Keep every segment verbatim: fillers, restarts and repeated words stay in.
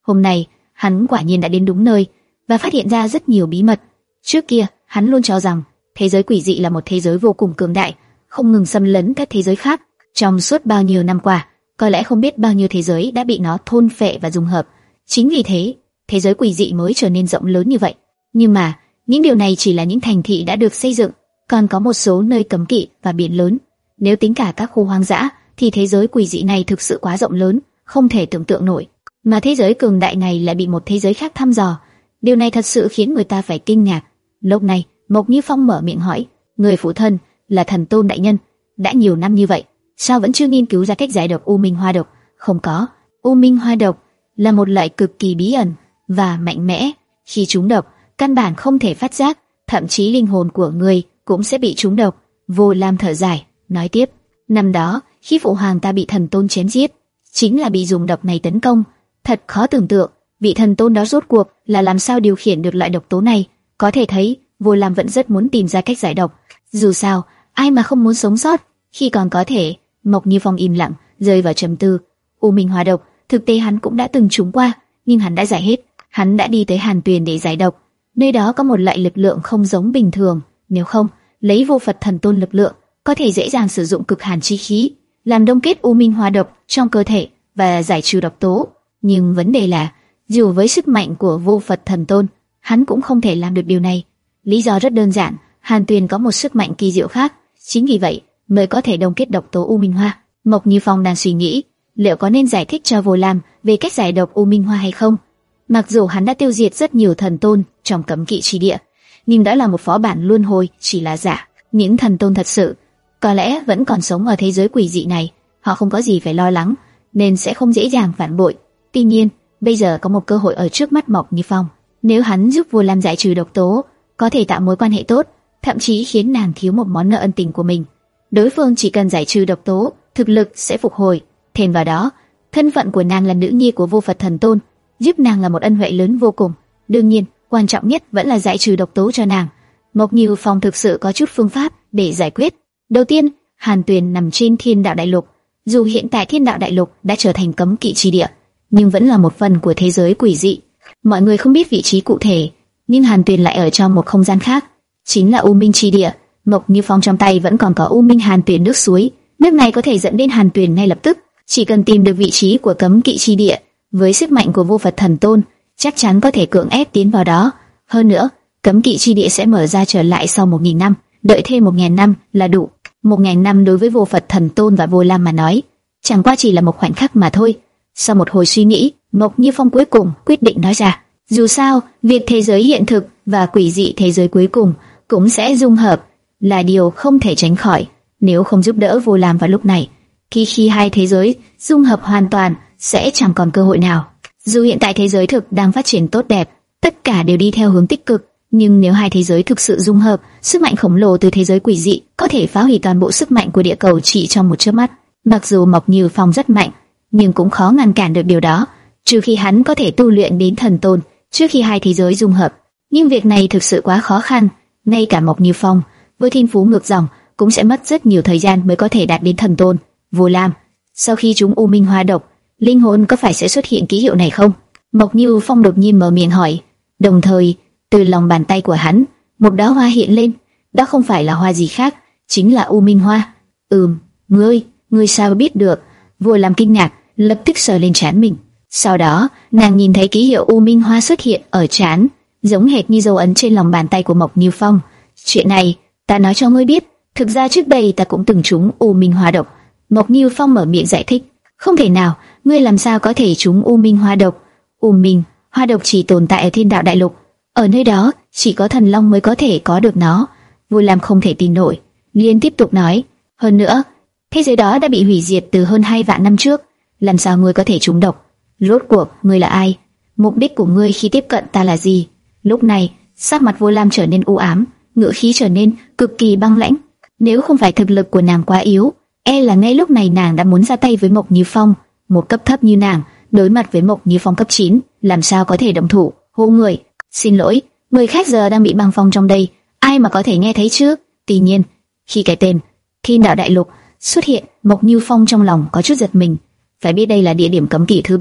Hôm nay, hắn quả nhiên đã đến đúng nơi và phát hiện ra rất nhiều bí mật. Trước kia, hắn luôn cho rằng thế giới quỷ dị là một thế giới vô cùng cường đại, không ngừng xâm lấn các thế giới khác. Trong suốt bao nhiêu năm qua, có lẽ không biết bao nhiêu thế giới đã bị nó thôn phệ và dung hợp. Chính vì thế, thế giới quỷ dị mới trở nên rộng lớn như vậy. Nhưng mà, những điều này chỉ là những thành thị đã được xây dựng, còn có một số nơi cấm kỵ và biển lớn. Nếu tính cả các khu hoang dã, thì thế giới quỷ dị này thực sự quá rộng lớn, không thể tưởng tượng nổi. Mà thế giới cường đại này lại bị một thế giới khác thăm dò. Điều này thật sự khiến người ta phải kinh ngạc. Lúc này, Mộc Như Phong mở miệng hỏi, người phụ thân là Thần Tôn đại nhân, đã nhiều năm như vậy, sao vẫn chưa nghiên cứu ra cách giải độc U Minh Hoa độc? Không có, U Minh Hoa độc là một loại cực kỳ bí ẩn và mạnh mẽ. Khi trúng độc, căn bản không thể phát giác, thậm chí linh hồn của người cũng sẽ bị trúng độc. Vô Lam thở dài, nói tiếp, năm đó khi phụ hoàng ta bị Thần Tôn chém giết, chính là bị dùng độc này tấn công. Thật khó tưởng tượng, vị Thần Tôn đó rốt cuộc là làm sao điều khiển được loại độc tố này. Có thể thấy, Vô Lam vẫn rất muốn tìm ra cách giải độc. Dù sao, ai mà không muốn sống sót khi còn có thể. Mộc Như Phong im lặng, rơi vào trầm tư. U Minh Hoa độc, thực tế hắn cũng đã từng trúng qua, nhưng hắn đã giải hết. Hắn đã đi tới Hàn Tuyền để giải độc. Nơi đó có một loại lực lượng không giống bình thường. Nếu không, lấy Vô Phật Thần Tôn lực lượng, có thể dễ dàng sử dụng cực hàn chi khí, làm đông kết U Minh Hoa độc trong cơ thể và giải trừ độc tố. Nhưng vấn đề là, dù với sức mạnh của Vô Phật Thần Tôn, hắn cũng không thể làm được điều này. Lý do rất đơn giản, Hàn Tuyền có một sức mạnh kỳ diệu khác, chính vì vậy mới có thể đông kết độc tố U Minh Hoa. Mộc Như Phong đang suy nghĩ, liệu có nên giải thích cho Vô Lam về cách giải độc U Minh Hoa hay không. Mặc dù hắn đã tiêu diệt rất nhiều thần tôn trong cấm kỵ chi địa, nhưng đã là một phó bản luân hồi chỉ là giả. Những thần tôn thật sự có lẽ vẫn còn sống ở thế giới quỷ dị này, họ không có gì phải lo lắng, nên sẽ không dễ dàng phản bội. Tuy nhiên, bây giờ có một cơ hội ở trước mắt Mộc Như Phong. Nếu hắn giúp Vô Lam giải trừ độc tố, có thể tạo mối quan hệ tốt, thậm chí khiến nàng thiếu một món nợ ân tình của mình. Đối phương chỉ cần giải trừ độc tố, thực lực sẽ phục hồi. Thêm vào đó, thân phận của nàng là nữ nhi của Vô Phật Thần Tôn, giúp nàng là một ân huệ lớn vô cùng. Đương nhiên, quan trọng nhất vẫn là giải trừ độc tố cho nàng. Mộc Như Phong thực sự có chút phương pháp để giải quyết. Đầu tiên, Hàn Tuyền nằm trên Thiên Đạo Đại Lục. Dù hiện tại Thiên Đạo Đại Lục đã trở thành cấm kỵ chi địa, nhưng vẫn là một phần của thế giới quỷ dị. Mọi người không biết vị trí cụ thể, nhưng Hàn Tuyền lại ở trong một không gian khác, chính là U Minh chi địa. Mộc Như Phong trong tay vẫn còn có U Minh Hàn Tuyền nước suối, nước này có thể dẫn đến Hàn Tuyền ngay lập tức. Chỉ cần tìm được vị trí của cấm kỵ chi địa, với sức mạnh của Vô Phật Thần Tôn, chắc chắn có thể cưỡng ép tiến vào đó. Hơn nữa, cấm kỵ chi địa sẽ mở ra trở lại sau một nghìn năm, đợi thêm một nghìn năm là đủ. Một nghìn năm đối với Vô Phật Thần Tôn và Vô Lam mà nói, chẳng qua chỉ là một khoảnh khắc mà thôi. Sau một hồi suy nghĩ, Mộc Như Phong cuối cùng quyết định nói ra, dù sao, việc thế giới hiện thực và quỷ dị thế giới cuối cùng cũng sẽ dung hợp là điều không thể tránh khỏi. Nếu không giúp đỡ Vô Lam vào lúc này, khi khi hai thế giới dung hợp hoàn toàn, sẽ chẳng còn cơ hội nào. Dù hiện tại thế giới thực đang phát triển tốt đẹp, tất cả đều đi theo hướng tích cực, nhưng nếu hai thế giới thực sự dung hợp, sức mạnh khổng lồ từ thế giới quỷ dị có thể phá hủy toàn bộ sức mạnh của địa cầu chỉ trong một chớp mắt. Mặc dù Mộc Như Phong rất mạnh, nhưng cũng khó ngăn cản được điều đó, trừ khi hắn có thể tu luyện đến thần tôn trước khi hai thế giới dung hợp. Nhưng việc này thực sự quá khó khăn, ngay cả Mộc Như Phong với thiên phú ngược dòng cũng sẽ mất rất nhiều thời gian mới có thể đạt đến thần tôn. Vô Lam, sau khi chúng U Minh Hoa độc, linh hồn có phải sẽ xuất hiện ký hiệu này không? Mộc Như Phong đột nhiên mở miệng hỏi. Đồng thời, từ lòng bàn tay của hắn, một đóa hoa hiện lên. Đó không phải là hoa gì khác, chính là U Minh Hoa. Ừm, ngươi, ngươi sao biết được? Vô Lam kinh ngạc, lập tức sờ lên trán mình. Sau đó, nàng nhìn thấy ký hiệu U Minh Hoa xuất hiện ở trán, giống hệt như dấu ấn trên lòng bàn tay của Mộc Như Phong. Chuyện này, ta nói cho ngươi biết, thực ra trước đây ta cũng từng trúng U Minh Hoa độc. Mộc Như Phong mở miệng giải thích. Không thể nào, ngươi làm sao có thể trúng U Minh Hoa độc? U Minh Hoa độc chỉ tồn tại ở Thiên Đạo Đại Lục, ở nơi đó chỉ có thần long mới có thể có được nó. Vô Lam không thể tin nổi, liền tiếp tục nói. Hơn nữa, thế giới đó đã bị hủy diệt từ hơn hai vạn năm trước, làm sao ngươi có thể trúng độc? Rốt cuộc ngươi là ai? Mục đích của ngươi khi tiếp cận ta là gì? Lúc này, sắc mặt Vô Lam trở nên u ám, ngữ khí trở nên cực kỳ băng lãnh. Nếu không phải thực lực của nàng quá yếu, e là ngay lúc này nàng đã muốn ra tay với Mộc Như Phong. Một cấp thấp như nàng đối mặt với Mộc Như Phong cấp chín, làm sao có thể động thủ? Hô người, xin lỗi, người khác giờ đang bị băng phong trong đây, ai mà có thể nghe thấy chứ? Tuy nhiên, khi cái tên Thiên Đạo Đại Lục xuất hiện, Mộc Như Phong trong lòng có chút giật mình. Phải biết đây là địa điểm cấm kỵ thứ ba,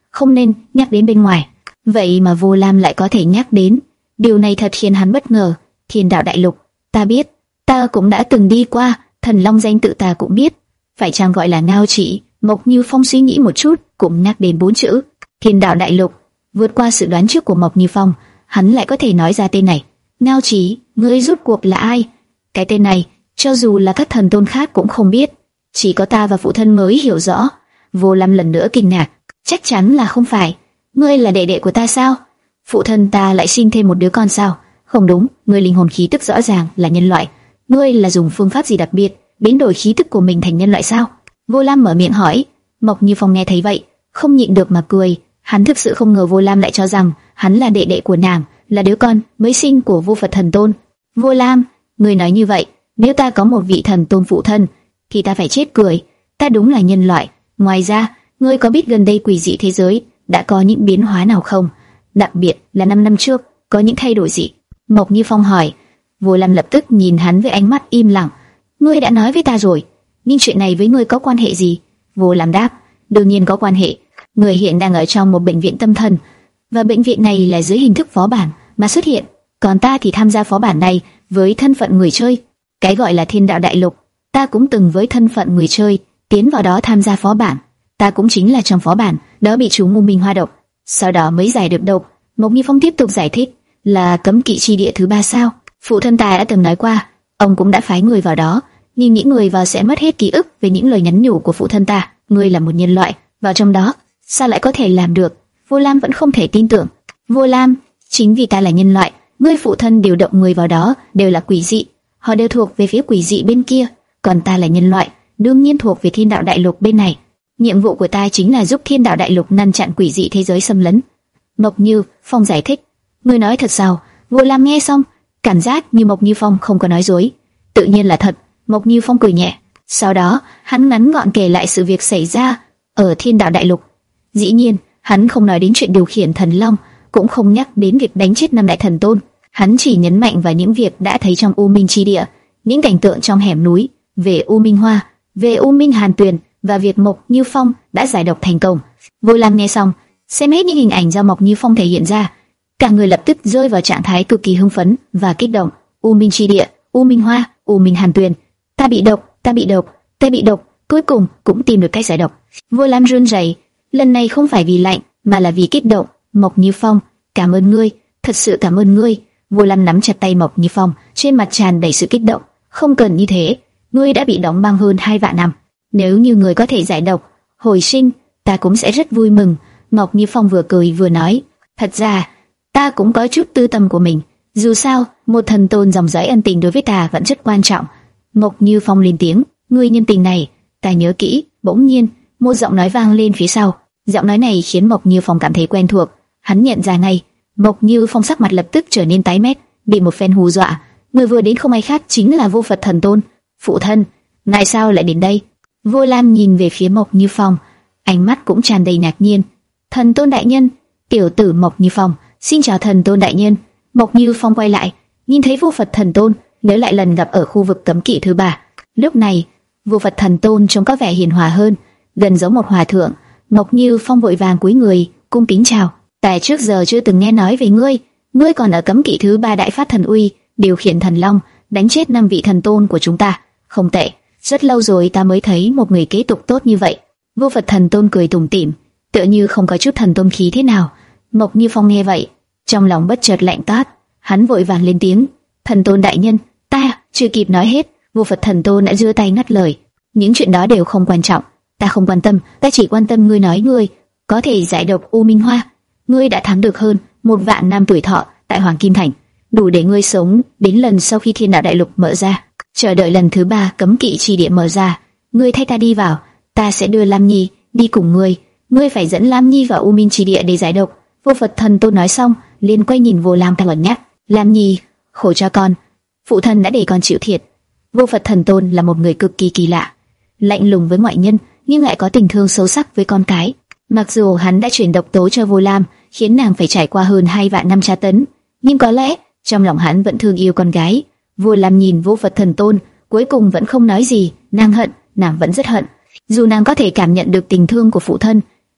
không nên nhắc đến bên ngoài. Vậy mà Vô Lam lại có thể nhắc đến, điều này thật khiến hắn bất ngờ. Thiên đạo đại lục, ta biết, ta cũng đã từng đi qua, thần long danh tự ta cũng biết, phải chăng gọi là Ngao Chỉ? Mộc Như Phong suy nghĩ một chút, cũng nhắc đến bốn chữ Thiên đạo đại lục. Vượt qua sự đoán trước của Mộc Như Phong, hắn lại có thể nói ra tên này. Ngao Chỉ, ngươi rốt cuộc là ai? Cái tên này, cho dù là các thần tôn khác cũng không biết, chỉ có ta và phụ thân mới hiểu rõ. Vô Lam lần nữa kinh ngạc, chắc chắn là không phải. Ngươi là đệ đệ của ta sao? Phụ thân ta lại sinh thêm một đứa con sao? Không đúng, ngươi linh hồn khí tức rõ ràng là nhân loại. Ngươi là dùng phương pháp gì đặc biệt biến đổi khí tức của mình thành nhân loại sao? Vô Lam mở miệng hỏi. Mộc Như Phong nghe thấy vậy, không nhịn được mà cười. Hắn thực sự không ngờ Vô Lam lại cho rằng hắn là đệ đệ của nàng, là đứa con mới sinh của Vô Phật Thần Tôn. Vô Lam, ngươi nói như vậy, nếu ta có một vị thần tôn phụ thân, thì ta phải chết cười. Ta đúng là nhân loại. Ngoài ra, ngươi có biết gần đây quỷ dị thế giới đã có những biến hóa nào không? Đặc biệt là năm năm trước, có những thay đổi gì? Mộc Như Phong hỏi. Vô Lam lập tức nhìn hắn với ánh mắt im lặng. Ngươi đã nói với ta rồi, nhưng chuyện này với ngươi có quan hệ gì? Vô Lam đáp. Đương nhiên có quan hệ. Ngươi hiện đang ở trong một bệnh viện tâm thần, và bệnh viện này là dưới hình thức phó bản mà xuất hiện. Còn ta thì tham gia phó bản này với thân phận người chơi. Cái gọi là Thiên đạo đại lục, ta cũng từng với thân phận người chơi tiến vào đó tham gia phó bản. Ta cũng chính là trong phó bản đó bị chúng U Minh Hoa độc, sau đó mới giải được độc. Mộc Như Phong tiếp tục giải thích. Là cấm kỵ chi địa thứ ba sao? Phụ thân ta đã từng nói qua, ông cũng đã phái người vào đó, nhưng những người vào sẽ mất hết ký ức về những lời nhắn nhủ của phụ thân ta. Ngươi là một nhân loại, vào trong đó, sao lại có thể làm được? Vô Lam vẫn không thể tin tưởng. Vô Lam, chính vì ta là nhân loại, ngươi phụ thân điều động người vào đó đều là quỷ dị, họ đều thuộc về phía quỷ dị bên kia, còn ta là nhân loại, đương nhiên thuộc về Thiên đạo đại lục bên này. Nhiệm vụ của ta chính là giúp Thiên đạo đại lục ngăn chặn quỷ dị thế giới xâm lấn. Mộc Như Phong giải thích. Ngươi nói thật sao? Vô Lam nghe xong, cảm giác như Mộc Như Phong không có nói dối. Tự nhiên là thật. Mộc Như Phong cười nhẹ. Sau đó, hắn ngắn gọn kể lại sự việc xảy ra ở Thiên đạo đại lục. Dĩ nhiên, hắn không nói đến chuyện điều khiển thần long, cũng không nhắc đến việc đánh chết năm đại thần tôn. Hắn chỉ nhấn mạnh vào những việc đã thấy trong U Minh chi địa, những cảnh tượng trong hẻm núi, về U Minh Hoa, về U Minh Hàn Tuyền và việc Mộc Như Phong đã giải độc thành công. Vô Lam nghe xong, xem hết những hình ảnh do Mộc Như Phong thể hiện ra, cả người lập tức rơi vào trạng thái cực kỳ hưng phấn và kích động. U Minh chi địa, U Minh Hoa, U Minh Hàn Tuyền, ta bị độc, ta bị độc, ta bị độc, cuối cùng cũng tìm được cách giải độc. Vô Lam run rẩy, lần này không phải vì lạnh, mà là vì kích động. Mộc Như Phong, cảm ơn ngươi, thật sự cảm ơn ngươi. Vô Lam nắm chặt tay Mộc Như Phong, trên mặt tràn đầy sự kích động. Không cần như thế, ngươi đã bị đóng băng hơn hai vạn năm. Nếu như ngươi có thể giải độc, hồi sinh, ta cũng sẽ rất vui mừng. Mộc Như Phong vừa cười vừa nói, thật ra, ta cũng có chút tư tâm của mình. Dù sao, một thần tôn dòng dõi ân tình đối với ta vẫn rất quan trọng. Mộc Như Phong lên tiếng, ngươi nhân tình này, ta nhớ kỹ. Bỗng nhiên, một giọng nói vang lên phía sau. Giọng nói này khiến Mộc Như Phong cảm thấy quen thuộc. Hắn nhận ra ngay. Mộc Như Phong sắc mặt lập tức trở nên tái mét, bị một phen hù dọa. Người vừa đến không ai khác chính là Vô Phật Thần Tôn. Phụ thân, ngài sao lại đến đây? Vô Lam nhìn về phía Mộc Như Phong, ánh mắt cũng tràn đầy ngạc nhiên. Thần Tôn đại nhân, tiểu tử Mộc Như Phong, xin chào Thần Tôn đại nhân. Mộc Như Phong quay lại, nhìn thấy Vô Phật Thần Tôn, nhớ lại lần gặp ở khu vực cấm kỵ thứ ba. Lúc này, Vô Phật Thần Tôn trông có vẻ hiền hòa hơn, gần giống một hòa thượng. Mộc Như Phong vội vàng cúi người, cung kính chào. Ta trước giờ chưa từng nghe nói về ngươi, ngươi còn ở cấm kỵ thứ ba đại phát thần uy, điều khiển thần long, đánh chết năm vị thần tôn của chúng ta. Không tệ, rất lâu rồi ta mới thấy một người kế tục tốt như vậy. Vô Phật Thần Tôn cười tủm tỉm, tựa như không có chút thần tôn khí thế nào. Mộc Như Phong nghe vậy, trong lòng bất chợt lạnh toát, hắn vội vàng lên tiếng, Thần Tôn đại nhân, ta chưa kịp nói hết, Vô Phật Thần Tôn đã giơ tay ngắt lời. Những chuyện đó đều không quan trọng, ta không quan tâm, ta chỉ quan tâm ngươi nói ngươi có thể giải độc U Minh Hoa. Ngươi đã thắng được hơn một vạn năm tuổi thọ tại Hoàng Kim Thành, đủ để ngươi sống đến lần sau khi Thiên đạo đại lục mở ra, chờ đợi lần thứ ba cấm kỵ chi địa mở ra. Ngươi thay ta đi vào, ta sẽ đưa Lam Nhi đi cùng ngươi. Ngươi phải dẫn Lam Nhi vào U Minh chi địa để giải độc. Vô Phật Thần Tôn nói xong, liền quay nhìn Vô Lam cẩn nhắc, Lam Nhi, khổ cho con, phụ thân đã để con chịu thiệt. Vô Phật Thần Tôn là một người cực kỳ kỳ lạ, lạnh lùng với ngoại nhân, nhưng lại có tình thương sâu sắc với con cái. Mặc dù hắn đã chuyển độc tố cho Vô Lam, khiến nàng phải trải qua hơn hai vạn năm tra tấn, nhưng có lẽ trong lòng hắn vẫn thương yêu con gái. Vô Lam nhìn Vô Phật Thần Tôn, cuối cùng vẫn không nói gì. Nàng hận, nàng vẫn rất hận. Dù nàng có thể cảm nhận được tình thương của phụ thân,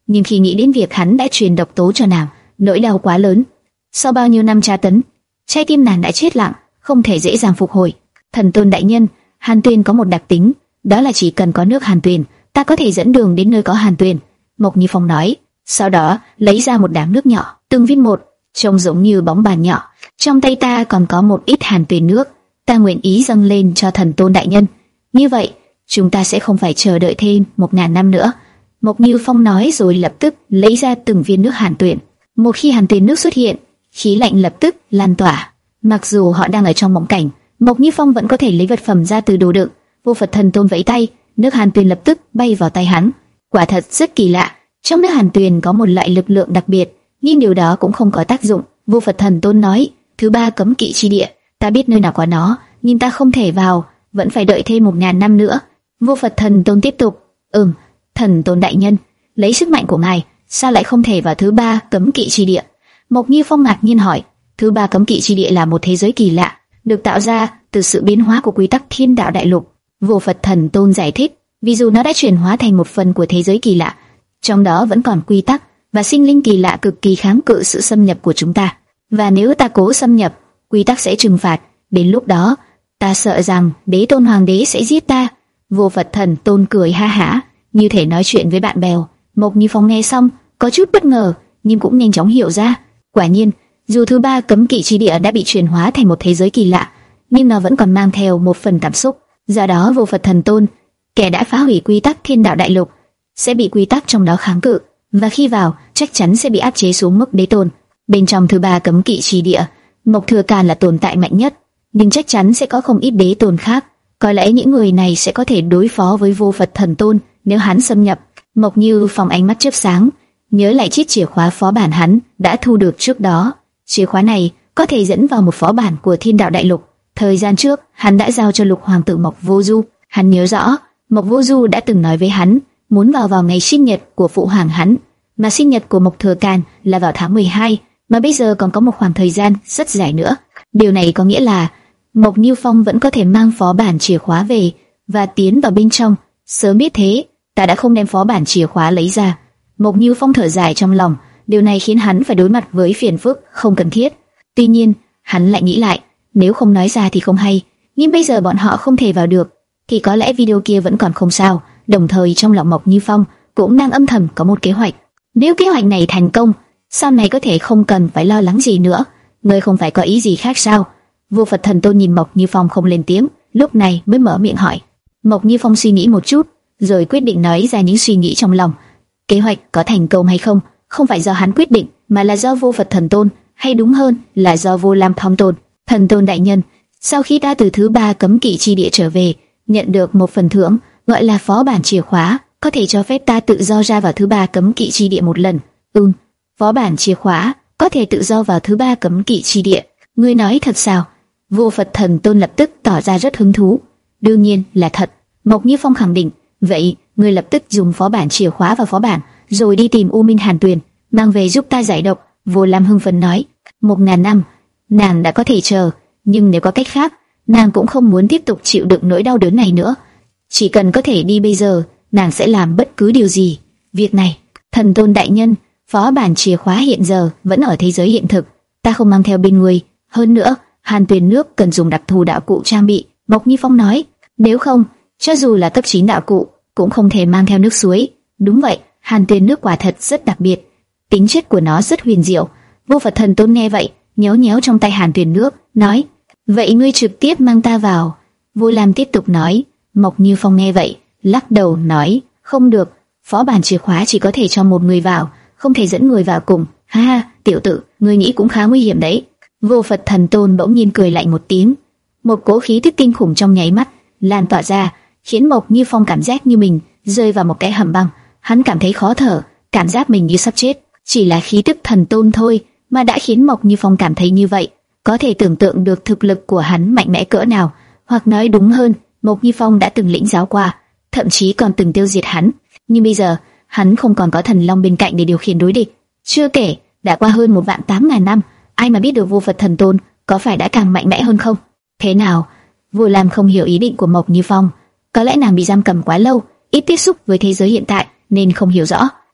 nhưng khi nghĩ đến việc hắn đã truyền độc tố cho nàng, nỗi đau quá lớn. Sau bao nhiêu năm tra tấn, trái tim nàng đã chết lặng, không thể dễ dàng phục hồi. Thần Tôn đại nhân, Hàn Tuyền có một đặc tính, đó là chỉ cần có nước Hàn Tuyền, ta có thể dẫn đường đến nơi có Hàn Tuyền. Mộc Như Phong nói, sau đó lấy ra một đám nước nhỏ, từng viên một, trông giống như bóng bàn nhỏ. Trong tay ta còn có một ít Hàn Tuyền nước, ta nguyện ý dâng lên cho Thần Tôn đại nhân. Như vậy, chúng ta sẽ không phải chờ đợi thêm một ngàn năm nữa. Mộc Như Phong nói rồi lập tức lấy ra từng viên nước Hàn Tuyền. Một khi Hàn Tuyền nước xuất hiện, khí lạnh lập tức lan tỏa. Mặc dù họ đang ở trong mộng cảnh, Mộc Như Phong vẫn có thể lấy vật phẩm ra từ đồ đựng. Vô Phật Thần Tôn vẫy tay, nước Hàn Tuyền lập tức bay vào tay hắn. Quả thật rất kỳ lạ, trong nước Hàn Tuyền có một loại lực lượng đặc biệt, nhưng điều đó cũng không có tác dụng. Vô Phật Thần Tôn nói, thứ ba cấm kỵ chi địa, ta biết nơi nào có nó, nhưng ta không thể vào, vẫn phải đợi thêm một ngàn năm nữa. Vô Phật Thần Tôn tiếp tục, ừm, Thần Tôn đại nhân, lấy sức mạnh của ngài, sao lại không thể vào thứ ba cấm kỵ chi địa? Mộc Như Phong ngạc nhiên hỏi, thứ ba cấm kỵ chi địa là một thế giới kỳ lạ, được tạo ra từ sự biến hóa của quy tắc thiên đạo đại lục. Vô Phật Thần Tôn giải thích, vì dù nó đã chuyển hóa thành một phần của thế giới kỳ lạ, trong đó vẫn còn quy tắc và sinh linh kỳ lạ cực kỳ kháng cự sự xâm nhập của chúng ta. Và nếu ta cố xâm nhập, quy tắc sẽ trừng phạt. Đến lúc đó, ta sợ rằng Đế Tôn Hoàng đế sẽ giết ta. Vô Phật Thần Tôn cười ha hả, như thể nói chuyện với bạn bè. Mộc Như Phong nghe xong, có chút bất ngờ, nhưng cũng nhanh chóng hiểu ra. Quả nhiên, dù thứ ba cấm kỵ chi địa đã bị chuyển hóa thành một thế giới kỳ lạ, nhưng nó vẫn còn mang theo một phần cảm xúc. Do đó, Vô Phật Thần Tôn, kẻ đã phá hủy quy tắc thiên đạo đại lục, sẽ bị quy tắc trong đó kháng cự, và khi vào, chắc chắn sẽ bị áp chế xuống mức đế tôn. Bên trong thứ ba cấm kỵ chi địa, Mộc Thừa Càn là tồn tại mạnh nhất, nhưng chắc chắn sẽ có không ít đế tôn khác. Có lẽ những người này sẽ có thể đối phó với Vô Phật Thần Tôn nếu hắn xâm nhập. Mộc Như Phong ánh mắt chớp sáng, nhớ lại chiếc chìa khóa phó bản hắn đã thu được trước đó. Chìa khóa này có thể dẫn vào một phó bản của thiên đạo đại lục. Thời gian trước, hắn đã giao cho Lục Hoàng tử Mộc Vô Du. Hắn nhớ rõ, Mộc Vô Du đã từng nói với hắn muốn vào vào ngày sinh nhật của phụ hoàng hắn, mà sinh nhật của Mộc Thừa Càn là vào tháng mười hai, mà bây giờ còn có một khoảng thời gian rất dài nữa. Điều này có nghĩa là Mộc Như Phong vẫn có thể mang phó bản chìa khóa về và tiến vào bên trong. Sớm biết thế, ta đã không đem phó bản chìa khóa lấy ra. Mộc Như Phong thở dài trong lòng, điều này khiến hắn phải đối mặt với phiền phức không cần thiết. Tuy nhiên, hắn lại nghĩ lại, nếu không nói ra thì không hay, nhưng bây giờ bọn họ không thể vào được, thì có lẽ video kia vẫn còn không sao. Đồng thời trong lòng Mộc Như Phong cũng đang âm thầm có một kế hoạch. Nếu kế hoạch này thành công, sau này có thể không cần phải lo lắng gì nữa. Ngươi không phải có ý gì khác sao? Vô Phật Thần Tôn nhìn Mộc Như Phong không lên tiếng, lúc này mới mở miệng hỏi. Mộc Như Phong suy nghĩ một chút, rồi quyết định nói ra những suy nghĩ trong lòng. Kế hoạch có thành công hay không, không phải do hắn quyết định, mà là do Vô Phật Thần Tôn, hay đúng hơn là do Vô Lam Thong Tôn. Thần Tôn đại nhân, sau khi ta từ thứ ba cấm kỵ chi địa trở về, nhận được một phần thưởng, gọi là phó bản chìa khóa, có thể cho phép ta tự do ra vào thứ ba cấm kỵ chi địa một lần. Ừm, phó bản chìa khóa có thể tự do vào thứ ba cấm kỵ chi địa. Ngươi nói thật sao? Vô Phật Thần Tôn lập tức tỏ ra rất hứng thú. Đương nhiên là thật. Mộc Như Phong khẳng định. Vậy, ngươi lập tức dùng phó bản chìa khóa vào phó bản, rồi đi tìm U Minh Hàn Tuyền, mang về giúp ta giải độc. Vô Lam hưng phấn nói. Một ngàn năm, nàng đã có thể chờ, nhưng nếu có cách khác, nàng cũng không muốn tiếp tục chịu đựng nỗi đau đớn này nữa. Chỉ cần có thể đi bây giờ, nàng sẽ làm bất cứ điều gì. Việc này, Thần Tôn đại nhân, phó bản chìa khóa hiện giờ vẫn ở thế giới hiện thực, ta không mang theo bên người. Hơn nữa, Hàn Tuyền nước cần dùng đặc thù đạo cụ trang bị. Mộc Như Phong nói, nếu không, cho dù là cấp chín đạo cụ, cũng không thể mang theo nước suối. Đúng vậy, Hàn Tuyền nước quả thật rất đặc biệt, tính chất của nó rất huyền diệu. Vô Phật Thần Tôn nghe vậy, nhéo nhéo trong tay Hàn Tuyền nước, nói, vậy ngươi trực tiếp mang ta vào. Vô Lam tiếp tục nói. Mộc Như Phong nghe vậy, lắc đầu nói, không được, phó bản chìa khóa chỉ có thể cho một người vào, không thể dẫn người vào cùng. Ha ha, tiểu tử, ngươi nghĩ cũng khá nguy hiểm đấy. Vô Phật Thần Tôn bỗng nhiên cười lạnh một tiếng, một cỗ khí tức kinh khủng trong nháy mắt lan tỏa ra, khiến Mộc Như Phong cảm giác như mình rơi vào một cái hầm băng. Hắn cảm thấy khó thở, cảm giác mình như sắp chết. Chỉ là khí tức thần tôn thôi mà đã khiến Mộc Như Phong cảm thấy như vậy, có thể tưởng tượng được thực lực của hắn mạnh mẽ cỡ nào. Hoặc nói đúng hơn, Mộc Như Phong đã từng lĩnh giáo qua, thậm chí còn từng tiêu diệt hắn. Nhưng bây giờ, hắn không còn có thần long bên cạnh để điều khiển đối địch. Chưa kể, đã qua hơn một vạn tám ngàn năm, ai mà biết được Vô Phật Thần Tôn có phải đã càng mạnh mẽ hơn không? Thế nào? Vô Lam không hiểu ý định của Mộc Như Phong. Có lẽ nàng bị giam cầm quá lâu, ít tiếp xúc với thế giới hiện tại nên không hiểu rõ.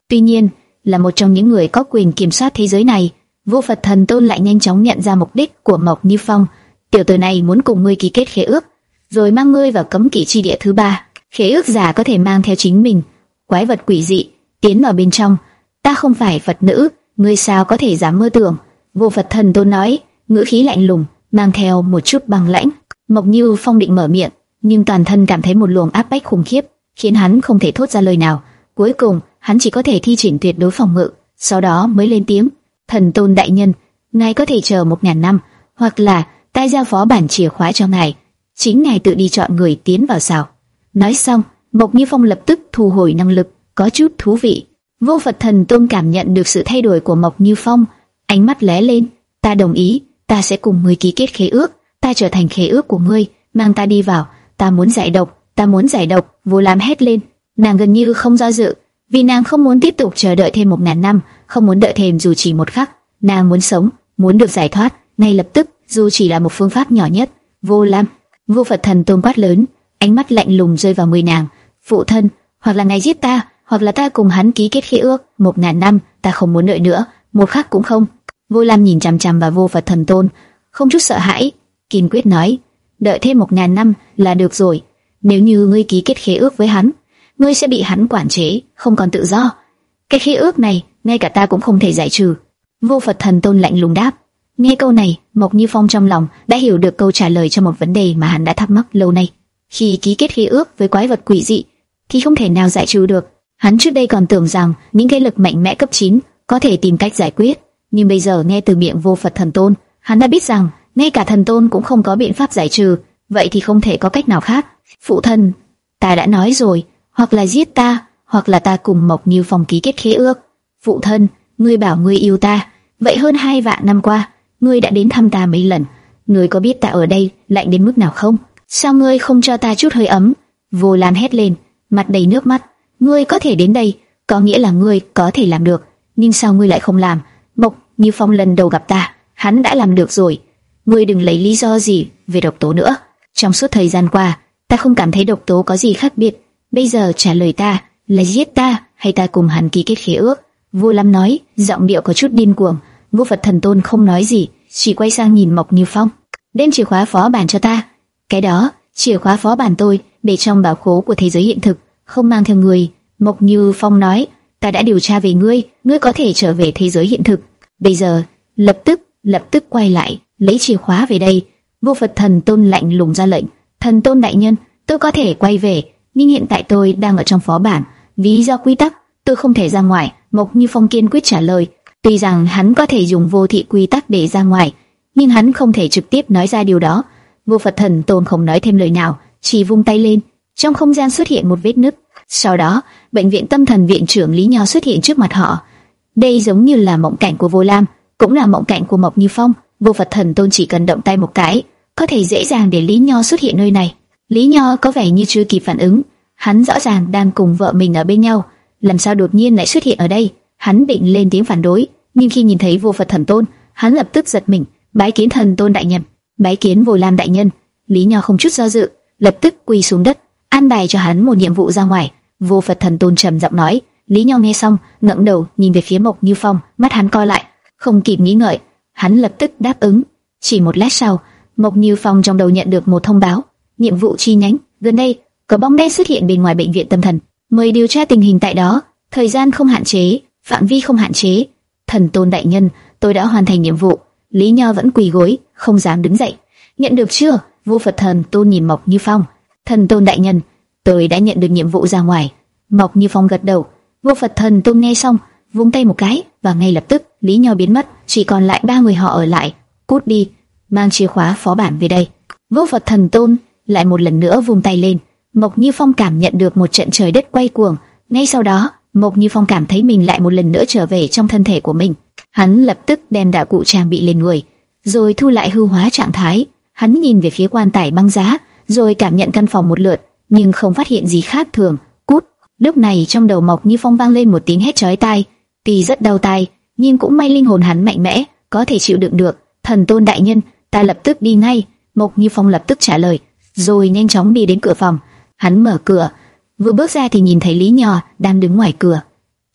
Tuy nhiên, là một trong những người có quyền kiểm soát thế giới này, Vô Phật Thần Tôn lại nhanh chóng nhận ra mục đích của Mộc Như Phong. Tiểu tử này muốn cùng ngươi ký kết khế ước, rồi mang ngươi vào cấm kỵ chi địa thứ ba. Khế ước giả có thể mang theo chính mình quái vật quỷ dị tiến vào bên trong. Ta không phải Phật nữ, ngươi sao có thể dám mơ tưởng? Vô Phật Thần Tôn nói, ngữ khí lạnh lùng, mang theo một chút băng lãnh. Mộc Như Phong định mở miệng, nhưng toàn thân cảm thấy một luồng áp bách khủng khiếp, khiến hắn không thể thốt ra lời nào. Cuối cùng, hắn chỉ có thể thi triển tuyệt đối phòng ngự, sau đó mới lên tiếng: Thần Tôn đại nhân, ngài có thể chờ một ngàn năm, hoặc là ta giao phó bản chìa khóa cho ngài, chính ngài tự đi chọn người tiến vào sao? Nói xong, Mộc Như Phong lập tức thu hồi năng lực, có chút thú vị. Vô Phật Thần Tôn cảm nhận được sự thay đổi của Mộc Như Phong, ánh mắt lóe lên. Ta đồng ý, ta sẽ cùng ngươi ký kết khế ước, ta trở thành khế ước của ngươi, mang ta đi vào. Ta muốn giải độc, ta muốn giải độc. Vô Lam hét lên, nàng gần như không do dự, vì nàng không muốn tiếp tục chờ đợi thêm một ngàn năm, không muốn đợi thêm dù chỉ một khắc. Nàng muốn sống, muốn được giải thoát ngay lập tức, dù chỉ là một phương pháp nhỏ nhất. Vô Lam, Vô Phật Thần Tôn quát lớn, ánh mắt lạnh lùng rơi vào người nàng. Phụ thân, hoặc là ngài giết ta, hoặc là ta cùng hắn ký kết khế ước. Một ngàn năm, ta không muốn đợi nữa, một khắc cũng không. Vô Lam nhìn chằm chằm vào Vô Phật Thần Tôn, không chút sợ hãi, kiên quyết nói: đợi thêm một ngàn năm là được rồi. Nếu như ngươi ký kết khế ước với hắn, ngươi sẽ bị hắn quản chế, không còn tự do. Cái khế ước này, ngay cả ta cũng không thể giải trừ. Vô Phật Thần Tôn lạnh lùng đáp. Nghe câu này, Mộc Như Phong trong lòng đã hiểu được câu trả lời cho một vấn đề mà hắn đã thắc mắc lâu nay. Khi ký kết khế ước với quái vật quỷ dị, thì không thể nào giải trừ được. Hắn trước đây còn tưởng rằng những cái lực mạnh mẽ cấp chín có thể tìm cách giải quyết, nhưng bây giờ nghe từ miệng Vô Phật Thần Tôn, hắn đã biết rằng ngay cả thần tôn cũng không có biện pháp giải trừ, vậy thì không thể có cách nào khác. Phụ thân, ta đã nói rồi, hoặc là giết ta, hoặc là ta cùng Mộc Như Phong ký kết khế ước. Phụ thân, ngươi bảo ngươi yêu ta, vậy hơn hai vạn năm qua, ngươi đã đến thăm ta mấy lần, ngươi có biết ta ở đây lạnh đến mức nào không? Sao ngươi không cho ta chút hơi ấm? Vô Lam hét lên, mặt đầy nước mắt. Ngươi có thể đến đây, có nghĩa là ngươi có thể làm được, nhưng sao ngươi lại không làm? Mộc Như Phong lần đầu gặp ta, hắn đã làm được rồi. Ngươi đừng lấy lý do gì về độc tố nữa. Trong suốt thời gian qua, ta không cảm thấy độc tố có gì khác biệt. Bây giờ trả lời ta, là giết ta hay ta cùng hắn ký kết khế ước? Vô Lam nói, giọng điệu có chút điên cuồng. Vô Phật Thần Tôn không nói gì, chỉ quay sang nhìn Mộc Như Phong. Đem chìa khóa phó bản cho ta. Cái đó, chìa khóa phó bản tôi để trong bảo khố của thế giới hiện thực, không mang theo người. Mộc Như Phong nói, ta đã điều tra về ngươi, ngươi có thể trở về thế giới hiện thực. Bây giờ, lập tức, lập tức quay lại, lấy chìa khóa về đây. Vô Phật Thần Tôn lạnh lùng ra lệnh. Thần Tôn đại nhân, tôi có thể quay về, nhưng hiện tại tôi đang ở trong phó bản, vì do quy tắc, tôi không thể ra ngoài. Mộc Như Phong kiên quyết trả lời. Tuy rằng hắn có thể dùng vô thị quy tắc để ra ngoài, nhưng hắn không thể trực tiếp nói ra điều đó. Vô Phật Thần Tôn không nói thêm lời nào, chỉ vung tay lên, trong không gian xuất hiện một vết nứt. Sau đó, bệnh viện tâm thần viện trưởng Lý Nho xuất hiện trước mặt họ. Đây giống như là mộng cảnh của Vô Lam, cũng là mộng cảnh của Mộc Như Phong. Vô Phật Thần Tôn chỉ cần động tay một cái, có thể dễ dàng để Lý Nho xuất hiện nơi này. Lý Nho có vẻ như chưa kịp phản ứng, hắn rõ ràng đang cùng vợ mình ở bên nhau, làm sao đột nhiên lại xuất hiện ở đây? Hắn định lên tiếng phản đối, nhưng khi nhìn thấy Vô Phật Thần Tôn, hắn lập tức giật mình. Bái kiến Thần Tôn đại nhân. Bái kiến Vô Lam đại nhân. Lý Nho không chút do dự, lập tức quỳ xuống đất, an bài cho hắn một nhiệm vụ ra ngoài. Vô Phật Thần Tôn trầm giọng nói. Lý Nho nghe xong, ngẩng đầu nhìn về phía Mộc Như Phong, mắt hắn co lại, không kịp nghĩ ngợi, hắn lập tức đáp ứng. Chỉ một lát sau, Mộc Như Phong trong đầu nhận được một thông báo, nhiệm vụ chi nhánh, gần đây có bóng đen xuất hiện bên ngoài bệnh viện tâm thần, mời điều tra tình hình tại đó, thời gian không hạn chế, phạm vi không hạn chế. Thần Tôn đại nhân, tôi đã hoàn thành nhiệm vụ. Lý Nho vẫn quỳ gối, không dám đứng dậy. Nhận được chưa? Vô Phật Thần Tôn nhìn Mộc Như Phong. Thần Tôn đại nhân, tôi đã nhận được nhiệm vụ ra ngoài. Mộc Như Phong gật đầu. Vô Phật Thần Tôn nghe xong, vung tay một cái, và ngay lập tức Lý Nho biến mất, chỉ còn lại ba người họ ở lại. Cút đi, mang chìa khóa phó bản về đây. Vô Phật Thần Tôn lại một lần nữa vung tay lên. Mộc Như Phong cảm nhận được một trận trời đất quay cuồng. Ngay sau đó, Mộc Như Phong cảm thấy mình lại một lần nữa trở về trong thân thể của mình. Hắn lập tức đem đạo cụ trang bị lên người, rồi thu lại hư hóa trạng thái. Hắn nhìn về phía quan tài băng giá, rồi cảm nhận căn phòng một lượt, nhưng không phát hiện gì khác thường. Cút! Lúc này trong đầu Mộc Như Phong vang lên một tiếng hét chói tai, tuy rất đau tai, nhưng cũng may linh hồn hắn mạnh mẽ, có thể chịu đựng được. Thần Tôn đại nhân, ta lập tức đi ngay. Mộc Như Phong lập tức trả lời, rồi nhanh chóng đi đến cửa phòng. Hắn mở cửa, vừa bước ra thì nhìn thấy Lý Nho đang đứng ngoài cửa.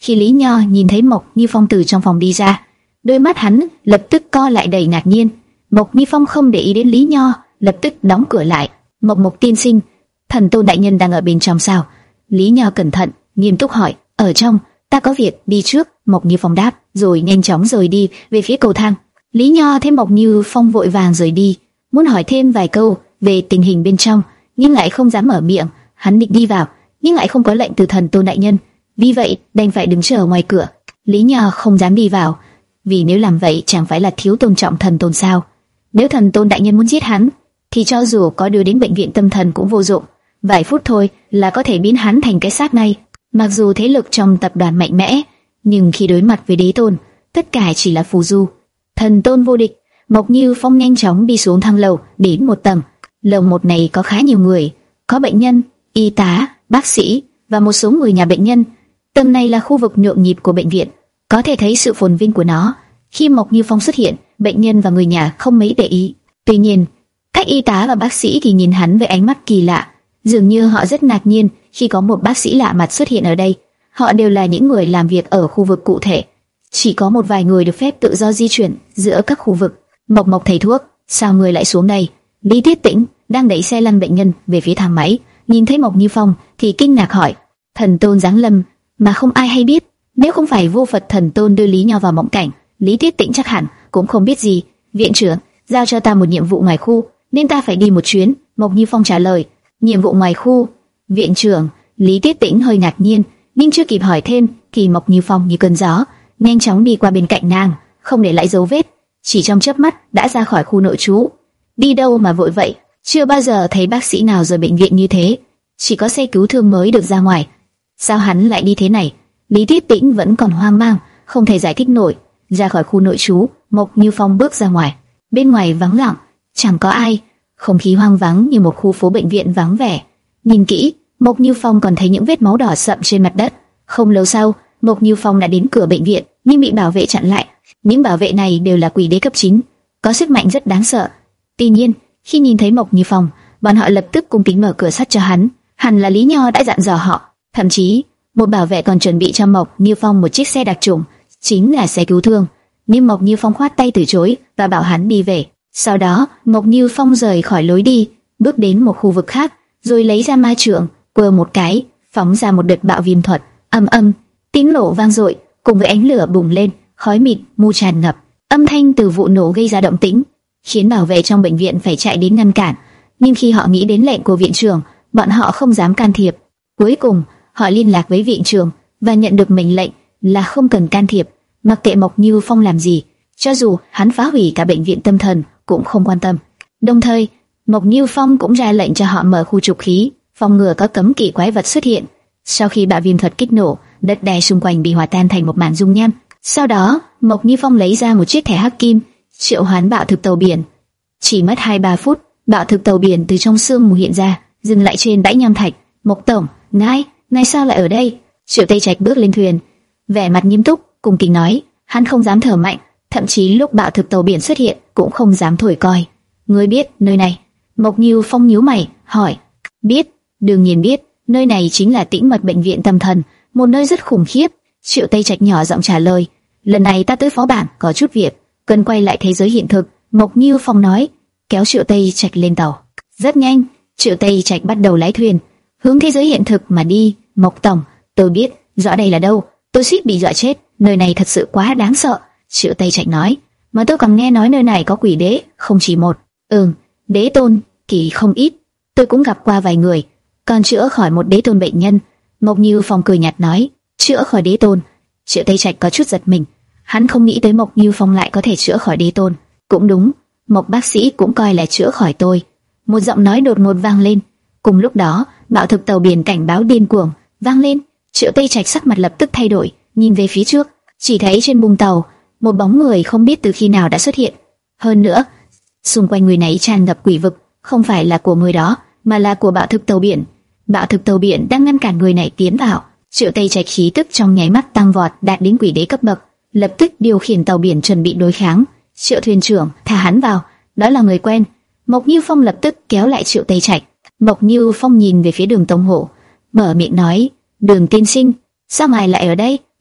Khi Lý Nho nhìn thấy Mộc Như Phong từ trong phòng đi ra, đôi mắt hắn lập tức co lại đầy ngạc nhiên. Mộc Như Phong không để ý đến Lý Nho, lập tức đóng cửa lại. Mộc Mộc tiên sinh, Thần Tôn đại nhân đang ở bên trong sao? Lý Nho cẩn thận, nghiêm túc hỏi. Ở trong, ta có việc, đi trước. Mộc Như Phong đáp, rồi nhanh chóng rời đi về phía cầu thang. Lý Nho thấy Mộc Như Phong vội vàng rời đi, muốn hỏi thêm vài câu về tình hình bên trong, nhưng lại không dám mở miệng. Hắn định đi vào, nhưng lại không có lệnh từ Thần Tôn đại nhân, vì vậy đành phải đứng chờ ngoài cửa. Lý Nho không dám đi vào, vì nếu làm vậy chẳng phải là thiếu tôn trọng Thần Tôn sao? Nếu Thần Tôn đại nhân muốn giết hắn, thì cho dù có đưa đến bệnh viện tâm thần cũng vô dụng. Vài phút thôi là có thể biến hắn thành cái xác ngay. Mặc dù thế lực trong tập đoàn mạnh mẽ, nhưng khi đối mặt với đế tôn, tất cả chỉ là phù du. Thần Tôn vô địch. Mộc Như Phong nhanh chóng đi xuống thang lầu, đến một tầng. Lầu một này có khá nhiều người, có bệnh nhân, y tá, bác sĩ và một số người nhà bệnh nhân. Tầng này là khu vực nhộn nhịp của bệnh viện, có thể thấy sự phồn vinh của nó. Khi Mộc Như Phong xuất hiện, bệnh nhân và người nhà không mấy để ý. Tuy nhiên, các y tá và bác sĩ thì nhìn hắn với ánh mắt kỳ lạ, dường như họ rất ngạc nhiên khi có một bác sĩ lạ mặt xuất hiện ở đây. Họ đều là những người làm việc ở khu vực cụ thể, chỉ có một vài người được phép tự do di chuyển giữa các khu vực. Mộc Mộc thầy thuốc, sao người lại xuống đây? Lý Tiết Tĩnh đang đẩy xe lăn bệnh nhân về phía thang máy, nhìn thấy Mộc Như Phong thì kinh ngạc hỏi: Thần Tôn giáng lâm mà không ai hay biết? Nếu không phải vô Phật Thần Tôn đưa Lý Nho vào mộng cảnh, Lý Tiết Tĩnh chắc hẳn cũng không biết gì. Viện trưởng giao cho ta một nhiệm vụ ngoài khu, nên ta phải đi một chuyến. Mộc Như Phong trả lời. Nhiệm vụ ngoài khu? Viện trưởng? Lý Tiết Tĩnh hơi ngạc nhiên, nhưng chưa kịp hỏi thêm thì Mộc Như Phong như cơn gió nhanh chóng đi qua bên cạnh nàng, không để lại dấu vết, chỉ trong chớp mắt đã ra khỏi khu nội trú. Đi đâu mà vội vậy? Chưa bao giờ thấy bác sĩ nào rời bệnh viện như thế, chỉ có xe cứu thương mới được ra ngoài. Sao hắn lại đi thế này? Lý Tiết Tĩnh vẫn còn hoang mang, không thể giải thích nổi. Ra khỏi khu nội trú, Mộc Như Phong bước ra ngoài. Bên ngoài vắng lặng, chẳng có ai, không khí hoang vắng như một khu phố bệnh viện vắng vẻ. Nhìn kỹ, Mộc Như Phong còn thấy những vết máu đỏ sậm trên mặt đất. Không lâu sau, Mộc Như Phong đã đến cửa bệnh viện, nhưng bị bảo vệ chặn lại. Những bảo vệ này đều là quỷ đế cấp chín, có sức mạnh rất đáng sợ. Tuy nhiên, khi nhìn thấy Mộc Như Phong, bọn họ lập tức cung kính mở cửa sắt cho hắn. Hẳn là Lý Nho đã dặn dò họ. Thậm chí, một bảo vệ còn chuẩn bị cho Mộc Như Phong một chiếc xe đặc trùng, chính là xe cứu thương. Nhưng Mộc Như Phong khoát tay từ chối và bảo hắn đi về. Sau đó, Mộc Như Phong rời khỏi lối đi, bước đến một khu vực khác, rồi lấy ra ma trượng, quơ một cái, phóng ra một đợt bạo viêm thuật. Âm âm, tiếng nổ vang dội, cùng với ánh lửa bùng lên, khói mịt mù tràn ngập. Âm thanh từ vụ nổ gây ra động tĩnh, khiến bảo vệ trong bệnh viện phải chạy đến ngăn cản. Nhưng khi họ nghĩ đến lệnh của viện trưởng, bọn họ không dám can thiệp. Cuối cùng, họ liên lạc với viện trưởng và nhận được mệnh lệnh là không cần can thiệp, mặc kệ Mộc Như Phong làm gì, cho dù hắn phá hủy cả bệnh viện tâm thần cũng không quan tâm. Đồng thời, Mộc Như Phong cũng ra lệnh cho họ mở khu trục khí, phòng ngừa có cấm kỵ quái vật xuất hiện. Sau khi bạo viêm thuật kích nổ, đất đai xung quanh bị hòa tan thành một màn dung nham. Sau đó, Mộc Như Phong lấy ra một chiếc thẻ hắc kim, triệu hoán bạo thực tàu biển. Chỉ mất hai ba phút, bạo thực tàu biển từ trong sương mù hiện ra, dừng lại trên bãi nham thạch. Mộc tổng, ngài, ngài sao lại ở đây? Triệu Tây Trạch bước lên thuyền, vẻ mặt nghiêm túc, cung kính nói. Hắn không dám thở mạnh, thậm chí lúc bạo thực tàu biển xuất hiện cũng không dám thổi còi. Ngươi biết nơi này? Mộc Như Phong nhíu mày, hỏi. Biết, đương nhiên biết. Nơi này chính là tĩnh mật bệnh viện tâm thần, một nơi rất khủng khiếp. Triệu Tây Trạch nhỏ giọng trả lời. Lần này ta tới phó bản có chút việc, cần quay lại thế giới hiện thực. Mộc Như Phong nói, kéo Triệu Tây Trạch lên tàu. Rất nhanh, Triệu Tây Trạch bắt đầu lái thuyền, hướng thế giới hiện thực mà đi. Mộc tổng, tôi biết rõ đây là đâu, tôi suýt bị dọa chết. Nơi này thật sự quá đáng sợ. Triệu Tây Trạch nói, mà tôi còn nghe nói nơi này có quỷ đế, không chỉ một. Ừm, đế tôn kỳ không ít, tôi cũng gặp qua vài người. Còn chữa khỏi một đế tôn bệnh nhân. Mộc Như Phong cười nhạt nói, chữa khỏi đế tôn. Triệu Tây Trạch có chút giật mình, hắn không nghĩ tới Mộc Như Phong lại có thể chữa khỏi đế tôn. Cũng đúng, Mộc bác sĩ cũng coi là chữa khỏi tôi. Một giọng nói đột ngột vang lên. Cùng lúc đó, bạo thực tàu biển cảnh báo điên cuồng vang lên. Triệu Tây Trạch sắc mặt lập tức thay đổi, nhìn về phía trước, chỉ thấy trên bung tàu một bóng người không biết từ khi nào đã xuất hiện. Hơn nữa, xung quanh người này tràn ngập quỷ vực, không phải là của người đó, mà là của bạo thực tàu biển. Bạo thực tàu biển đang ngăn cản người này tiến vào. Triệu Tây Trạch khí tức trong nháy mắt tăng vọt, đạt đến quỷ đế cấp bậc, lập tức điều khiển tàu biển chuẩn bị đối kháng. Triệu thuyền trưởng, thả hắn vào, đó là người quen. Mộc Như Phong lập tức kéo lại Triệu Tây Trạch. Mộc Như Phong nhìn về phía Đường Tông Hổ, mở miệng nói, Đường tiên sinh, sao ngài lại ở đây?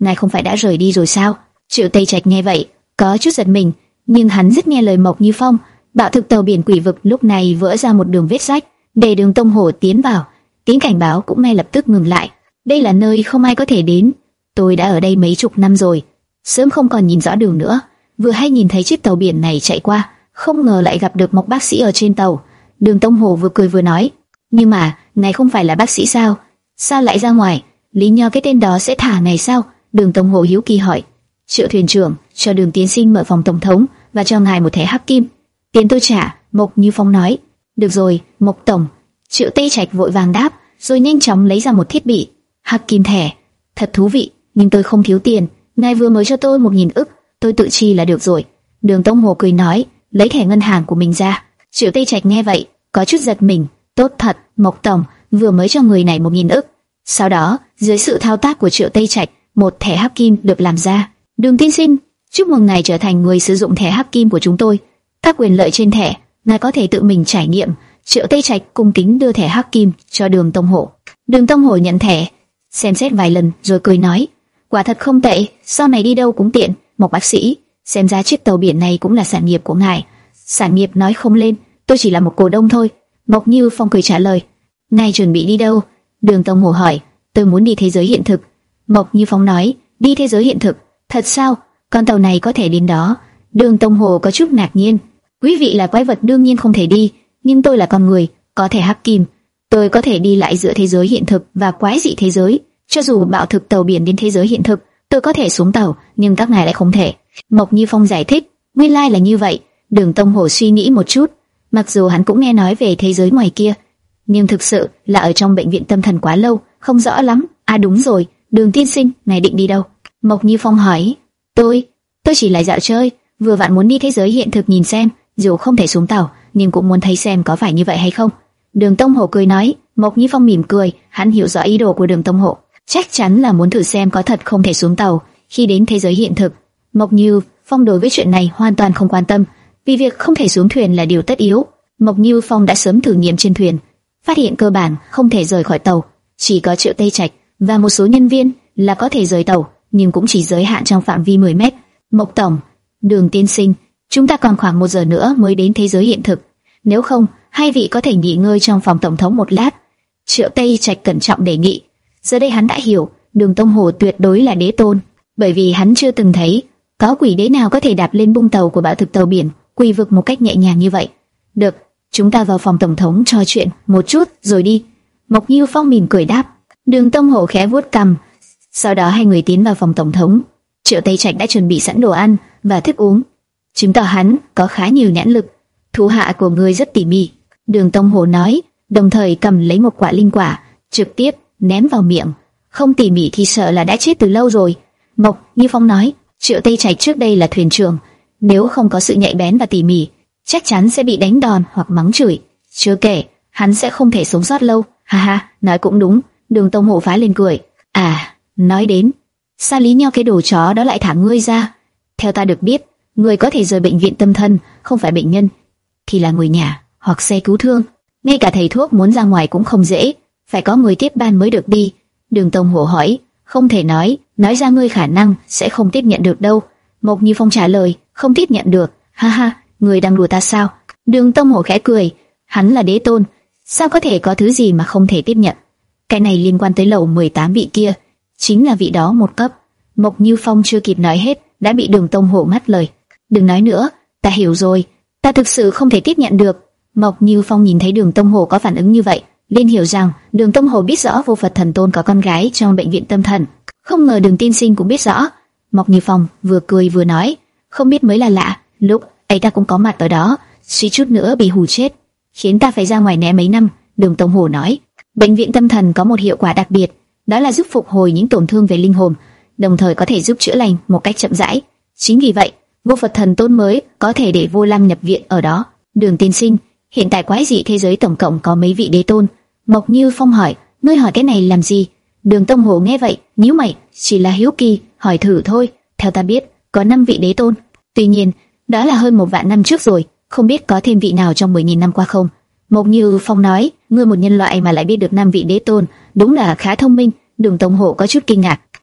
ngài không phải đã rời đi rồi sao? Triệu Tây Trạch nghe vậy, có chút giật mình, nhưng hắn rất nghe lời Mộc Như Phong. Bạo thực tàu biển quỷ vực lúc này vỡ ra một đường vết rách, để Đường Tông Hổ tiến vào. Tiếng cảnh báo cũng ngay lập tức ngừng lại. Đây là nơi không ai có thể đến. Tôi đã ở đây mấy chục năm rồi, sớm không còn nhìn rõ đường nữa. Vừa hay nhìn thấy chiếc tàu biển này chạy qua, không ngờ lại gặp được Mộc bác sĩ ở trên tàu. Đường Tông Hổ vừa cười vừa nói, nhưng mà ngài không phải là bác sĩ sao? Sao lại ra ngoài? Lý Nho cái tên đó sẽ thả ngài sao? Đường Tông Hổ hiếu kỳ hỏi. Triệu thuyền trưởng cho Đường tiên sinh mở phòng tổng thống và cho ngài một thẻ hắc kim. Tiền tôi trả. Mộc Như Phong nói. Được rồi, Mộc tổng. Triệu Tây Trạch vội vàng đáp, rồi nhanh chóng lấy ra một thiết bị. Hắc kim thẻ. Thật thú vị, nhưng tôi không thiếu tiền. Ngài vừa mới cho tôi một nghìn ức, tôi tự chi là được rồi. Đường Tông Hổ cười nói, lấy thẻ ngân hàng của mình ra. Triệu Tây Trạch nghe vậy, có chút giật mình. Tốt thật, Mộc tổng vừa mới cho người này một nghìn ức. Sau đó, dưới sự thao tác của Triệu Tây Trạch, một thẻ hắc kim được làm ra. Đường tiên sinh, chúc mừng ngài trở thành người sử dụng thẻ hắc kim của chúng tôi. Các quyền lợi trên thẻ, ngài có thể tự mình trải nghiệm. Triệu Tây Trạch cung kính đưa thẻ hắc kim cho Đường Tông Hổ. Đường Tông Hổ nhận thẻ, xem xét vài lần rồi cười nói, quả thật không tệ, sau này đi đâu cũng tiện. Mộc bác sĩ, xem ra chiếc tàu biển này cũng là sản nghiệp của ngài. Sản nghiệp nói không lên, tôi chỉ là một cổ đông thôi. Mộc Như Phong cười trả lời. Ngài chuẩn bị đi đâu? Đường Tông Hổ hỏi. Tôi muốn đi thế giới hiện thực. Mộc Như Phong nói. Đi thế giới hiện thực? Thật sao? Con tàu này có thể đến đó? Đường Tông Hổ có chút ngạc nhiên. Quý vị là quái vật đương nhiên không thể đi, nhưng tôi là con người, có thể hắc kim. Tôi có thể đi lại giữa thế giới hiện thực và quái dị thế giới. Cho dù bạo thực tàu biển đến thế giới hiện thực, tôi có thể xuống tàu, nhưng các ngài lại không thể. Mộc Như Phong giải thích. Nguyên lai là như vậy. Đường Tông Hổ suy nghĩ một chút. Mặc dù hắn cũng nghe nói về thế giới ngoài kia, nhưng thực sự là ở trong bệnh viện tâm thần quá lâu, không rõ lắm. À đúng rồi, Đường tiên sinh, ngài định đi đâu? Mộc Như Phong hỏi. Tôi, tôi chỉ là dạo chơi, vừa vặn muốn đi thế giới hiện thực nhìn xem, dù không thể xuống tàu, nhưng cũng muốn thấy xem có phải như vậy hay không. Đường Tông Hổ cười nói. Mộc Như Phong mỉm cười, hắn hiểu rõ ý đồ của Đường Tông Hổ, chắc chắn là muốn thử xem có thật không thể xuống tàu khi đến thế giới hiện thực. Mộc Như Phong đối với chuyện này hoàn toàn không quan tâm, vì việc không thể xuống thuyền là điều tất yếu. Mộc Như Phong đã sớm thử nghiệm trên thuyền, phát hiện cơ bản không thể rời khỏi tàu, chỉ có Triệu Tây Trạch và một số nhân viên là có thể rời tàu, nhưng cũng chỉ giới hạn trong phạm vi mười mét. Mộc tổng, Đường tiên sinh, chúng ta còn khoảng một giờ nữa mới đến thế giới hiện thực, nếu không, hai vị có thể nghỉ ngơi trong phòng tổng thống một lát. Triệu Tây Trạch cẩn trọng đề nghị. Giờ đây hắn đã hiểu, Đường Tông Hổ tuyệt đối là đế tôn, bởi vì hắn chưa từng thấy có quỷ đế nào có thể đạp lên bung tàu của bạo thực tàu biển quỷ vực một cách nhẹ nhàng như vậy. Được, chúng ta vào phòng tổng thống trò chuyện một chút rồi đi. Mộc Như Phong mỉm cười đáp. Đường Tông Hổ khẽ vuốt cằm. Sau đó hai người tiến vào phòng tổng thống. Triệu Tây Trạch đã chuẩn bị sẵn đồ ăn và thức uống, chứng tỏ hắn có khá nhiều nhãn lực. Thủ hạ của người rất tỉ mỉ, Đường Tông Hổ nói, đồng thời cầm lấy một quả linh quả, trực tiếp ném vào miệng. Không tỉ mỉ thì sợ là đã chết từ lâu rồi. Mộc Như Phong nói, Triệu Tây Trạch trước đây là thuyền trưởng, nếu không có sự nhạy bén và tỉ mỉ, chắc chắn sẽ bị đánh đòn hoặc mắng chửi. Chưa kể, hắn sẽ không thể sống sót lâu. Ha ha, nói cũng đúng. Đường Tông Hổ phá lên cười. À, nói đến, sao Lý Nho cái đồ chó đó lại thả ngươi ra? Theo ta được biết, người có thể rời bệnh viện tâm thần không phải bệnh nhân, thì là người nhà hoặc xe cứu thương. Ngay cả thầy thuốc muốn ra ngoài cũng không dễ, phải có người tiếp ban mới được đi. Đường Tông Hổ hỏi. Không thể nói, nói ra ngươi khả năng sẽ không tiếp nhận được đâu. Mộc Như Phong trả lời. Không tiếp nhận được? Ha ha, người đang đùa ta sao? Đường Tông Hổ khẽ cười. Hắn là đế tôn, sao có thể có thứ gì mà không thể tiếp nhận? Cái này liên quan tới lầu mười tám vị kia, chính là vị đó một cấp. Mộc Như Phong chưa kịp nói hết đã bị Đường Tông Hổ ngắt lời. Đừng nói nữa, ta hiểu rồi, ta thực sự không thể tiếp nhận được. Mộc Như Phong nhìn thấy Đường Tông Hổ có phản ứng như vậy, liền hiểu rằng Đường Tông Hổ biết rõ Vô Phật Thần Tôn có con gái trong bệnh viện tâm thần. Không ngờ Đường tiên sinh cũng biết rõ. Mộc Như Phong vừa cười vừa nói, không biết mới là lạ, lúc ấy ta cũng có mặt ở đó, suýt chút nữa bị hù chết, khiến ta phải ra ngoài né mấy năm. Đường Tông Hổ nói, bệnh viện tâm thần có một hiệu quả đặc biệt, đó là giúp phục hồi những tổn thương về linh hồn, đồng thời có thể giúp chữa lành một cách chậm rãi. Chính vì vậy, Vô Phật Thần Tôn mới có thể để Vô Lăng nhập viện ở đó. Đường tiên sinh, hiện tại quái dị thế giới tổng cộng có mấy vị đế tôn? Mộc Như Phong hỏi. Ngươi hỏi cái này làm gì? Đường Tông Hổ nghe vậy nhíu mày, chỉ là hiếu kỳ, hỏi thử thôi. Theo ta biết, có năm vị đế tôn. Tuy nhiên, đó là hơn một vạn năm trước rồi, không biết có thêm vị nào trong mười nghìn năm qua không? Mộc Như Phong nói. Ngươi một nhân loại mà lại biết được năm vị đế tôn, đúng là khá thông minh. Đường Tông Hổ có chút kinh ngạc.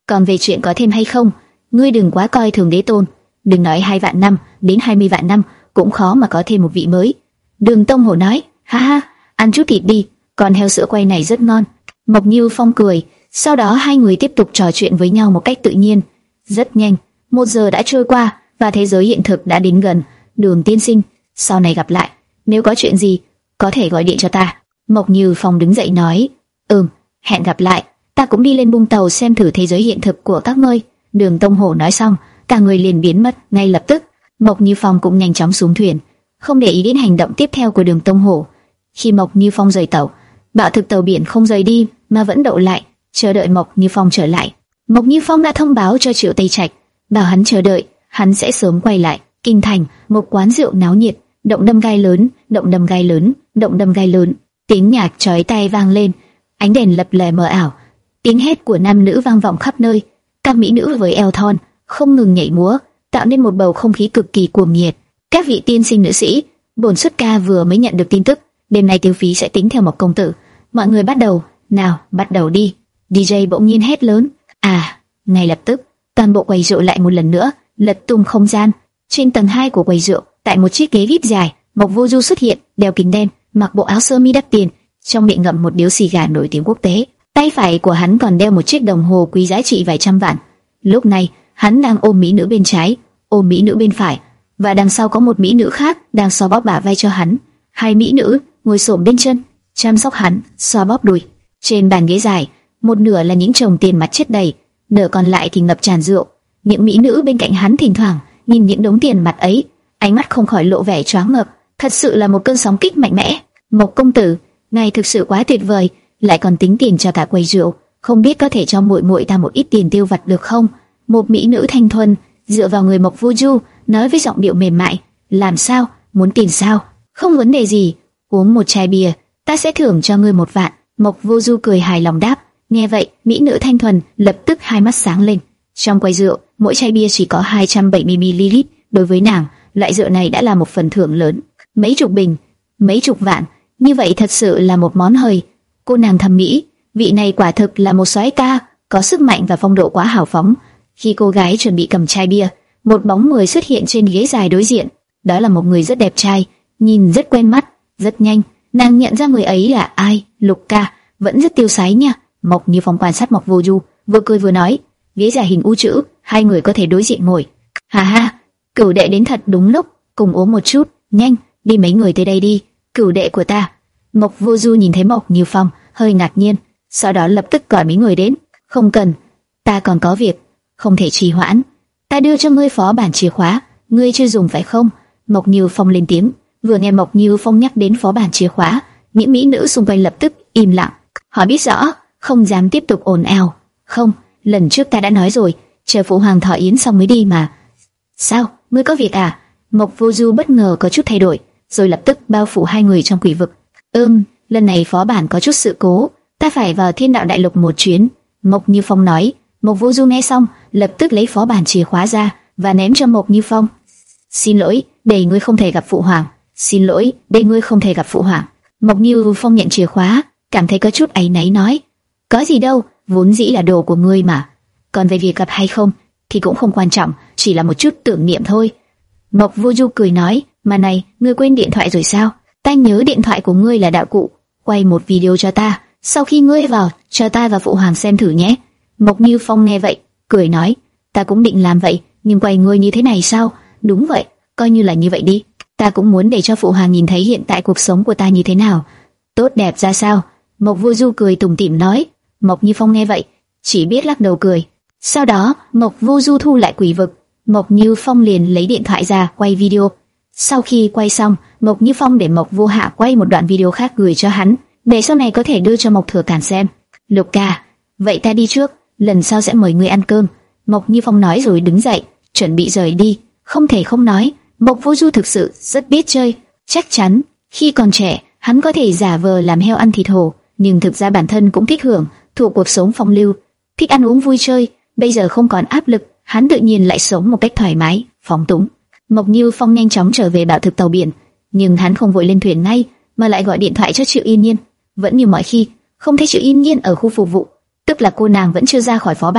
Còn về chuyện có thêm hay không, ngươi đừng quá coi thường đế tôn. Đừng nói hai vạn năm, đến hai mươi vạn năm cũng khó mà có thêm một vị mới. Đường Tông Hổ nói, ha ha, ăn chút thịt đi, con heo sữa quay này rất ngon. Mộc Như Phong cười, sau đó hai người tiếp tục trò chuyện với nhau một cách tự nhiên. Rất nhanh, một giờ đã trôi qua và thế giới hiện thực đã đến gần. Đường tiên sinh, sau này gặp lại, nếu có chuyện gì, có thể gọi điện cho ta. Mộc Như Phong đứng dậy nói, ừm, hẹn gặp lại, ta cũng đi lên bung tàu xem thử thế giới hiện thực của các ngươi. Đường Tông Hổ nói xong, cả người liền biến mất ngay lập tức. Mộc Như Phong cũng nhanh chóng xuống thuyền, không để ý đến hành động tiếp theo của Đường Tông Hổ. Khi Mộc Như Phong rời tàu, bạo thực tàu biển không rời đi mà vẫn đậu lại, chờ đợi Mộc Như Phong trở lại. Mộc Như Phong đã thông báo cho Triệu Tây Trạch, bảo hắn chờ đợi, hắn sẽ sớm quay lại. Kinh thành, một quán rượu náo nhiệt, động đâm gai lớn, động đâm gai lớn, động đâm gai lớn, tiếng nhạc chói tai vang lên, ánh đèn lập lè mờ ảo, tiếng hét của nam nữ vang vọng khắp nơi. Các mỹ nữ với eo thon không ngừng nhảy múa, tạo nên một bầu không khí cực kỳ cuồng nhiệt. Các vị tiên sinh nữ sĩ, bổn xuất ca vừa mới nhận được tin tức, đêm nay tiêu phí sẽ tính theo Mộc công tử. Mọi người bắt đầu, nào, bắt đầu đi. đi giây bỗng nhiên hét lớn. À, ngay lập tức, toàn bộ quầy rượu lại một lần nữa lật tung không gian. Trên tầng hai của quầy rượu, tại một chiếc ghế vip dài, Mộc Vô Du xuất hiện, đeo kính đen, mặc bộ áo sơ mi đắt tiền, trong miệng ngậm một điếu xì gà nổi tiếng quốc tế. Tay phải của hắn còn đeo một chiếc đồng hồ quý giá trị vài trăm vạn. Lúc này, hắn đang ôm mỹ nữ bên trái, ôm mỹ nữ bên phải, và đằng sau có một mỹ nữ khác đang xoa bóp bả vai cho hắn. Hai mỹ nữ ngồi xổm bên chân, chăm sóc hắn, xoa bóp đùi. Trên bàn ghế dài, một nửa là những chồng tiền mặt chất đầy, nửa còn lại thì ngập tràn rượu. Những mỹ nữ bên cạnh hắn thỉnh thoảng nhìn những đống tiền mặt ấy, ánh mắt không khỏi lộ vẻ choáng ngợp. Thật sự là một cơn sóng kích mạnh mẽ. Mộc công tử, ngài thực sự quá tuyệt vời, lại còn tính tiền cho cả quầy rượu. Không biết có thể cho muội muội ta một ít tiền tiêu vặt được không? Một mỹ nữ thanh thuần dựa vào người Mộc Vô Du, nói với giọng điệu mềm mại. Làm sao? Muốn tiền sao? Không vấn đề gì, uống một chai bia, ta sẽ thưởng cho ngươi một vạn. Mộc Vô Du cười hài lòng đáp. Nghe vậy, mỹ nữ thanh thuần lập tức hai mắt sáng lên. Trong quầy rượu, mỗi chai bia chỉ có hai trăm bảy mươi mi li lít, đối với nàng, loại rượu này đã là một phần thưởng lớn. Mấy chục bình, mấy chục vạn, như vậy thật sự là một món hời. Cô nàng thầm nghĩ, vị này quả thực là một soái ca, có sức mạnh và phong độ quá hào phóng. Khi cô gái chuẩn bị cầm chai bia, một bóng người xuất hiện trên ghế dài đối diện. Đó là một người rất đẹp trai, nhìn rất quen mắt. Rất nhanh, nàng nhận ra người ấy là ai. Lục ca, vẫn rất tiêu sái nha. Mộc Như Phong quan sát Mộc Vô Du, vừa cười vừa nói, ghế dài hình u chữ, hai người có thể đối diện ngồi. Hà ha, cửu đệ đến thật đúng lúc, cùng uống một chút. Nhanh, đi mấy người tới đây đi, cửu đệ của ta. Mộc Vô Du nhìn thấy Mộc Như Phong, hơi ngạc nhiên, sau đó lập tức gọi mấy người đến. Không cần, ta còn có việc, không thể trì hoãn. Ta đưa cho ngươi phó bản chìa khóa, ngươi chưa dùng phải không? Mộc Như Phong lên tiếng. Vừa nghe Mộc Như Phong nhắc đến phó bản chìa khóa, những mỹ nữ xung quanh lập tức im lặng. Họ biết rõ, không dám tiếp tục ồn ào. Không, lần trước ta đã nói rồi, chờ phụ hoàng thọ yến xong mới đi mà. Sao, ngươi có việc à? Mộc Vô Du bất ngờ có chút thay đổi, rồi lập tức bao phủ hai người trong quỷ vực. Ừm, lần này phó bản có chút sự cố, ta phải vào Thiên Đạo Đại Lục một chuyến. Mộc Như Phong nói. Mộc Vô Du nghe xong, lập tức lấy phó bản chìa khóa ra và ném cho Mộc Như Phong. Xin lỗi, đây ngươi không thể gặp phụ hoàng. Xin lỗi, đây ngươi không thể gặp phụ hoàng. Mộc Như Phong nhận chìa khóa, cảm thấy có chút áy náy nói, có gì đâu, vốn dĩ là đồ của ngươi mà. Còn về việc gặp hay không thì cũng không quan trọng, chỉ là một chút tưởng niệm thôi. Mộc Vô Du cười nói, mà này, ngươi quên điện thoại rồi sao? Ta nhớ điện thoại của ngươi là đạo cụ, quay một video cho ta, sau khi ngươi vào, cho ta và phụ hoàng xem thử nhé. Mộc Như Phong nghe vậy, cười nói, ta cũng định làm vậy, nhưng quay ngươi như thế này sao? Đúng vậy, coi như là như vậy đi. Ta cũng muốn để cho phụ hoàng nhìn thấy hiện tại cuộc sống của ta như thế nào, tốt đẹp ra sao. Mộc Vô Du cười tủm tỉm nói. Mộc Như Phong nghe vậy, chỉ biết lắc đầu cười. Sau đó, Mộc Vô Du thu lại quỷ vực, Mộc Như Phong liền lấy điện thoại ra quay video. Sau khi quay xong, Mộc Như Phong để Mộc Vô Hạ quay một đoạn video khác gửi cho hắn, để sau này có thể đưa cho Mộc Thừa Càn xem. Lục ca, vậy ta đi trước, lần sau sẽ mời ngươi ăn cơm. Mộc Như Phong nói rồi đứng dậy, chuẩn bị rời đi. Không thể không nói, Mộc Vô Du thực sự rất biết chơi. Chắc chắn, khi còn trẻ, hắn có thể giả vờ làm heo ăn thịt hổ, nhưng thực ra bản thân cũng thích hưởng thụ cuộc sống phong lưu, thích ăn uống vui chơi. Bây giờ không còn áp lực, hắn tự nhiên lại sống một cách thoải mái, phóng túng. Mộc Như Phong nhanh chóng trở về bạo thực tàu biển, nhưng hắn không vội lên thuyền ngay, mà lại gọi điện thoại cho Triệu Yên Nhiên. Vẫn như mọi khi, không thấy Triệu Yên Nhiên ở khu phục vụ, tức là cô nàng vẫn chưa ra khỏi phó bản.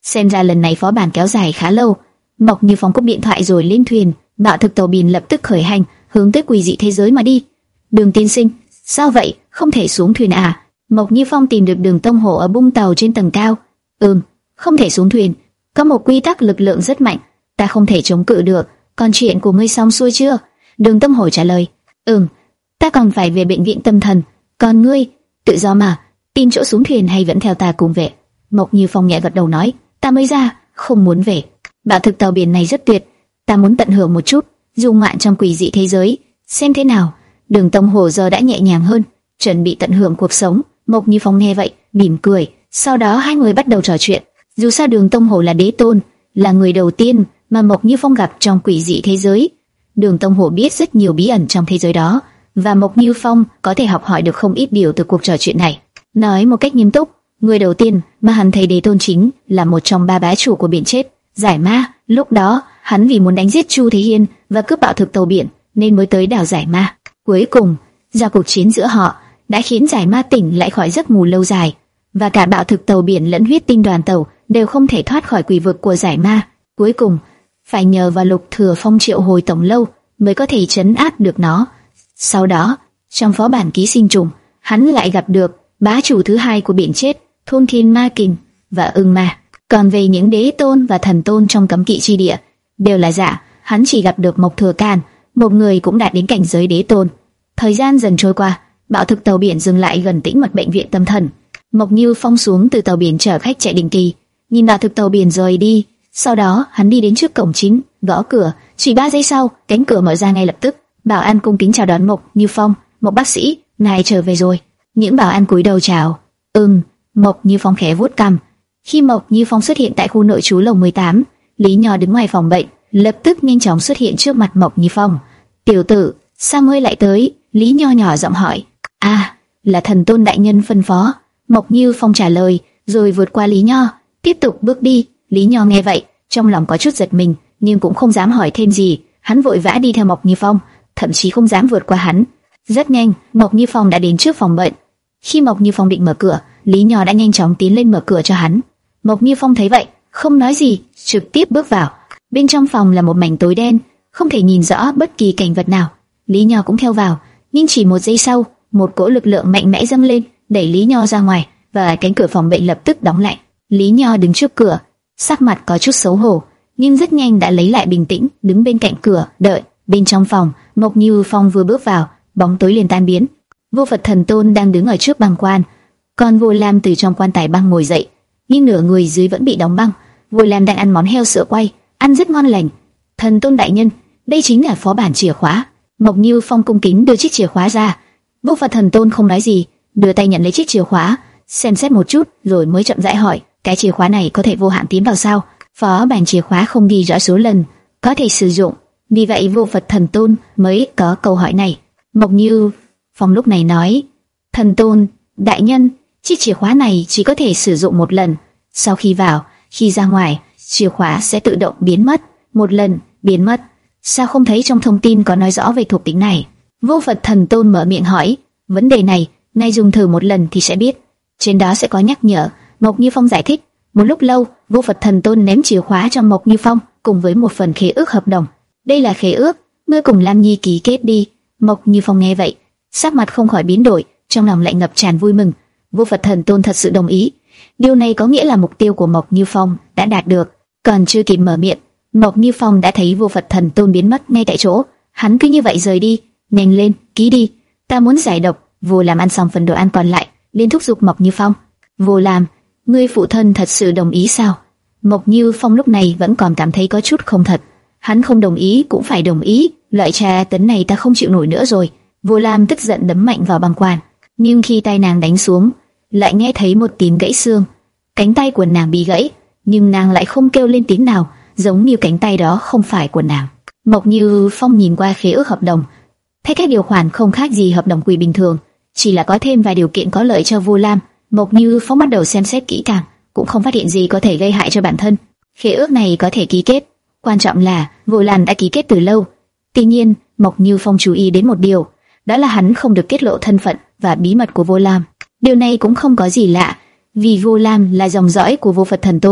Xem ra lần này phó bản kéo dài khá lâu. Mộc Như Phong cúp điện thoại rồi lên thuyền. Bạo thực tàu biển lập tức khởi hành, hướng tới quỷ dị thế giới mà đi. Đường tiên sinh, sao vậy? Không thể xuống thuyền à? Mộc Như Phong tìm được Đường Tông Hổ ở bung tàu trên tầng cao. Ừm, không thể xuống thuyền. Có một quy tắc lực lượng rất mạnh, ta không thể chống cự được. Còn chuyện của ngươi xong xuôi chưa? Đường Tông Hổ trả lời. Ừm, ta còn phải về bệnh viện tâm thần. Còn ngươi, tự do mà, tìm chỗ xuống thuyền hay vẫn theo ta cùng về? Mộc Như Phong nhẹ gật đầu nói, ta mới ra, không muốn về. Bạo thực tàu biển này rất tuyệt, ta muốn tận hưởng một chút, du ngoạn trong quỷ dị thế giới, xem thế nào. Đường Tông Hổ giờ đã nhẹ nhàng hơn, chuẩn bị tận hưởng cuộc sống. Mộc Như Phong nghe vậy, mỉm cười. Sau đó hai người bắt đầu trò chuyện. Dù sao Đường Tông Hổ là đế tôn, là người đầu tiên mà Mộc Như Phong gặp trong quỷ dị thế giới. Đường Tông Hổ biết rất nhiều bí ẩn trong thế giới đó, và Mộc Như Phong có thể học hỏi được không ít điều từ cuộc trò chuyện này. Nói một cách nghiêm túc, người đầu tiên mà hắn thấy đế tôn chính là một trong ba bá chủ của biển chết, Giải Ma. Lúc đó, hắn vì muốn đánh giết Chu Thế Hiên và cướp bạo thực tàu biển nên mới tới đảo Giải Ma. Cuối cùng, do cuộc chiến giữa họ đã khiến Giải Ma tỉnh lại khỏi giấc ngủ lâu dài, và cả bạo thực tàu biển lẫn huyết tinh đoàn tàu đều không thể thoát khỏi quỷ vực của Giải Ma. Cuối cùng, phải nhờ vào Lục Thừa Phong triệu hồi tổng lâu mới có thể trấn áp được nó. Sau đó, trong phó bản ký sinh trùng, hắn lại gặp được bá chủ thứ hai của biển chết, Thôn Thiên Ma Kình và Ưng Ma. Còn về những đế tôn và thần tôn trong cấm kỵ chi địa, đều là giả. Hắn chỉ gặp được Mộc Thừa Can, một người cũng đạt đến cảnh giới đế tôn. Thời gian dần trôi qua, bạo thực tàu biển dừng lại gần tĩnh mật bệnh viện tâm thần. Mộc Như Phong xuống từ tàu biển chở khách chạy định kỳ, nhìn bạo thực tàu biển rời đi. Sau đó, hắn đi đến trước cổng chính, gõ cửa. Chỉ ba giây sau, cánh cửa mở ra ngay lập tức. Bảo an cung kính chào đón Mộc Như Phong. Mộc bác sĩ, ngài trở về rồi. Những bảo an cúi đầu chào. Ừm. Mộc Như Phong khẽ vuốt cằm. Khi Mộc Như Phong xuất hiện tại khu nội trú lầu mười tám, Lý Nho đứng ngoài phòng bệnh, lập tức nhanh chóng xuất hiện trước mặt Mộc Như Phong. Tiểu tử, sao ngươi lại tới? Lý Nho nhỏ giọng hỏi. À, là thần tôn đại nhân phân phó. Mộc Như Phong trả lời, rồi vượt qua Lý Nho, tiếp tục bước đi. Lý Nho nghe vậy, trong lòng có chút giật mình, nhưng cũng không dám hỏi thêm gì. Hắn vội vã đi theo Mộc Như Phong, thậm chí không dám vượt qua hắn. Rất nhanh, Mộc Như Phong đã đến trước phòng bệnh. Khi Mộc Như Phong định mở cửa, Lý Nho đã nhanh chóng tiến lên mở cửa cho hắn. Mộc Như Phong thấy vậy, không nói gì, trực tiếp bước vào. Bên trong phòng là một mảnh tối đen, không thể nhìn rõ bất kỳ cảnh vật nào. Lý Nho cũng theo vào, nhưng chỉ một giây sau, một cỗ lực lượng mạnh mẽ dâng lên, đẩy Lý Nho ra ngoài, và cánh cửa phòng bệnh lập tức đóng lại. Lý Nho đứng trước cửa, sắc mặt có chút xấu hổ, nhưng rất nhanh đã lấy lại bình tĩnh, đứng bên cạnh cửa đợi. Bên trong phòng, Mộc Như Phong vừa bước vào, bóng tối liền tan biến. Vô Phật Thần Tôn đang đứng ở trước băng quan, còn Vô Lam từ trong quan tài băng ngồi dậy, nhưng nửa người dưới vẫn bị đóng băng. Vô Lam đang ăn món heo sữa quay, ăn rất ngon lành. Thần Tôn đại nhân, đây chính là phó bản chìa khóa. Mộc Như Phong cung kính đưa chiếc chìa khóa ra. Vô Phật Thần Tôn không nói gì, đưa tay nhận lấy chiếc chìa khóa, xem xét một chút rồi mới chậm rãi hỏi, cái chìa khóa này có thể vô hạn tiến vào sao? Phó bản chìa khóa không ghi rõ số lần có thể sử dụng, vì vậy Vô Phật Thần Tôn mới có câu hỏi này. Mộc Như Phong lúc này nói, Thần Tôn đại nhân, chiếc chìa khóa này chỉ có thể sử dụng một lần. Sau khi vào, khi ra ngoài, chìa khóa sẽ tự động biến mất. Một lần biến mất. Sao không thấy trong thông tin có nói rõ về thuộc tính này? Vô Phật Thần Tôn mở miệng hỏi. Vấn đề này, nay dùng thử một lần thì sẽ biết. Trên đó sẽ có nhắc nhở. Mộc Như Phong giải thích. Một lúc lâu, Vô Phật Thần Tôn ném chìa khóa cho Mộc Như Phong cùng với một phần khế ước hợp đồng. Đây là khế ước, ngươi cùng Lam Nhi ký kết đi. Mộc Như Phong nghe vậy, sắc mặt không khỏi biến đổi, trong lòng lại ngập tràn vui mừng. Vô Phật Thần Tôn thật sự đồng ý. Điều này có nghĩa là mục tiêu của Mộc Như Phong đã đạt được. Còn chưa kịp mở miệng, Mộc Như Phong đã thấy Vô Phật Thần Tôn biến mất ngay tại chỗ. Hắn cứ như vậy rời đi. Nhanh lên, ký đi, ta muốn giải độc. Vô Lam ăn xong phần đồ ăn còn lại, liền thúc giục Mộc Như Phong. Vô Lam, ngươi phụ thân thật sự đồng ý sao? Mộc Như Phong lúc này vẫn còn cảm thấy có chút không thật. Hắn không đồng ý cũng phải đồng ý, loại tra tấn này ta không chịu nổi nữa rồi. Vô Lam tức giận đấm mạnh vào băng quan, nhưng khi tay nàng đánh xuống, lại nghe thấy một tiếng gãy xương. Cánh tay của nàng bị gãy, nhưng nàng lại không kêu lên tiếng nào, giống như cánh tay đó không phải của nàng. Mộc Như Phong nhìn qua khế ước hợp đồng, thấy các điều khoản không khác gì hợp đồng quỷ bình thường, chỉ là có thêm vài điều kiện có lợi cho Vô Lam. Mộc Như Phong bắt đầu xem xét kỹ càng, cũng không phát hiện gì có thể gây hại cho bản thân. Khế ước này có thể ký kết, quan trọng là Vô Lam đã ký kết từ lâu. Tuy nhiên, Mộc Như Phong chú ý đến một điều, đó là hắn không được tiết lộ thân phận và bí mật của Vô Lam. Điều này cũng không có gì lạ, vì Vô Lam là dòng dõi của Vô Phật Thần Tôn,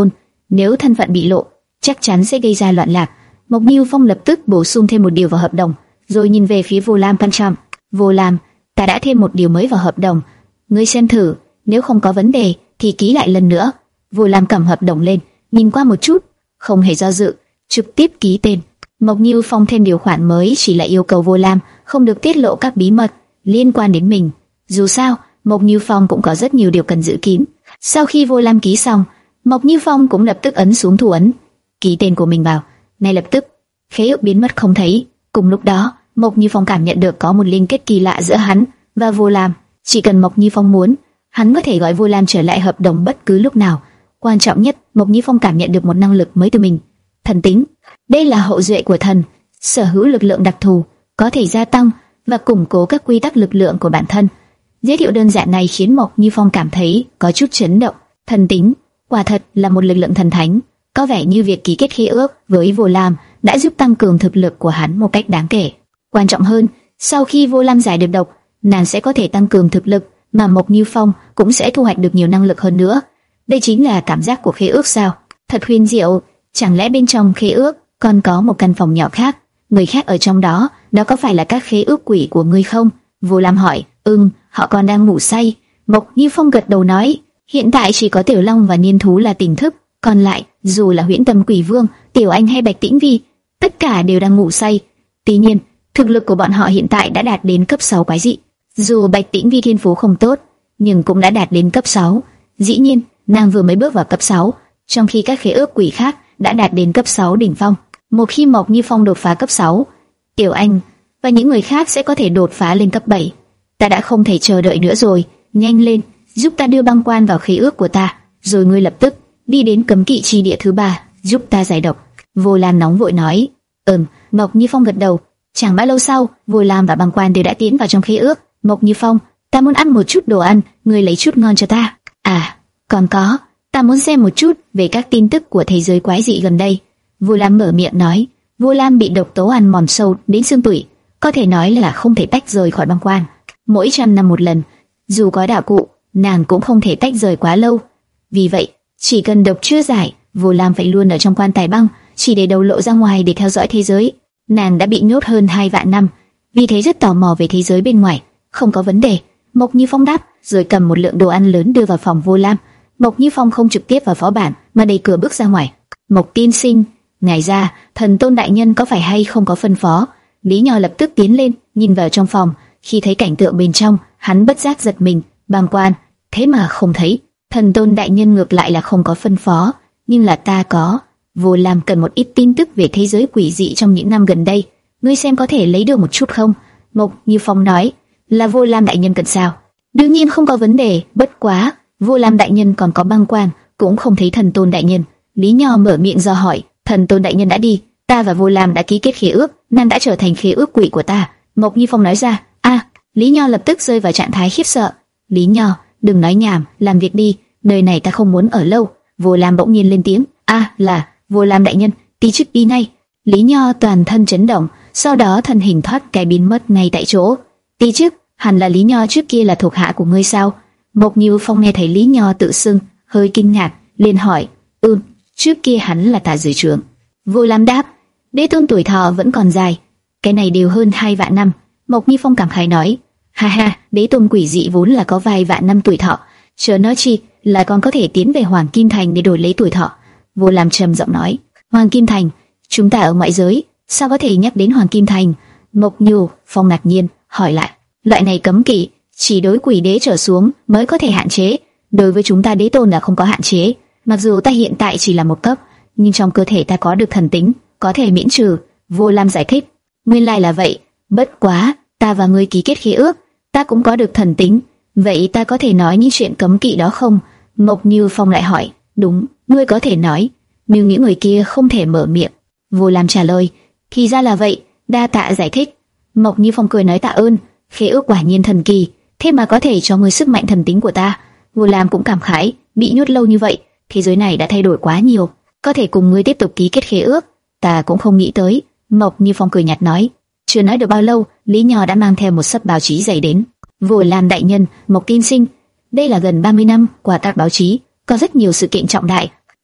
nếu thân phận bị lộ, chắc chắn sẽ gây ra loạn lạc. Mộc Như Phong lập tức bổ sung thêm một điều vào hợp đồng, rồi nhìn về phía Vô Lam Pancham. Vô Lam, ta đã thêm một điều mới vào hợp đồng, ngươi xem thử, nếu không có vấn đề thì ký lại lần nữa. Vô Lam cầm hợp đồng lên, nhìn qua một chút, không hề do dự, trực tiếp ký tên. Mộc Như Phong thêm điều khoản mới chỉ là yêu cầu Vô Lam không được tiết lộ các bí mật liên quan đến mình. Dù sao, Mộc Như Phong cũng có rất nhiều điều cần giữ kín. Sau khi Vô Lam ký xong, Mộc Như Phong cũng lập tức ấn xuống thủ ấn, ký tên của mình vào. Ngay lập tức, khế ước biến mất không thấy. Cùng lúc đó, Mộc Như Phong cảm nhận được có một liên kết kỳ lạ giữa hắn và Vô Lam. Chỉ cần Mộc Như Phong muốn, hắn có thể gọi Vô Lam trở lại hợp đồng bất cứ lúc nào. Quan trọng nhất, Mộc Như Phong cảm nhận được một năng lực mới từ mình, thần tính. Đây là hậu duệ của thần, sở hữu lực lượng đặc thù, có thể gia tăng và củng cố các quy tắc lực lượng của bản thân. Giới thiệu đơn giản này khiến Mộc Như Phong cảm thấy có chút chấn động. Thần tính, quả thật là một lực lượng thần thánh. Có vẻ như việc ký kết khế ước với Vô Lam đã giúp tăng cường thực lực của hắn một cách đáng kể. Quan trọng hơn, sau khi Vô Lam giải được độc, nàng sẽ có thể tăng cường thực lực, mà Mộc Như Phong cũng sẽ thu hoạch được nhiều năng lực hơn nữa. Đây chính là cảm giác của khế ước sao? Thật huyền diệu. Chẳng lẽ bên trong khế ước còn có một căn phòng nhỏ khác, người khác ở trong đó, đó có phải là các khế ước quỷ của ngươi không? Vô Lam hỏi. Ừm, họ còn đang ngủ say. Mộc Như Phong gật đầu nói. Hiện tại chỉ có Tiểu Long và Niên Thú là tỉnh thức, còn lại, dù là Huyễn Tâm Quỷ Vương, Tiểu Anh hay Bạch Tĩnh Vi, tất cả đều đang ngủ say. Tuy nhiên, thực lực của bọn họ hiện tại đã đạt đến cấp sáu quái dị. Dù Bạch Tĩnh Vi thiên phú không tốt, nhưng cũng đã đạt đến cấp sáu. Dĩ nhiên, nàng vừa mới bước vào cấp sáu, trong khi các khế ước quỷ khác đã đạt đến cấp sáu đỉnh phong. Một khi Mộc Như Phong đột phá cấp sáu, Tiểu Anh và những người khác sẽ có thể đột phá lên cấp bảy. Ta đã không thể chờ đợi nữa rồi, nhanh lên, giúp ta đưa băng quan vào khế ước của ta, rồi ngươi lập tức đi đến cấm kỵ chi địa thứ ba, giúp ta giải độc. Vô Lam nóng vội nói. Ừm, Mộc Như Phong gật đầu. Chẳng bao lâu sau, Vô Lam và băng quan đều đã tiến vào trong khế ước. Mộc Như Phong, ta muốn ăn một chút đồ ăn, ngươi lấy chút ngon cho ta. À, còn có, ta muốn xem một chút về các tin tức của thế giới quái dị gần đây. Vô Lam mở miệng nói. Vô Lam bị độc tố ăn mòn sâu đến xương tủy, có thể nói là không thể tách rời khỏi băng quan. Mỗi trăm năm một lần, dù có đạo cụ, nàng cũng không thể tách rời quá lâu. Vì vậy, chỉ cần độc chưa giải, Vô Lam phải luôn ở trong quan tài băng, chỉ để đầu lộ ra ngoài để theo dõi thế giới. Nàng đã bị nhốt hơn hai vạn năm, vì thế rất tò mò về thế giới bên ngoài. Không có vấn đề, Mộc Như Phong đáp, rồi cầm một lượng đồ ăn lớn đưa vào phòng Vô Lam. Mộc Như Phong không trực tiếp vào phó bản, mà đẩy cửa bước ra ngoài. Mộc tiên sinh, ngài ra, thần tôn đại nhân có phải hay không có phân phó? Lý Nho lập tức tiến lên, nhìn vào trong phòng. Khi thấy cảnh tượng bên trong, hắn bất giác giật mình. Bàng quan, thế mà không thấy. Thần tôn đại nhân ngược lại là không có phân phó, nhưng là ta có. Vô Lam cần một ít tin tức về thế giới quỷ dị trong những năm gần đây, ngươi xem có thể lấy được một chút không? Mộc Như Phong nói. Là Vô Lam đại nhân cần sao? Đương nhiên không có vấn đề, bất quá Vô Lam đại nhân còn có băng quan, cũng không thấy thần tôn đại nhân. Lý Nho mở miệng do hỏi. Thần tôn đại nhân đã đi, ta và Vô Lam đã ký kết khế ước, nàng đã trở thành khế ước quỷ của ta. Mộc Như Phong nói ra. A, Lý Nho lập tức rơi vào trạng thái khiếp sợ. Lý Nho, đừng nói nhảm, làm việc đi, nơi này ta không muốn ở lâu. Vô Lam bỗng nhiên lên tiếng. A, là Vô Lam đại nhân, ti chức đi ngay. Lý Nho toàn thân chấn động, sau đó thân hình thoát cái biến mất ngay tại chỗ. Ti chức, hẳn là Lý Nho trước kia là thuộc hạ của ngươi sao? Mộc Như Phong nghe thấy Lý Nho tự xưng, hơi kinh ngạc, liền hỏi. Ừ, trước kia hắn là tả dưới trướng. Vô Lam đáp. Đế tôn tuổi thọ vẫn còn dài, cái này đều hơn hai vạn năm. Mộc Như Phong cảm khái nói. Ha ha, đế tôn quỷ dị vốn là có vài vạn năm tuổi thọ, chờ nói chi là còn có thể tiến về Hoàng Kim Thành để đổi lấy tuổi thọ. Vô Lam trầm giọng nói. Hoàng Kim Thành, chúng ta ở ngoại giới, sao có thể nhắc đến Hoàng Kim Thành? Mộc Như Phong ngạc nhiên hỏi lại. Loại này cấm kỵ, chỉ đối quỷ đế trở xuống mới có thể hạn chế, đối với chúng ta đế tôn là không có hạn chế. Mặc dù ta hiện tại chỉ là một cấp, nhưng trong cơ thể ta có được thần tính, có thể miễn trừ. Vô Lam giải thích. Nguyên lai là vậy, bất quá ta và ngươi ký kết khế ước, ta cũng có được thần tính, vậy ta có thể nói những chuyện cấm kỵ đó không? Mộc Như Phong lại hỏi. Đúng, ngươi có thể nói, nhưng những người kia không thể mở miệng. Vô Lam trả lời. Thì ra là vậy, đa tạ giải thích. Mộc Như Phong cười nói tạ ơn. Khế ước quả nhiên thần kỳ, thế mà có thể cho ngươi sức mạnh thần tính của ta. Vô Lam cũng cảm khái, bị nhốt lâu như vậy, thế giới này đã thay đổi quá nhiều, có thể cùng ngươi tiếp tục ký kết khế ước, ta cũng không nghĩ tới. Mộc Như Phong cười nhạt nói. Chưa nói được bao lâu, Lý Nho đã mang theo một sấp báo chí dày đến. Vô Lam đại nhân, Mộc tiên sinh, đây là gần ba mươi năm quà tặng báo chí, có rất nhiều sự kiện trọng đại.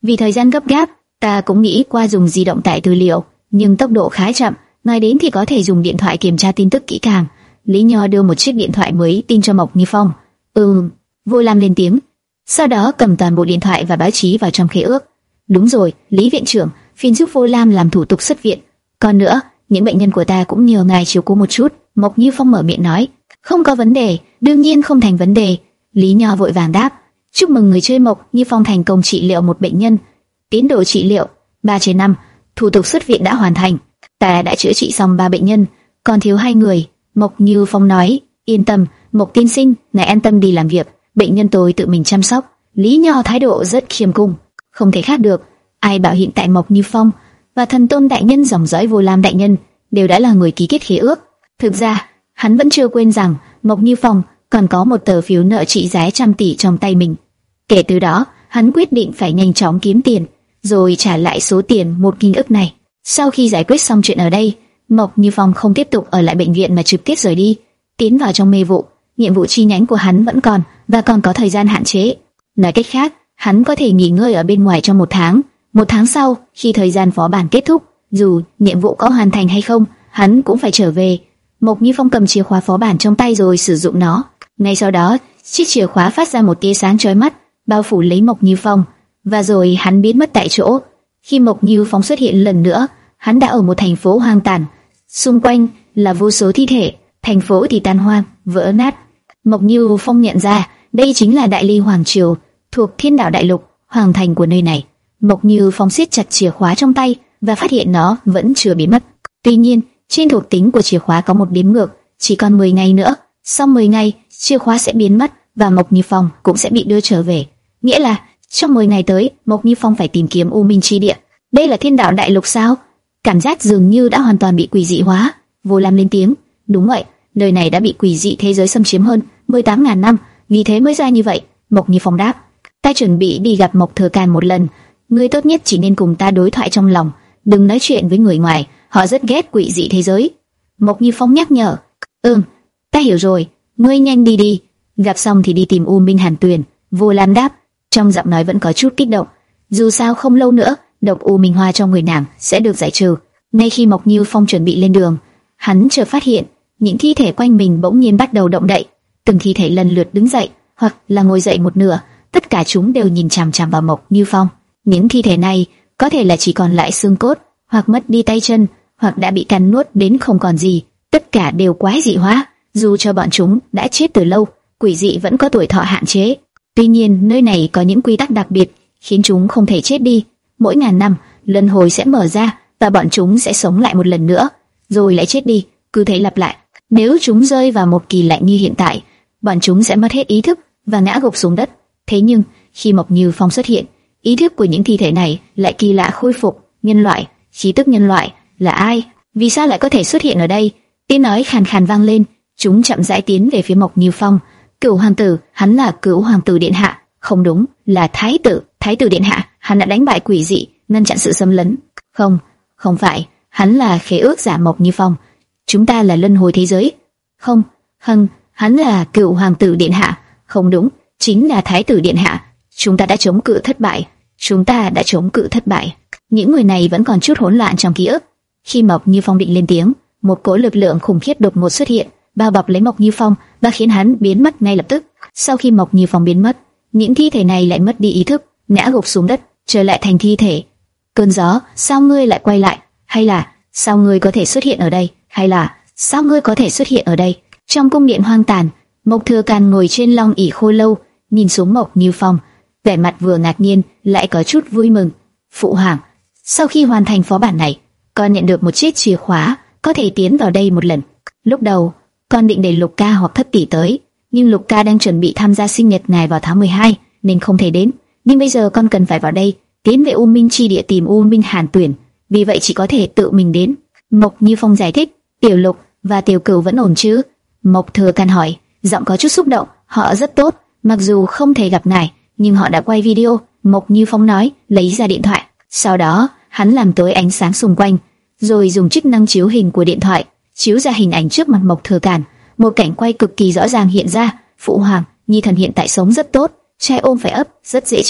Vì thời gian gấp gáp, ta cũng nghĩ qua dùng di động tải tư liệu, nhưng tốc độ khá chậm, nói đến thì có thể dùng điện thoại kiểm tra tin tức kỹ càng. Lý Nho đưa một chiếc điện thoại mới tin cho Mộc Như Phong. "Ừ." Vô Lam lên tiếng, sau đó cầm toàn bộ điện thoại và báo chí vào trong khế ước. "Đúng rồi, Lý viện trưởng, phiền giúp Vô Lam làm thủ tục xuất viện. Còn nữa, những bệnh nhân của ta cũng nhờ ngài chiếu cố một chút." Mộc Như Phong mở miệng nói. "Không có vấn đề, đương nhiên không thành vấn đề." Lý Nho vội vàng đáp. "Chúc mừng người chơi Mộc Như Phong thành công trị liệu một bệnh nhân. Tiến độ trị liệu ba trên năm, thủ tục xuất viện đã hoàn thành. Ta đã chữa trị xong ba bệnh nhân, còn thiếu hai người." Mộc Như Phong nói. "Yên tâm, Mộc tiên sinh, ngài an tâm đi làm việc, bệnh nhân tôi tự mình chăm sóc." Lý Nho thái độ rất khiêm cung. Không thể khác được, ai bảo hiện tại Mộc Như Phong và Thần Tôn đại nhân dòng dõi Vô Lam đại nhân đều đã là người ký kết khế ước. Thực ra, hắn vẫn chưa quên rằng Mộc Như Phong còn có một tờ phiếu nợ trị giá trăm tỷ trong tay mình. Kể từ đó, hắn quyết định phải nhanh chóng kiếm tiền, rồi trả lại số tiền một nghìn ức này. Sau khi giải quyết xong chuyện ở đây, Mộc Như Phong không tiếp tục ở lại bệnh viện mà trực tiếp rời đi, tiến vào trong mê vụ. Nhiệm vụ chi nhánh của hắn vẫn còn và còn có thời gian hạn chế. Nói cách khác, hắn có thể nghỉ ngơi ở bên ngoài trong một tháng. Một tháng sau, khi thời gian phó bản kết thúc, dù nhiệm vụ có hoàn thành hay không, hắn cũng phải trở về. Mộc Như Phong cầm chìa khóa phó bản trong tay rồi sử dụng nó. Ngay sau đó, chiếc chìa khóa phát ra một tia sáng chói mắt, bao phủ lấy Mộc Như Phong, và rồi hắn biến mất tại chỗ. Khi Mộc Như Phong xuất hiện lần nữa, hắn đã ở một thành phố hoang tàn, xung quanh là vô số thi thể, thành phố thì tan hoang, vỡ nát. Mộc Như Phong nhận ra đây chính là Đại Ly Hoàng Triều, thuộc Thiên Đạo Đại Lục, hoàng thành của nơi này. Mộc Như Phong siết chặt chìa khóa trong tay và phát hiện nó vẫn chưa biến mất. Tuy nhiên, trên thuộc tính của chìa khóa có một đếm ngược, chỉ còn mười ngày nữa. Sau mười ngày, chìa khóa sẽ biến mất và Mộc Như Phong cũng sẽ bị đưa trở về. Nghĩa là trong mười ngày tới, Mộc Như Phong phải tìm kiếm U Minh Chi Địa. Đây là Thiên Đạo Đại Lục sao? Cảm giác dường như đã hoàn toàn bị quỷ dị hóa. Vô Lam lên tiếng. Đúng vậy, nơi này đã bị quỷ dị thế giới xâm chiếm hơn mười tám nghìn năm, vì thế mới ra như vậy. Mộc Như Phong đáp. Ta chuẩn bị đi gặp Mộc Thừa Càn một lần. Ngươi tốt nhất chỉ nên cùng ta đối thoại trong lòng, đừng nói chuyện với người ngoài, họ rất ghét quỷ dị thế giới. Mộc Như Phong nhắc nhở. Ừm, ta hiểu rồi, ngươi nhanh đi đi. Gặp xong thì đi tìm U Minh Hàn Tuyền. Vô Lam đáp, trong giọng nói vẫn có chút kích động. Dù sao không lâu nữa, độc U Minh Hoa trong người nàng sẽ được giải trừ. Ngay khi Mộc Như Phong chuẩn bị lên đường, hắn chợt phát hiện những thi thể quanh mình bỗng nhiên bắt đầu động đậy. Từng thi thể lần lượt đứng dậy, hoặc là ngồi dậy một nửa. Tất cả chúng đều nhìn chằm chằm vào Mộc Như Phong. Những thi thể này có thể là chỉ còn lại xương cốt, hoặc mất đi tay chân, hoặc đã bị cắn nuốt đến không còn gì. Tất cả đều quái dị hóa. Dù cho bọn chúng đã chết từ lâu, quỷ dị vẫn có tuổi thọ hạn chế. Tuy nhiên, nơi này có những quy tắc đặc biệt khiến chúng không thể chết đi. Mỗi ngàn năm, luân hồi sẽ mở ra và bọn chúng sẽ sống lại một lần nữa, rồi lại chết đi, cứ thế lặp lại. Nếu chúng rơi vào một kỳ lạnh như hiện tại, bọn chúng sẽ mất hết ý thức và ngã gục xuống đất. Thế nhưng, khi Mộc Như Phong xuất hiện, ý thức của những thi thể này lại kỳ lạ khôi phục. Nhân loại, khí tức nhân loại là ai? Vì sao lại có thể xuất hiện ở đây? Tiếng nói khàn khàn vang lên. Chúng chậm rãi tiến về phía Mộc Như Phong. Cửu hoàng tử, hắn là Cửu hoàng tử điện hạ. Không đúng, là thái tử, thái tử điện hạ. Hắn đã đánh bại quỷ dị, ngăn chặn sự xâm lấn. Không, không phải, hắn là khế ước giả Mộc Như Phong. Chúng ta là luân hồi thế giới. Không, hân, hắn là Cửu hoàng tử điện hạ. Không đúng, chính là thái tử điện hạ. Chúng ta đã chống cự thất bại. Chúng ta đã chống cự thất bại. Những người này vẫn còn chút hỗn loạn trong ký ức. Khi Mộc Như Phong định lên tiếng, một cỗ lực lượng khủng khiếp đột ngột xuất hiện, bao bọc lấy Mộc Như Phong và khiến hắn biến mất ngay lập tức. Sau khi Mộc Như Phong biến mất, những thi thể này lại mất đi ý thức, ngã gục xuống đất, trở lại thành thi thể. Cơn gió, sao ngươi lại quay lại? Hay là sao ngươi có thể xuất hiện ở đây? Hay là sao ngươi có thể xuất hiện ở đây? Trong cung điện hoang tàn, Mộc Thừa Càn ngồi trên long ỷ khô lâu, nhìn xuống Mộc Như Phong, vẻ mặt vừa ngạc nhiên lại có chút vui mừng. Phụ hoàng, sau khi hoàn thành phó bản này, con nhận được một chiếc chìa khóa, có thể tiến vào đây một lần. Lúc đầu, con định để Lục Ca hoặc Thất tỷ tới, nhưng Lục Ca đang chuẩn bị tham gia sinh nhật ngài vào tháng mười hai, nên không thể đến. Nhưng bây giờ con cần phải vào đây, tiến về U Minh Chi Địa tìm U Minh Hàn Tuyển, vì vậy chỉ có thể tự mình đến. Mộc Như Phong giải thích. Tiểu Lục và Tiểu Cửu vẫn ổn chứ? Mộc Thừa Càn hỏi, giọng có chút xúc động. Họ rất tốt, mặc dù không thể gặp ngài, nhưng họ đã quay video. Mộc Như Phong nói, lấy ra điện thoại. Sau đó, hắn làm tối ánh sáng xung quanh, rồi dùng chức năng chiếu hình của điện thoại chiếu ra hình ảnh trước mặt Mộc Thừa Càn. Một cảnh quay cực kỳ rõ ràng hiện ra. Phụ hoàng, Nhi thần hiện tại sống rất tốt, trai ôm phải ấp, rất dễ chịu.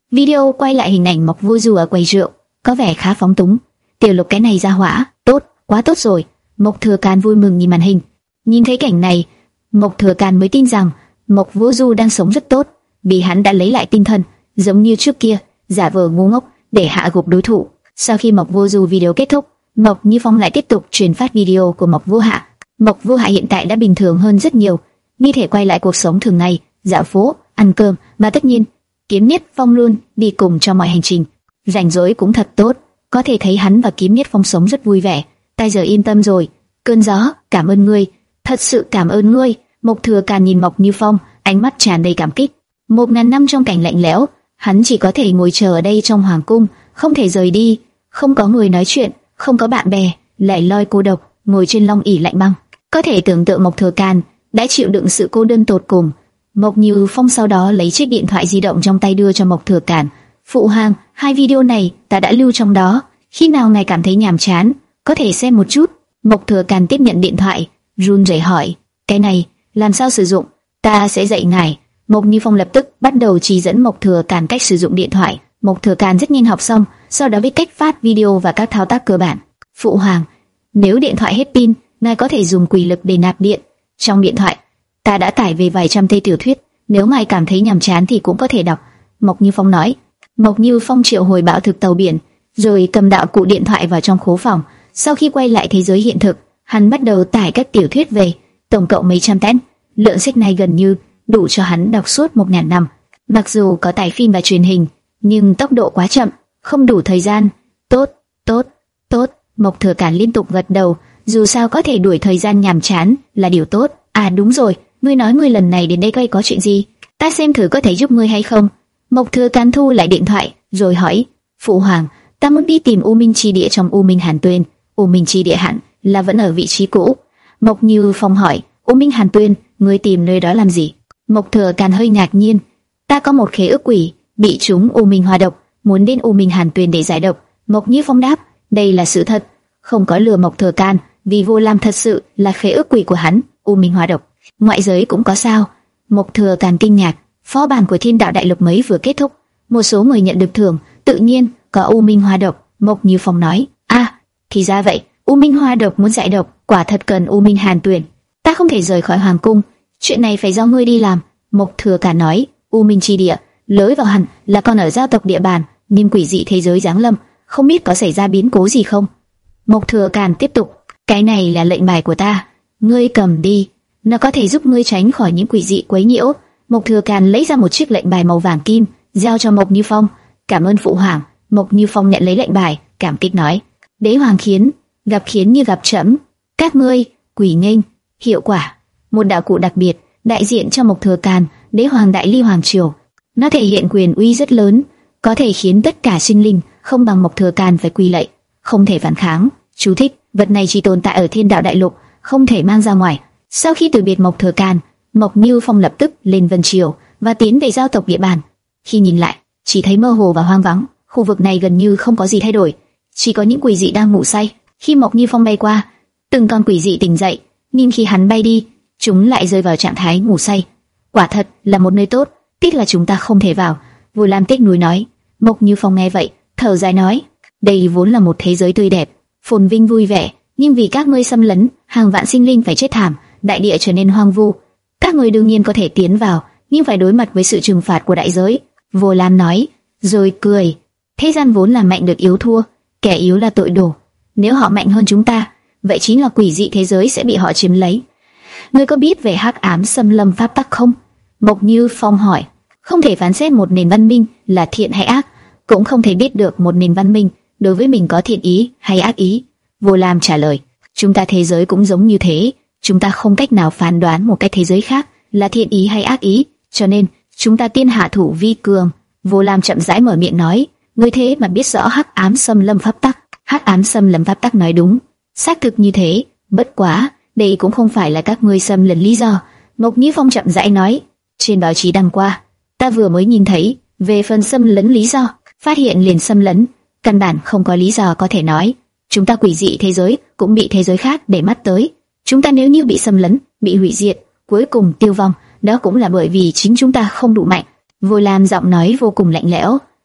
Video quay lại hình ảnh Mộc Vô Dù ở quầy rượu, có vẻ khá phóng túng. Tiểu Lục cái này ra hỏa, tốt, quá tốt rồi. Mộc Thừa Can vui mừng nhìn màn hình. Nhìn thấy cảnh này, Mộc Thừa Can mới tin rằng Mộc Vô Du đang sống rất tốt, vì hắn đã lấy lại tinh thần, giống như trước kia, giả vờ ngu ngốc để hạ gục đối thủ. Sau khi Mộc Vô Du video kết thúc, Mộc Như Phong lại tiếp tục truyền phát video của Mộc Vô Hạ. Mộc Vô Hạ hiện tại đã bình thường hơn rất nhiều, như thể quay lại cuộc sống thường ngày, dạo phố, ăn cơm, và tất nhiên, Kiếm Niết Phong luôn đi cùng cho mọi hành trình. Rảnh rỗi cũng thật tốt, có thể thấy hắn và Kiếm Niết Phong sống rất vui vẻ. Ta giờ yên tâm rồi. Cơn gió, cảm ơn ngươi, thật sự cảm ơn ngươi. Mộc Thừa Can nhìn Mộc Như Phong, ánh mắt tràn đầy cảm kích. Một ngàn năm trong cảnh lạnh lẽo, hắn chỉ có thể ngồi chờ ở đây trong hoàng cung, không thể rời đi, không có người nói chuyện, không có bạn bè, lại loi cô độc, ngồi trên long ỷ lạnh băng. Có thể tưởng tượng Mộc Thừa Can đã chịu đựng sự cô đơn tột cùng. Mộc Như Phong sau đó lấy chiếc điện thoại di động trong tay đưa cho Mộc Thừa Can. Phụ hoàng, hai video này ta đã lưu trong đó, khi nào ngài cảm thấy nhàm chán, có thể xem một chút. Mộc Thừa Can tiếp nhận điện thoại, run rẩy hỏi, cái này làm sao sử dụng? Ta sẽ dạy ngài. Mộc Như Phong lập tức bắt đầu chỉ dẫn Mộc Thừa Can cách sử dụng điện thoại. Mộc Thừa Can rất nhanh học xong, sau đó biết cách phát video và các thao tác cơ bản. Phụ hoàng, nếu điện thoại hết pin, ngài có thể dùng quỷ lực để nạp điện. Trong điện thoại, ta đã tải về vài trăm tê tiểu thuyết, nếu ngài cảm thấy nhàm chán thì cũng có thể đọc. Mộc Như Phong nói. Mộc Như Phong triệu hồi bão thực tàu biển, rồi cầm đạo cụ điện thoại vào trong khố phòng. Sau khi quay lại thế giới hiện thực, hắn bắt đầu tải các tiểu thuyết về, tổng cộng mấy trăm tén. Lượng sách này gần như đủ cho hắn đọc suốt một ngàn năm. Mặc dù có tải phim và truyền hình, nhưng tốc độ quá chậm, không đủ thời gian. Tốt, tốt, tốt. Mộc Thừa Can liên tục gật đầu, dù sao có thể đuổi thời gian nhàm chán là điều tốt. À đúng rồi, ngươi nói ngươi lần này đến đây coi có chuyện gì? Ta xem thử có thể giúp ngươi hay không. Mộc Thừa Can thu lại điện thoại, rồi hỏi, phụ hoàng, ta muốn đi tìm U Minh Chi Địa trong U Minh Hàn Tuyên. U Minh Chi Địa hẳn là vẫn ở vị trí cũ. Mộc Như Phong hỏi, U Minh Hàn Tuyên, ngươi tìm nơi đó làm gì? Mộc Thừa Can hơi ngạc nhiên, ta có một khế ước quỷ, bị trúng U Minh Hoa độc, muốn đến U Minh Hàn Tuyên để giải độc. Mộc Như Phong đáp, đây là sự thật, không có lừa Mộc Thừa Can, vì Vô Lam thật sự là khế ước quỷ của hắn. U Minh Hoa độc, ngoại giới cũng có sao? Mộc Thừa Can kinh ngạc. Phó bản của Thiên Đạo Đại Lục mới vừa kết thúc, một số người nhận được thưởng, tự nhiên có U Minh Hoa độc. Mộc Như Phong nói, a, à, thì ra vậy, U Minh Hoa độc muốn giải độc, quả thật cần U Minh Hàn Tuyển. Ta không thể rời khỏi hoàng cung, chuyện này phải do ngươi đi làm. Mộc Thừa Can nói, U Minh Chi Địa, lối vào hẳn là còn ở giao tộc địa bàn, nhưng quỷ dị thế giới giáng lâm, không biết có xảy ra biến cố gì không. Mộc Thừa Can tiếp tục, cái này là lệnh bài của ta, ngươi cầm đi, nó có thể giúp ngươi tránh khỏi những quỷ dị quấy nhiễu. Mộc Thừa Can lấy ra một chiếc lệnh bài màu vàng kim, giao cho Mộc Như Phong. Cảm ơn phụ hoàng. Mộc Như Phong nhận lấy lệnh bài, cảm kích nói, đế hoàng khiến, gặp khiến như gặp trẫm. Các ngươi, quỷ nghênh, hiệu quả. Một đạo cụ đặc biệt, đại diện cho Mộc Thừa Can, đế hoàng đại ly hoàng triều. Nó thể hiện quyền uy rất lớn, có thể khiến tất cả sinh linh không bằng Mộc Thừa Can phải quy lệ, không thể phản kháng. Chú thích: vật này chỉ tồn tại ở Thiên Đạo Đại Lục, không thể mang ra ngoài. Sau khi từ biệt Mộc Thừa Can, Mộc Như Phong lập tức lên Vân Triều và tiến về giao tộc địa bàn. Khi nhìn lại, chỉ thấy mơ hồ và hoang vắng, khu vực này gần như không có gì thay đổi, chỉ có những quỷ dị đang ngủ say. Khi Mộc Như Phong bay qua, từng con quỷ dị tỉnh dậy, nhưng khi hắn bay đi, chúng lại rơi vào trạng thái ngủ say. Quả thật là một nơi tốt, tiếc là chúng ta không thể vào. Vô Lam tiếc nuối nói. Mộc Như Phong nghe vậy, thở dài nói, đây vốn là một thế giới tươi đẹp, phồn vinh vui vẻ, nhưng vì các ngươi xâm lấn, hàng vạn sinh linh phải chết thảm, đại địa trở nên hoang vu. Các ngươi đương nhiên có thể tiến vào, nhưng phải đối mặt với sự trừng phạt của đại giới. Vô Lam nói, rồi cười. Thế gian vốn là mạnh được yếu thua, kẻ yếu là tội đồ. Nếu họ mạnh hơn chúng ta, vậy chính là quỷ dị thế giới sẽ bị họ chiếm lấy. Ngươi có biết về hắc ám xâm lâm pháp tắc không? Mộc Như Phong hỏi. Không thể phán xét một nền văn minh là thiện hay ác, cũng không thể biết được một nền văn minh đối với mình có thiện ý hay ác ý. Vô Lam trả lời. Chúng ta thế giới cũng giống như thế, chúng ta không cách nào phán đoán một cái thế giới khác là thiện ý hay ác ý, cho nên chúng ta tiên hạ thủ vi cường. Vô Lam chậm rãi mở miệng nói, ngươi thế mà biết rõ hắc ám xâm lâm pháp tắc. Hắc ám xâm lâm pháp tắc nói đúng, xác thực như thế. Bất quá, đây cũng không phải là các ngươi xâm lấn lý do. Mộc Như Phong chậm rãi nói, trên báo chí đăng qua, ta vừa mới nhìn thấy về phần xâm lấn lý do, phát hiện liền xâm lấn, căn bản không có lý do có thể nói. Chúng ta quỷ dị thế giới cũng bị thế giới khác để mắt tới. Chúng ta nếu như bị xâm lấn, bị hủy diệt, cuối cùng tiêu vong, đó cũng là bởi vì chính chúng ta không đủ mạnh. Vô Lam giọng nói vô cùng lạnh lẽo.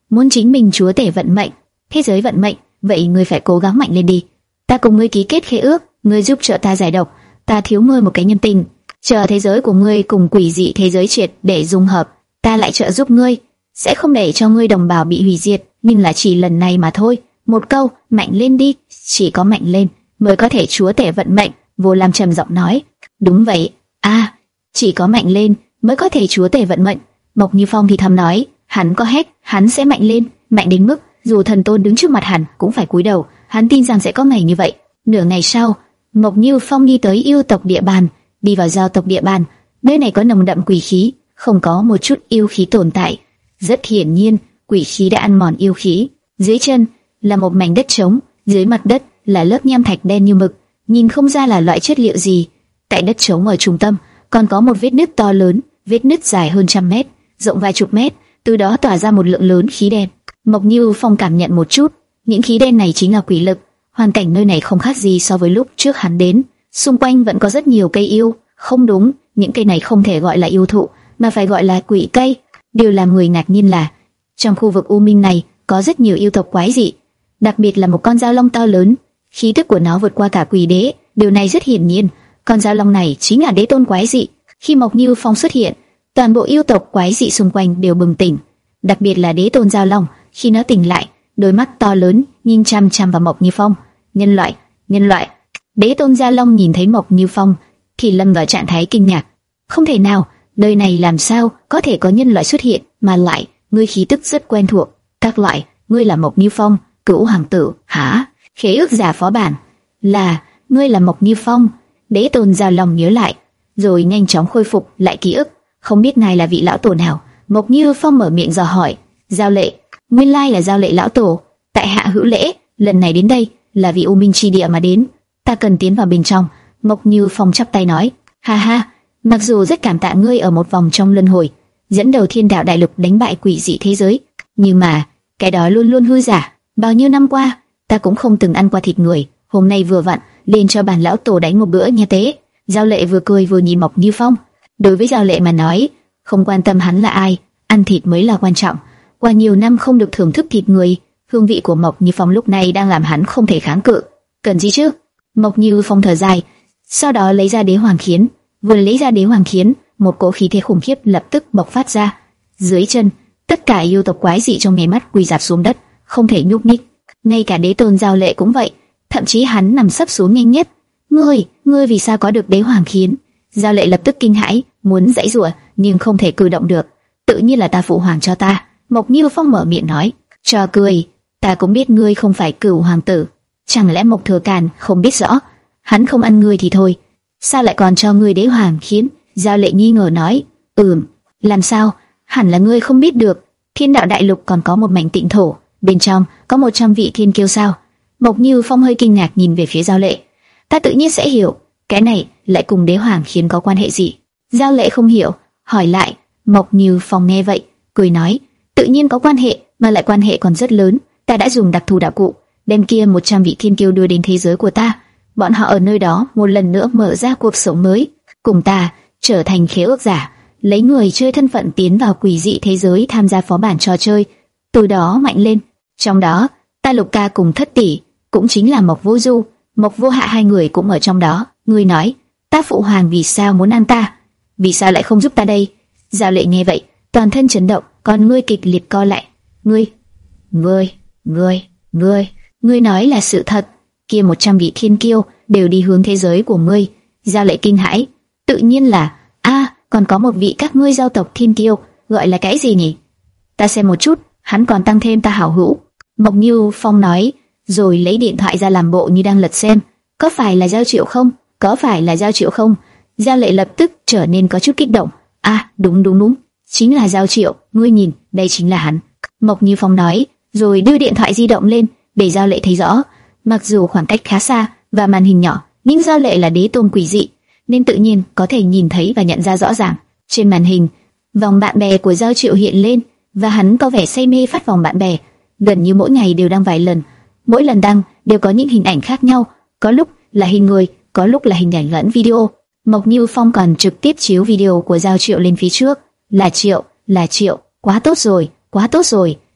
muốn chính mình chúa tể vận mệnh, thế giới vận mệnh, vậy ngươi phải cố gắng mạnh lên đi. Ta cùng ngươi ký kết khế ước, ngươi giúp trợ ta giải độc, ta thiếu ngươi một cái nhân tình. Chờ thế giới của ngươi cùng quỷ dị thế giới triệt để dung hợp, ta lại trợ giúp ngươi, sẽ không để cho ngươi đồng bào bị hủy diệt, nhưng là chỉ lần này mà thôi. Một câu, mạnh lên đi, chỉ có mạnh lên mới có thể chúa tể vận mệnh. Vô Lam trầm giọng nói. Đúng vậy, a, à, chỉ có mạnh lên mới có thể chúa tể vận mệnh. Mộc Như Phong thì thầm nói, hắn có hét, hắn sẽ mạnh lên, mạnh đến mức dù thần tôn đứng trước mặt hắn cũng phải cúi đầu. Hắn tin rằng sẽ có ngày như vậy. Nửa ngày sau, Mộc Như Phong đi tới yêu tộc địa bàn, đi vào giao tộc địa bàn. Nơi này có nồng đậm quỷ khí, không có một chút yêu khí tồn tại. Rất hiển nhiên, quỷ khí đã ăn mòn yêu khí. Dưới chân là một mảnh đất trống, dưới mặt đất là lớp nham thạch đen như mực, nhìn không ra là loại chất liệu gì. Tại đất trống ở trung tâm còn có một vết nứt to lớn, vết nứt dài hơn trăm mét, rộng vài chục mét, từ đó tỏa ra một lượng lớn khí đen. Mộc Như Phong cảm nhận một chút, những khí đen này chính là quỷ lực. Hoàn cảnh nơi này không khác gì so với lúc trước hắn đến. Xung quanh vẫn có rất nhiều cây yêu, không đúng, những cây này không thể gọi là yêu thụ, mà phải gọi là quỷ cây. Điều làm người ngạc nhiên là trong khu vực U Minh này có rất nhiều yêu tộc quái dị, đặc biệt là một con dao long to lớn, khí tức của nó vượt qua cả quỷ đế. Điều này rất hiển nhiên, con dao long này chính là đế tôn quái dị. Khi Mộc Như Phong xuất hiện, toàn bộ yêu tộc quái dị xung quanh đều bừng tỉnh, đặc biệt là đế tôn dao long. Khi nó tỉnh lại, đôi mắt to lớn nhìn chăm chăm vào Mộc Như Phong. Nhân loại, nhân loại. Đế tôn dao long nhìn thấy Mộc Như Phong thì lâm vào trạng thái kinh ngạc. Không thể nào, nơi này làm sao có thể có nhân loại xuất hiện, mà lại ngươi khí tức rất quen thuộc. Các loại, ngươi là Mộc Như Phong, Cửu hoàng tử, hả? Khế ước giả phó bản, là ngươi là Mộc Như Phong. Đế tôn dao long nhớ lại, rồi nhanh chóng khôi phục lại ký ức. Không biết ngài là vị lão tổ nào? Mộc Như Phong mở miệng dò hỏi. Giao Lệ, nguyên lai là Giao Lệ lão tổ. Tại hạ hữu lễ, lần này đến đây là vì U Minh chi địa mà đến, ta cần tiến vào bên trong. Mộc Như Phong chắp tay nói, ha ha, mặc dù rất cảm tạ ngươi ở một vòng trong luân hồi dẫn đầu thiên đạo đại lục đánh bại quỷ dị thế giới, nhưng mà cái đó luôn luôn hư giả. Bao nhiêu năm qua ta cũng không từng ăn qua thịt người, hôm nay vừa vặn lên cho bản lão tổ đánh một bữa nha tế. Giao Lệ vừa cười vừa nhìn Mộc Như Phong. Đối với Giao Lệ mà nói, không quan tâm hắn là ai, ăn thịt mới là quan trọng. Qua nhiều năm không được thưởng thức thịt người, hương vị của Mộc Như Phong lúc này đang làm hắn không thể kháng cự. Cần gì chứ? Mộc Như Phong thở dài, sau đó lấy ra đế hoàng khiến. Vừa lấy ra đế hoàng khiến, một cỗ khí thế khủng khiếp lập tức bộc phát ra. Dưới chân, tất cả yêu tộc quái dị trong nháy mắt quỳ rạp xuống đất, không thể nhúc nhích. Ngay cả đế tôn Giao Lệ cũng vậy, thậm chí hắn nằm sấp xuống nhanh nhất. Ngươi, ngươi vì sao có được đế hoàng khiến? Giao Lệ lập tức kinh hãi, muốn giãy giụa nhưng không thể cử động được. Tự nhiên là ta phụ hoàng cho ta. Mộc Như Phong mở miệng nói. Trò cười, ta cũng biết ngươi không phải Cửu hoàng tử. Chẳng lẽ Mộc Thừa Càn không biết rõ? Hắn không ăn ngươi thì thôi, sao lại còn cho ngươi đế hoàng khiến? Giao Lệ nghi ngờ nói. Ừm, làm sao? Hẳn là ngươi không biết được. Thiên đạo đại lục còn có một mảnh tịnh thổ, bên trong có một trăm vị thiên kiêu sao? Mộc Như Phong hơi kinh ngạc nhìn về phía Giao Lệ. Ta tự nhiên sẽ hiểu, cái này lại cùng đế hoàng khiến có quan hệ gì? Giao Lệ không hiểu, hỏi lại. Mộc Như Phong nghe vậy, cười nói, tự nhiên có quan hệ, mà lại quan hệ còn rất lớn. Ta đã dùng đặc thù đạo cụ, đem kia một trăm vị thiên kiêu đưa đến thế giới của ta. Bọn họ ở nơi đó một lần nữa mở ra cuộc sống mới, cùng ta trở thành khế ước giả, lấy người chơi thân phận tiến vào quỷ dị thế giới tham gia phó bản trò chơi, từ đó mạnh lên. Trong đó, ta Lục Ca cùng Thất tỷ, cũng chính là Mộc Vô Du, Mộc Vô Hạ hai người cũng ở trong đó. Ngươi nói, ta phụ hoàng vì sao muốn ăn ta? Vì sao lại không giúp ta đây? Giao Lệ nghe vậy, toàn thân chấn động, con ngươi kịch liệt co lại. Ngươi, ngươi, ngươi, ngươi, ngươi nói là sự thật? Kia một trăm vị thiên kiêu đều đi hướng thế giới của ngươi. Giao Lệ kinh hãi, tự nhiên là, a, à, còn có một vị các ngươi giao tộc thiên kiêu, gọi là cái gì nhỉ? Ta xem một chút, hắn còn tăng thêm ta hảo hữu. Mộc Như Phong nói, rồi lấy điện thoại ra làm bộ như đang lật xem. Có phải là Giao Triệu không? Có phải là Giao Triệu không? Giao Lệ lập tức trở nên có chút kích động. À, đúng đúng đúng, chính là Giao Triệu, ngươi nhìn, đây chính là hắn. Mộc Như Phong nói, rồi đưa điện thoại di động lên để Giao Lệ thấy rõ. Mặc dù khoảng cách khá xa và màn hình nhỏ, nhưng Giao Lệ là đế tôn quỷ dị, nên tự nhiên có thể nhìn thấy và nhận ra rõ ràng. Trên màn hình, vòng bạn bè của Giao Triệu hiện lên, và hắn có vẻ say mê phát vòng bạn bè, gần như mỗi ngày đều đăng vài lần. Mỗi lần đăng đều có những hình ảnh khác nhau, có lúc là hình người, có lúc là hình ảnh lẫn video. Mộc Như Phong còn trực tiếp chiếu video của Giao Triệu lên phía trước. Là Triệu, là Triệu, quá tốt rồi, quá tốt rồi.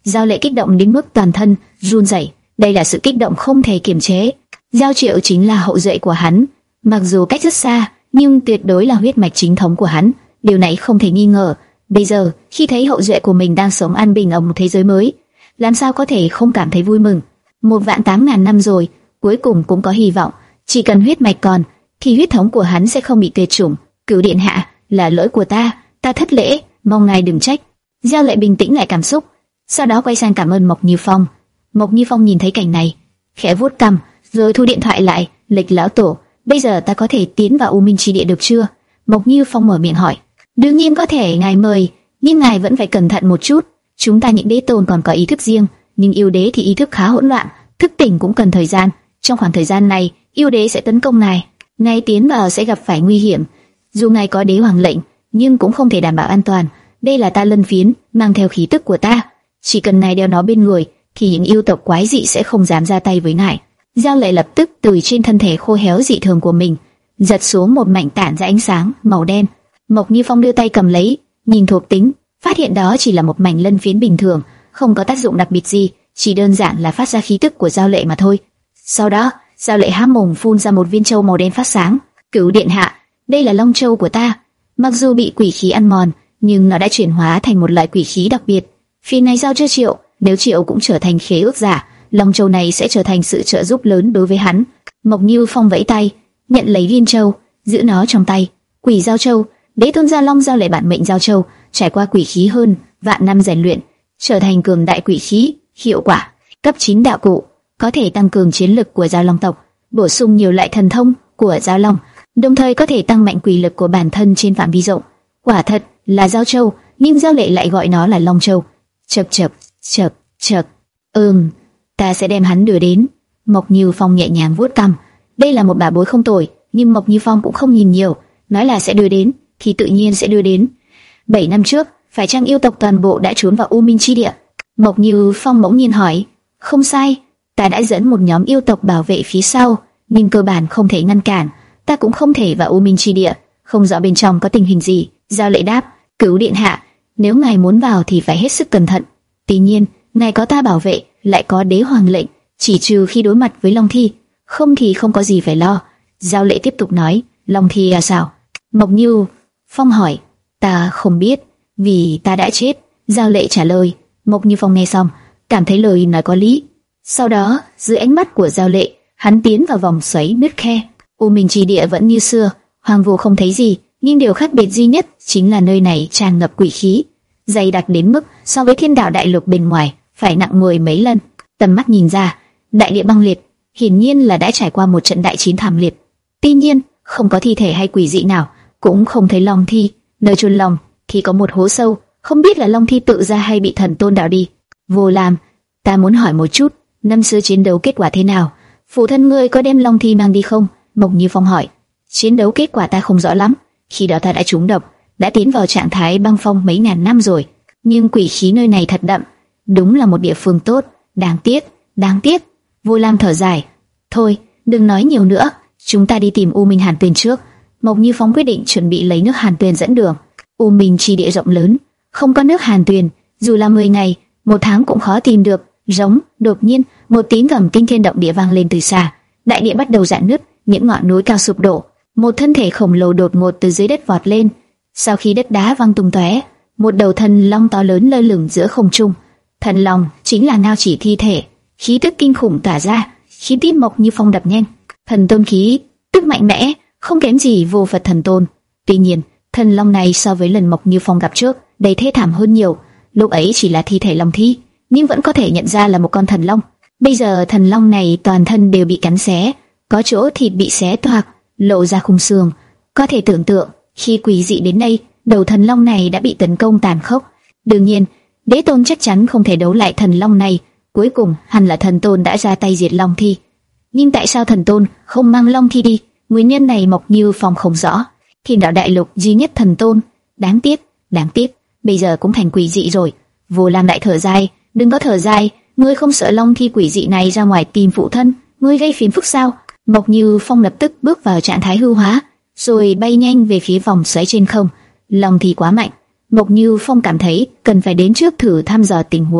Giao Lệ kích động đến mức toàn thân run rẩy. Đây là sự kích động không thể kiềm chế. Giao Triệu chính là hậu duệ của hắn, mặc dù cách rất xa, nhưng tuyệt đối là huyết mạch chính thống của hắn. Điều này không thể nghi ngờ. Bây giờ, khi thấy hậu duệ của mình đang sống an bình ở một thế giới mới, làm sao có thể không cảm thấy vui mừng? Một vạn tám ngàn năm rồi, cuối cùng cũng có hy vọng. Chỉ cần huyết mạch còn, thì huyết thống của hắn sẽ không bị tuyệt chủng. Cửu điện hạ, là lỗi của ta, ta thất lễ, mong ngài đừng trách. Giao Lệ bình tĩnh lại cảm xúc, sau đó quay sang cảm ơn Mộc Như Phong. Mộc Như Phong nhìn thấy cảnh này, khẽ vuốt cằm, rồi thu điện thoại lại. Lịch lão tổ, bây giờ ta có thể tiến vào U Minh Chi Địa được chưa? Mộc Như Phong mở miệng hỏi. Đương nhiên có thể, ngài mời, nhưng ngài vẫn phải cẩn thận một chút. Chúng ta những đế tôn còn có ý thức riêng, nhưng yêu đế thì ý thức khá hỗn loạn, thức tỉnh cũng cần thời gian. Trong khoảng thời gian này, yêu đế sẽ tấn công ngài, ngài tiến vào sẽ gặp phải nguy hiểm. Dù ngài có đế hoàng lệnh, nhưng cũng không thể đảm bảo an toàn. Đây là ta lân phiến, mang theo khí tức của ta. Chỉ cần ngài đeo nó bên người, thì những yêu tộc quái dị sẽ không dám ra tay với ngài. Giao Lệ lập tức từ trên thân thể khô héo dị thường của mình giật xuống một mảnh tản ra ánh sáng màu đen. Mộc Như Phong đưa tay cầm lấy, nhìn thuộc tính, phát hiện đó chỉ là một mảnh lân phiến bình thường, không có tác dụng đặc biệt gì, chỉ đơn giản là phát ra khí tức của Giao Lệ mà thôi. Sau đó, Giao Lệ há mồm phun ra một viên châu màu đen phát sáng. Cửu điện hạ, đây là long châu của ta. Mặc dù bị quỷ khí ăn mòn, nhưng nó đã chuyển hóa thành một loại quỷ khí đặc biệt. Phía này giao cho Triệu, nếu Triệu cũng trở thành khế ước giả, long châu này sẽ trở thành sự trợ giúp lớn đối với hắn. Mộc Như Phong vẫy tay, nhận lấy viên châu, giữ nó trong tay. Quỷ giao châu, đế tôn gia long Giao Lệ bản mệnh giao châu, trải qua quỷ khí hơn vạn năm rèn luyện, trở thành cường đại quỷ khí, hiệu quả cấp chín đạo cụ, có thể tăng cường chiến lực của giao long tộc, bổ sung nhiều loại thần thông của giao long, đồng thời có thể tăng mạnh quỷ lực của bản thân trên phạm vi rộng. Quả thật là giao châu, nhưng Giao Lệ lại gọi nó là long châu. Chập chập chập chập. Ừm, ta sẽ đem hắn đưa đến. Mộc Như Phong nhẹ nhàng vuốt cằm. Đây là một bảo bối không tồi, nhưng Mộc Như Phong cũng không nhìn nhiều, nói là sẽ đưa đến thì tự nhiên sẽ đưa đến. Bảy năm trước, phải chăng yêu tộc toàn bộ đã trốn vào U Minh Chi Địa? Mộc Như Phong bỗng nhiên hỏi. Không sai, ta đã dẫn một nhóm yêu tộc bảo vệ phía sau, nhưng cơ bản không thể ngăn cản. Ta cũng không thể vào U Minh Chi Địa, không rõ bên trong có tình hình gì. Giao Lệ đáp. Cửu điện hạ, nếu ngài muốn vào thì phải hết sức cẩn thận. Tuy nhiên, ngài có ta bảo vệ, lại có đế hoàng lệnh, chỉ trừ khi đối mặt với Long Thi, không thì không có gì phải lo. Giao Lệ tiếp tục nói. Long Thi là sao? Mộc Như Phong hỏi. Ta không biết, vì ta đã chết. Giao Lệ trả lời. Mộc Như Phong nghe xong, cảm thấy lời nói có lý. Sau đó, dưới ánh mắt của Giao Lệ, hắn tiến vào vòng xoáy nứt khe. U Minh Chi Địa vẫn như xưa, hoang vu không thấy gì, nhưng điều khác biệt duy nhất chính là nơi này tràn ngập quỷ khí, dày đặc đến mức so với Thiên Đạo Đại Lục bên ngoài phải nặng mười mấy lần. Tầm mắt nhìn ra, đại địa băng liệt, hiển nhiên là đã trải qua một trận đại chiến thảm liệt. Tuy nhiên, không có thi thể hay quỷ dị nào, cũng không thấy Long Thi. Nơi chôn Long thì có một hố sâu, không biết là Long Thi tự ra hay bị thần tôn đào đi. Vô Lam, ta muốn hỏi một chút, năm xưa chiến đấu kết quả thế nào? Phụ thân ngươi có đem Long Thi mang đi không? Mộc Như Phong hỏi. Chiến đấu kết quả ta không rõ lắm, khi đó ta đã trúng độc, đã tiến vào trạng thái băng phong mấy ngàn năm rồi. Nhưng quỷ khí nơi này thật đậm, đúng là một địa phương tốt. Đáng tiếc, đáng tiếc. Vô Lam thở dài. Thôi, đừng nói nhiều nữa, chúng ta đi tìm U Minh Hàn Tuyền trước. Mộc Như Phong quyết định chuẩn bị lấy nước Hàn Tuyền dẫn đường. U Minh Chi Địa rộng lớn, không có nước Hàn Tuyền, dù là mười ngày, một tháng cũng khó tìm được. Giống, đột nhiên, một tiếng gầm kinh thiên động địa vang lên từ xa. Đại địa bắt đầu rạn nứt, những ngọn núi cao sụp đổ. Một thân thể khổng lồ đột ngột từ dưới đất vọt lên. Sau khi đất đá văng tung tóe, một đầu thần long to lớn lơ lửng giữa không trung. Thần long chính là Ngao Chỉ thi thể, khí tức kinh khủng tỏa ra, khiến tim Mộc Như Phong đập nhanh. Thần tôn khí, tức mạnh mẽ, không kém gì Vô Phật thần tôn. Tuy nhiên, thần long này so với lần Mộc Như Phong gặp trước, đầy thê thảm hơn nhiều. Lúc ấy chỉ là thi thể long thi, nhưng vẫn có thể nhận ra là một con thần long. Bây giờ thần long này toàn thân đều bị cắn xé, có chỗ thịt bị xé toạc, lộ ra khung xương. Có thể tưởng tượng, khi quỷ dị đến đây, đầu thần long này đã bị tấn công tàn khốc. Đương nhiên, đế tôn chắc chắn không thể đấu lại thần long này. Cuối cùng, hẳn là thần tôn đã ra tay diệt long thi. Nhưng tại sao thần tôn không mang long thi đi? Nguyên nhân này Mộc Như Phong không rõ. Thiên Đạo Đại Lục duy nhất thần tôn, đáng tiếc, đáng tiếc, bây giờ cũng thành quỷ dị rồi. Vô Lam đại thở dài. Đừng có thở dài, ngươi không sợ long thi quỷ dị này ra ngoài tìm phụ thân, ngươi gây phiền phức sao? Mộc Như Phong lập tức bước vào trạng thái hư hóa, rồi bay nhanh về phía vòng xoáy trên không. Long thi quá mạnh, Mộc Như Phong cảm thấy cần phải đến trước thử thăm dò tình huống.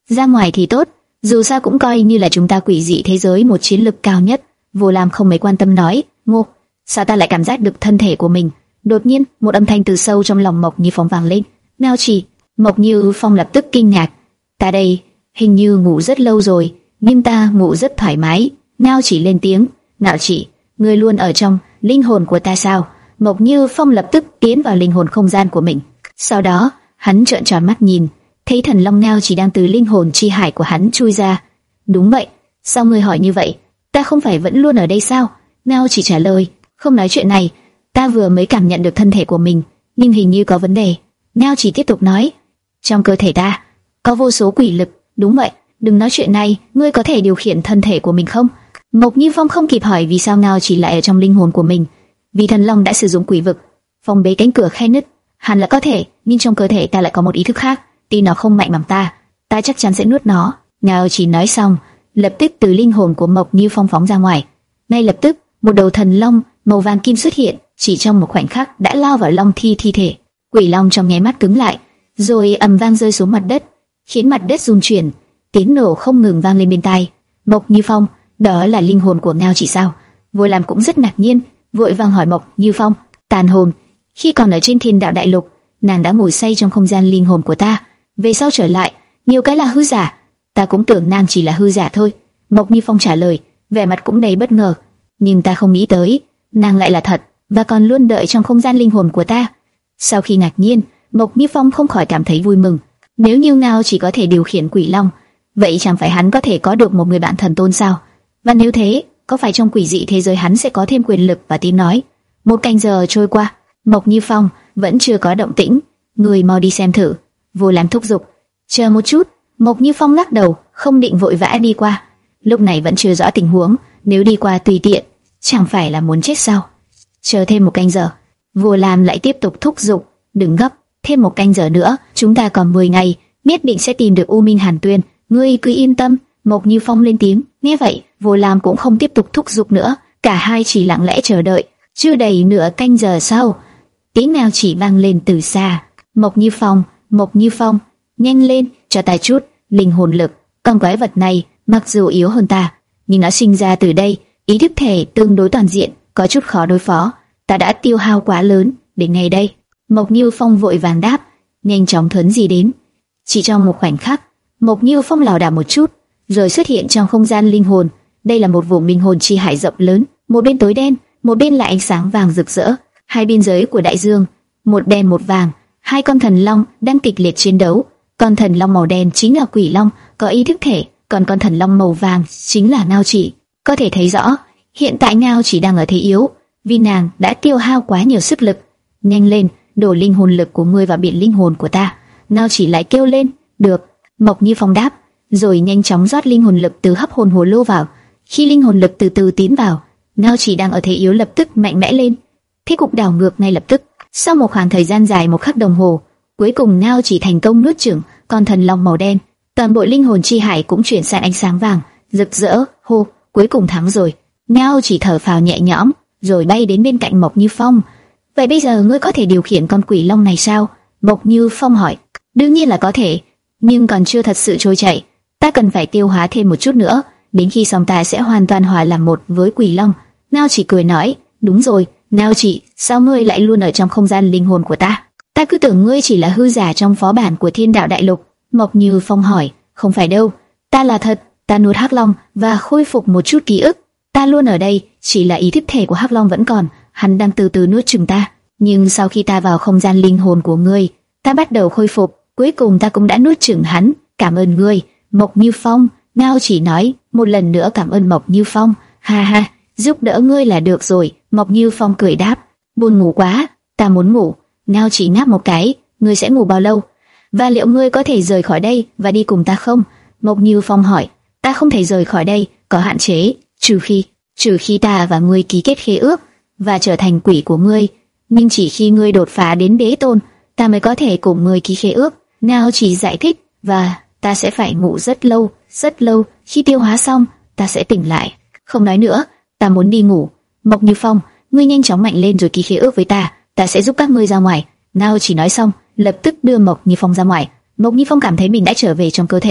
ra ngoài thì tốt, dù sao cũng coi như là chúng ta quỷ dị thế giới một chiến lực cao nhất. Vô Lam không mấy quan tâm nói, Ngô, sao ta lại cảm giác được thân thể của mình? Đột nhiên, một âm thanh từ sâu trong lòng Mộc Như Phong vang lên. Ngao Chỉ. Mộc Như Phong lập tức kinh ngạc. Ta đây, hình như ngủ rất lâu rồi, nhưng ta ngủ rất thoải mái. Ngao Chỉ lên tiếng. Ngao Chỉ, ngươi luôn ở trong linh hồn của ta sao? Mộc Như Phong lập tức tiến vào linh hồn không gian của mình. Sau đó, hắn trợn tròn mắt nhìn, thấy thần long Ngao Chỉ đang từ linh hồn chi hải của hắn chui ra. Đúng vậy, sao ngươi hỏi như vậy? Ta không phải vẫn luôn ở đây sao? Ngao Chỉ trả lời. Không nói chuyện này, ta vừa mới cảm nhận được thân thể của mình, nhưng hình như có vấn đề. Ngao Chỉ tiếp tục nói, trong cơ thể ta có vô số quỷ lực. Đúng vậy, đừng nói chuyện này, ngươi có thể điều khiển thân thể của mình không? Mộc Như Phong không kịp hỏi vì sao Ngao Chỉ lại ở trong linh hồn của mình. Vì thần long đã sử dụng quỷ vực phong bế cánh cửa khe nứt, hẳn là có thể, nhưng trong cơ thể ta lại có một ý thức khác, tin nó không mạnh bằng ta, ta chắc chắn sẽ nuốt nó. Ngao Chỉ nói xong, lập tức từ linh hồn của Mộc Như Phong phóng ra ngoài. Ngay lập tức, một đầu thần long màu vàng kim xuất hiện, chỉ trong một khoảnh khắc đã lao vào long thi thi thể. Quỷ long trong nháy mắt cứng lại, rồi ầm vang rơi xuống mặt đất, khiến mặt đất rung chuyển, tiếng nổ không ngừng vang lên bên tai. Mộc Như Phong, đó là linh hồn của Ngao Chỉ sao? Vô Lam cũng rất ngạc nhiên, vội vàng hỏi Mộc Như Phong, tàn hồn, khi còn ở trên Thiên Đạo Đại Lục, nàng đã ngồi say trong không gian linh hồn của ta, về sau trở lại, nhiều cái là hư giả, ta cũng tưởng nàng chỉ là hư giả thôi. Mộc Như Phong trả lời, vẻ mặt cũng đầy bất ngờ, nhưng ta không nghĩ tới, nàng lại là thật, và còn luôn đợi trong không gian linh hồn của ta. Sau khi ngạc nhiên, Mộc Như Phong không khỏi cảm thấy vui mừng. Nếu như Ngao Chỉ có thể điều khiển quỷ long, vậy chẳng phải hắn có thể có được một người bạn thần tôn sao? Và nếu thế, có phải trong quỷ dị thế giới hắn sẽ có thêm quyền lực và tiếng nói? Một canh giờ trôi qua, Mộc Như Phong vẫn chưa có động tĩnh. Người mau đi xem thử. Vô Lam thúc giục. Chờ một chút. Mộc Như Phong lắc đầu, không định vội vã đi qua. Lúc này vẫn chưa rõ tình huống, nếu đi qua tùy tiện, chẳng phải là muốn chết sao? Chờ thêm một canh giờ. Vô Lam lại tiếp tục thúc giục. Đừng gấp, thêm một canh giờ nữa, chúng ta còn mười ngày, nhất định sẽ tìm được U Minh Hàn Tuyên. Ngươi cứ yên tâm. Mộc Như Phong lên tiếng. Nghe vậy, Vô Lam cũng không tiếp tục thúc giục nữa, cả hai chỉ lặng lẽ chờ đợi. Chưa đầy nửa canh giờ sau, tiếng Ngao Chỉ vang lên từ xa. Mộc Như Phong, Mộc Như Phong, nhanh lên, cho ta chút linh hồn lực. Con quái vật này mặc dù yếu hơn ta, nhưng nó sinh ra từ đây, ý thức thể tương đối toàn diện, có chút khó đối phó. Ta đã tiêu hao quá lớn, đến ngày đây. Mộc Như Phong vội vàng đáp, nhanh chóng thuấn di đến. Chỉ trong một khoảnh khắc, Mộc Như Phong lảo đảo một chút, rồi xuất hiện trong không gian linh hồn. Đây là một vùng linh hồn chi hải rộng lớn, một bên tối đen, một bên là ánh sáng vàng rực rỡ. Hai biên giới của đại dương, một đen một vàng, hai con thần long đang kịch liệt chiến đấu. Con thần long màu đen chính là quỷ long, có ý thức thể, còn con thần long màu vàng chính là Ngao Chỉ. Có thể thấy rõ, hiện tại Ngao Chỉ đang ở thế yếu, vì nàng đã tiêu hao quá nhiều sức lực. Nhanh lên, đổ linh hồn lực của ngươi vào biển linh hồn của ta. Ngao Chỉ lại kêu lên. Được. Mộc Như Phong đáp, rồi nhanh chóng rót linh hồn lực từ hấp hồn hồ lô vào. Khi linh hồn lực từ từ tiến vào, Ngao Chỉ đang ở thế yếu lập tức mạnh mẽ lên. Thế cục đảo ngược ngay lập tức. Sau một khoảng thời gian dài một khắc đồng hồ, cuối cùng Ngao Chỉ thành công nuốt chửng con thần long màu đen. Toàn bộ linh hồn chi hải cũng chuyển sang ánh sáng vàng rực rỡ. Hô, cuối cùng thắng rồi. Ngao Chỉ thở phào nhẹ nhõm, rồi bay đến bên cạnh Mộc Như Phong. Vậy bây giờ ngươi có thể điều khiển con quỷ long này sao? Mộc Như Phong hỏi. Đương nhiên là có thể, nhưng còn chưa thật sự trôi chảy. Ta cần phải tiêu hóa thêm một chút nữa, đến khi xong ta sẽ hoàn toàn hòa làm một với quỷ long. Ngao Chỉ cười nói. Đúng rồi, Ngao Chỉ, sao ngươi lại luôn ở trong không gian linh hồn của ta? Ta cứ tưởng ngươi chỉ là hư giả trong phó bản của Thiên Đạo Đại Lục. Mộc Như Phong hỏi. Không phải đâu, ta là thật. Ta nuốt hắc long và khôi phục một chút ký ức. Ta luôn ở đây, chỉ là ý thức thể của hắc long vẫn còn, hắn đang từ từ nuốt chửng ta. Nhưng sau khi ta vào không gian linh hồn của ngươi, ta bắt đầu khôi phục, cuối cùng ta cũng đã nuốt chửng hắn. Cảm ơn ngươi, Mộc Như Phong. Ngao Chỉ nói. Một lần nữa cảm ơn Mộc Như Phong. Ha ha, giúp đỡ ngươi là được rồi. Mộc Như Phong cười đáp. Buồn ngủ quá, ta muốn ngủ. Ngao Chỉ ngáp một cái. Ngươi sẽ ngủ bao lâu? Và liệu ngươi có thể rời khỏi đây và đi cùng ta không? Mộc Như Phong hỏi. Ta không thể rời khỏi đây, có hạn chế, trừ khi, trừ khi ta và ngươi ký kết khế ước và trở thành quỷ của ngươi. Nhưng chỉ khi ngươi đột phá đến đế tôn, ta mới có thể cùng ngươi ký khế ước. Ngao Chỉ giải thích. Và ta sẽ phải ngủ rất lâu, rất lâu. Khi tiêu hóa xong, ta sẽ tỉnh lại. Không nói nữa, ta muốn đi ngủ. Mộc Như Phong, ngươi nhanh chóng mạnh lên rồi ký khế ước với ta, ta sẽ giúp các ngươi ra ngoài. Ngao Chỉ nói xong, lập tức đưa Mộc Như Phong ra ngoài. Mộc Như Phong cảm thấy mình đã trở về trong cơ thể.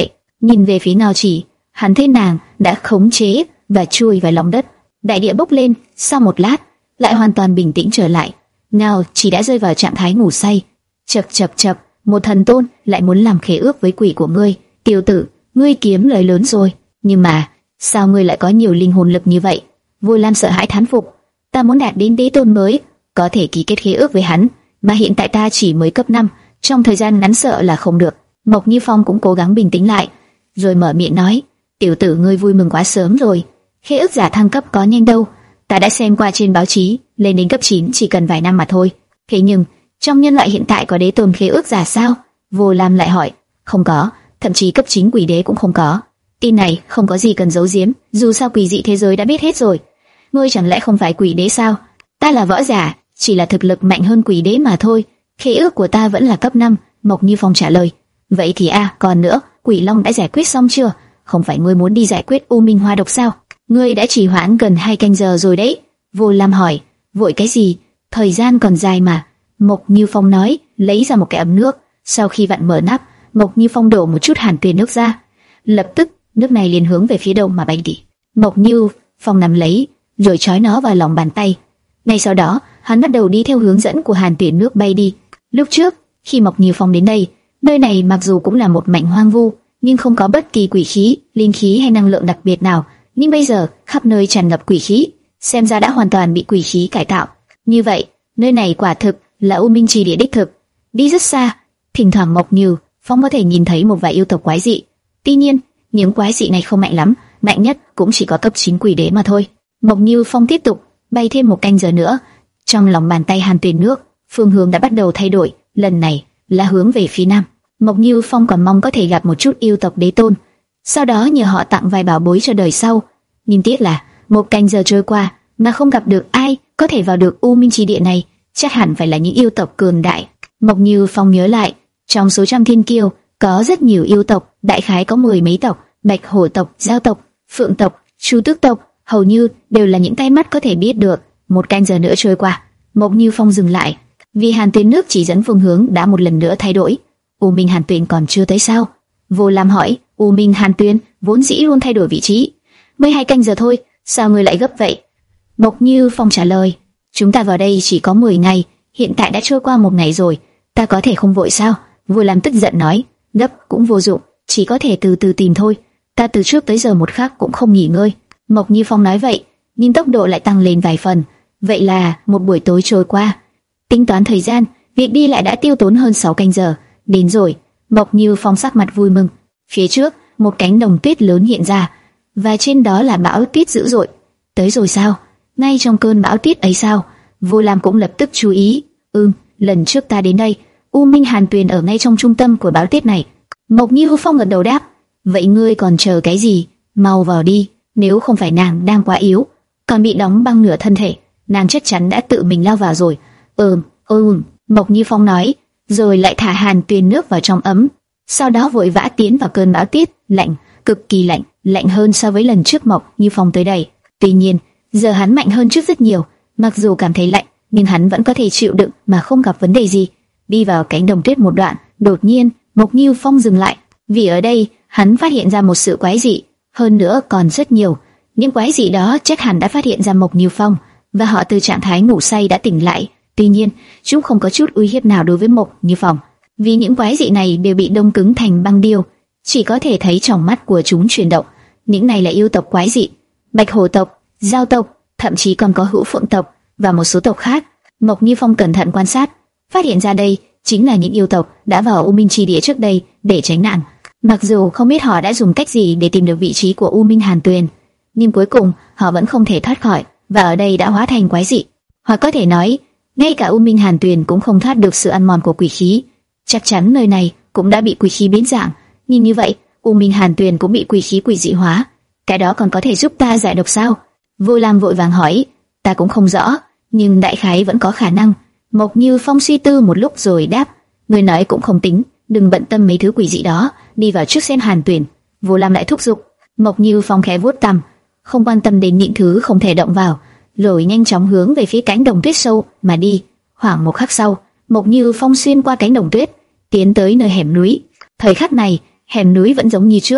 nhìn về phía Ngao Chỉ, hắn thấy nàng đã khống chế và chui vào lòng đất. Đại địa bốc lên, sau một lát lại hoàn toàn bình tĩnh trở lại. Ngao Chỉ đã rơi vào trạng thái ngủ say. Chậc chậc chậc, một thần tôn lại muốn làm khế ước với quỷ của ngươi. Tiểu tử, ngươi kiếm lời lớn rồi, nhưng mà sao ngươi lại có nhiều linh hồn lực như vậy? Vô Lam sợ hãi thán phục. Ta muốn đạt đến đế tôn mới, có thể ký kết khế ước với hắn, mà hiện tại ta chỉ mới cấp năm, trong thời gian ngắn sợ là không được. Mộc Như Phong cũng cố gắng bình tĩnh lại, rồi mở miệng nói: tiểu tử, ngươi vui mừng quá sớm rồi. Khế ước giả thăng cấp có nhanh đâu, ta đã xem qua trên báo chí, lên đến cấp chín chỉ cần vài năm mà thôi. Thế nhưng trong nhân loại hiện tại có đế tôn khế ước giả sao? Vô Lam lại hỏi. Không có, thậm chí cấp chín quỷ đế cũng không có. Tin này không có gì cần giấu giếm, dù sao quỷ dị thế giới đã biết hết rồi. Ngươi chẳng lẽ không phải quỷ đế sao? Ta là võ giả, chỉ là thực lực mạnh hơn quỷ đế mà thôi. Khế ước của ta vẫn là cấp năm. Mộc Như Phong trả lời. Vậy thì a, à, còn nữa, Quỷ Long đã giải quyết xong chưa? Không phải ngươi muốn đi giải quyết U Minh Hoa độc sao? Ngươi đã trì hoãn gần hai canh giờ rồi đấy. Vô Lam hỏi. Vội cái gì? Thời gian còn dài mà. Mộc Như Phong nói, lấy ra một cái ấm nước. Sau khi vặn mở nắp, Mộc Như Phong đổ một chút hàn tuyền nước ra. Lập tức nước này liền hướng về phía đông mà bay đi. Mộc Như Phong nắm lấy, rồi trói nó vào lòng bàn tay. Ngay sau đó, hắn bắt đầu đi theo hướng dẫn của hàn tuyền nước bay đi. Lúc trước, khi Mộc Như Phong đến đây, nơi này mặc dù cũng là một mảnh hoang vu, nhưng không có bất kỳ quỷ khí, linh khí hay năng lượng đặc biệt nào. Nhưng bây giờ, khắp nơi tràn ngập quỷ khí, xem ra đã hoàn toàn bị quỷ khí cải tạo. Như vậy, nơi này quả thực là U Minh Trì Địa đích thực. Đi rất xa, thỉnh thoảng Mộc Như Phong có thể nhìn thấy một vài yêu tộc quái dị. Tuy nhiên, những quái dị này không mạnh lắm, mạnh nhất cũng chỉ có cấp chín quỷ đế mà thôi. Mộc Như Phong tiếp tục bay thêm một canh giờ nữa. Trong lòng bàn tay hàn tuyền nước, phương hướng đã bắt đầu thay đổi, lần này là hướng về phía nam. Mộc Như Phong còn mong có thể gặp một chút yêu tộc đế tôn, sau đó nhờ họ tặng vài bảo bối cho đời sau. Nhưng tiếc là một canh giờ trôi qua mà không gặp được ai có thể vào được U Minh Trì Địa này, chắc hẳn phải là những yêu tộc cường đại. Mộc Như Phong nhớ lại, trong số trăm thiên kiêu có rất nhiều yêu tộc, đại khái có mười mấy tộc, Bạch Hổ tộc, Giao tộc, Phượng tộc, Chu Tước tộc, hầu như đều là những tay mắt có thể biết được. Một canh giờ nữa trôi qua, Mộc Như Phong dừng lại, vì hàn tuyền nước chỉ dẫn phương hướng đã một lần nữa thay đổi. U Minh Hàn Tuyền còn chưa tới sao? Vô Lam hỏi. U Minh Hàn Tuyền vốn dĩ luôn thay đổi vị trí. Mới hai canh giờ thôi, sao ngươi lại gấp vậy? Mộc Như Phong trả lời. Chúng ta vào đây chỉ có mười ngày, hiện tại đã trôi qua một ngày rồi, ta có thể không vội sao? Vô Lam tức giận nói. Gấp cũng vô dụng, chỉ có thể từ từ tìm thôi. Ta từ trước tới giờ một khắc cũng không nghỉ ngơi. Mộc Như Phong nói vậy, nhưng tốc độ lại tăng lên vài phần. Vậy là một buổi tối trôi qua. Tính toán thời gian, việc đi lại đã tiêu tốn hơn sáu canh giờ. Đến rồi. Mộc Như Phong sắc mặt vui mừng. Phía trước, một cánh đồng tuyết lớn hiện ra, và trên đó là bão tuyết dữ dội. Tới rồi sao? Ngay trong cơn bão tuyết ấy sao? Vô Lam cũng lập tức chú ý. Ừm, lần trước ta đến đây, U Minh Hàn Tuyền ở ngay trong trung tâm của bão tuyết này. Mộc Như Phong gật đầu đáp. Vậy ngươi còn chờ cái gì? Mau vào đi. Nếu không phải nàng đang quá yếu, còn bị đóng băng nửa thân thể, nàng chắc chắn đã tự mình lao vào rồi. Ừm, ừm. Mộc Như Phong nói, rồi lại thả hàn tuyền nước vào trong ấm. Sau đó vội vã tiến vào cơn bão tuyết, lạnh, cực kỳ lạnh, lạnh hơn so với lần trước Mộc Như Phong tới đây. Tuy nhiên, giờ hắn mạnh hơn trước rất nhiều, mặc dù cảm thấy lạnh, nhưng hắn vẫn có thể chịu đựng mà không gặp vấn đề gì. Đi vào cánh đồng tuyết một đoạn, đột nhiên Mộc Như Phong dừng lại, vì ở đây hắn phát hiện ra một sự quái dị, hơn nữa còn rất nhiều. Những quái dị đó chắc hẳn đã phát hiện ra Mộc Như Phong, và họ từ trạng thái ngủ say đã tỉnh lại. Tuy nhiên, chúng không có chút uy hiếp nào đối với Mộc Như Phong, vì những quái dị này đều bị đông cứng thành băng điêu, chỉ có thể thấy trong mắt của chúng chuyển động. Những này là yêu tộc quái dị, Bạch Hổ tộc, Giao tộc, thậm chí còn có Hữu Phượng tộc và một số tộc khác. Mộc Như Phong cẩn thận quan sát, phát hiện ra đây chính là những yêu tộc đã vào U Minh Chi Địa trước đây để tránh nạn. Mặc dù không biết họ đã dùng cách gì để tìm được vị trí của U Minh Hàn Tuyền, nhưng cuối cùng họ vẫn không thể thoát khỏi, và ở đây đã hóa thành quái dị. Hoặc có thể nói, ngay cả U Minh Hàn Tuyền cũng không thoát được sự ăn mòn của quỷ khí. Chắc chắn nơi này cũng đã bị quỷ khí biến dạng. Nhưng như vậy, U Minh Hàn Tuyền cũng bị quỷ khí quỷ dị hóa. Cái đó còn có thể giúp ta giải độc sao? Vô Lam vội vàng hỏi. Ta cũng không rõ, nhưng đại khái vẫn có khả năng. Mộc Như Phong suy tư một lúc rồi đáp. Người nói cũng không tính, đừng bận tâm mấy thứ quỷ dị đó, đi vào trước xem Hàn Tuyền. Vô Lam lại thúc giục. Mộc Như Phong khẽ vuốt cằm, không quan tâm đến những thứ không thể động vào, rồi nhanh chóng hướng về phía cánh đồng tuyết sâu mà đi. Khoảng một khắc sau, Mộc Như Phong xuyên qua cánh đồng tuyết, tiến tới nơi hẻm núi. Thời khắc này, hẻm núi vẫn giống như trước,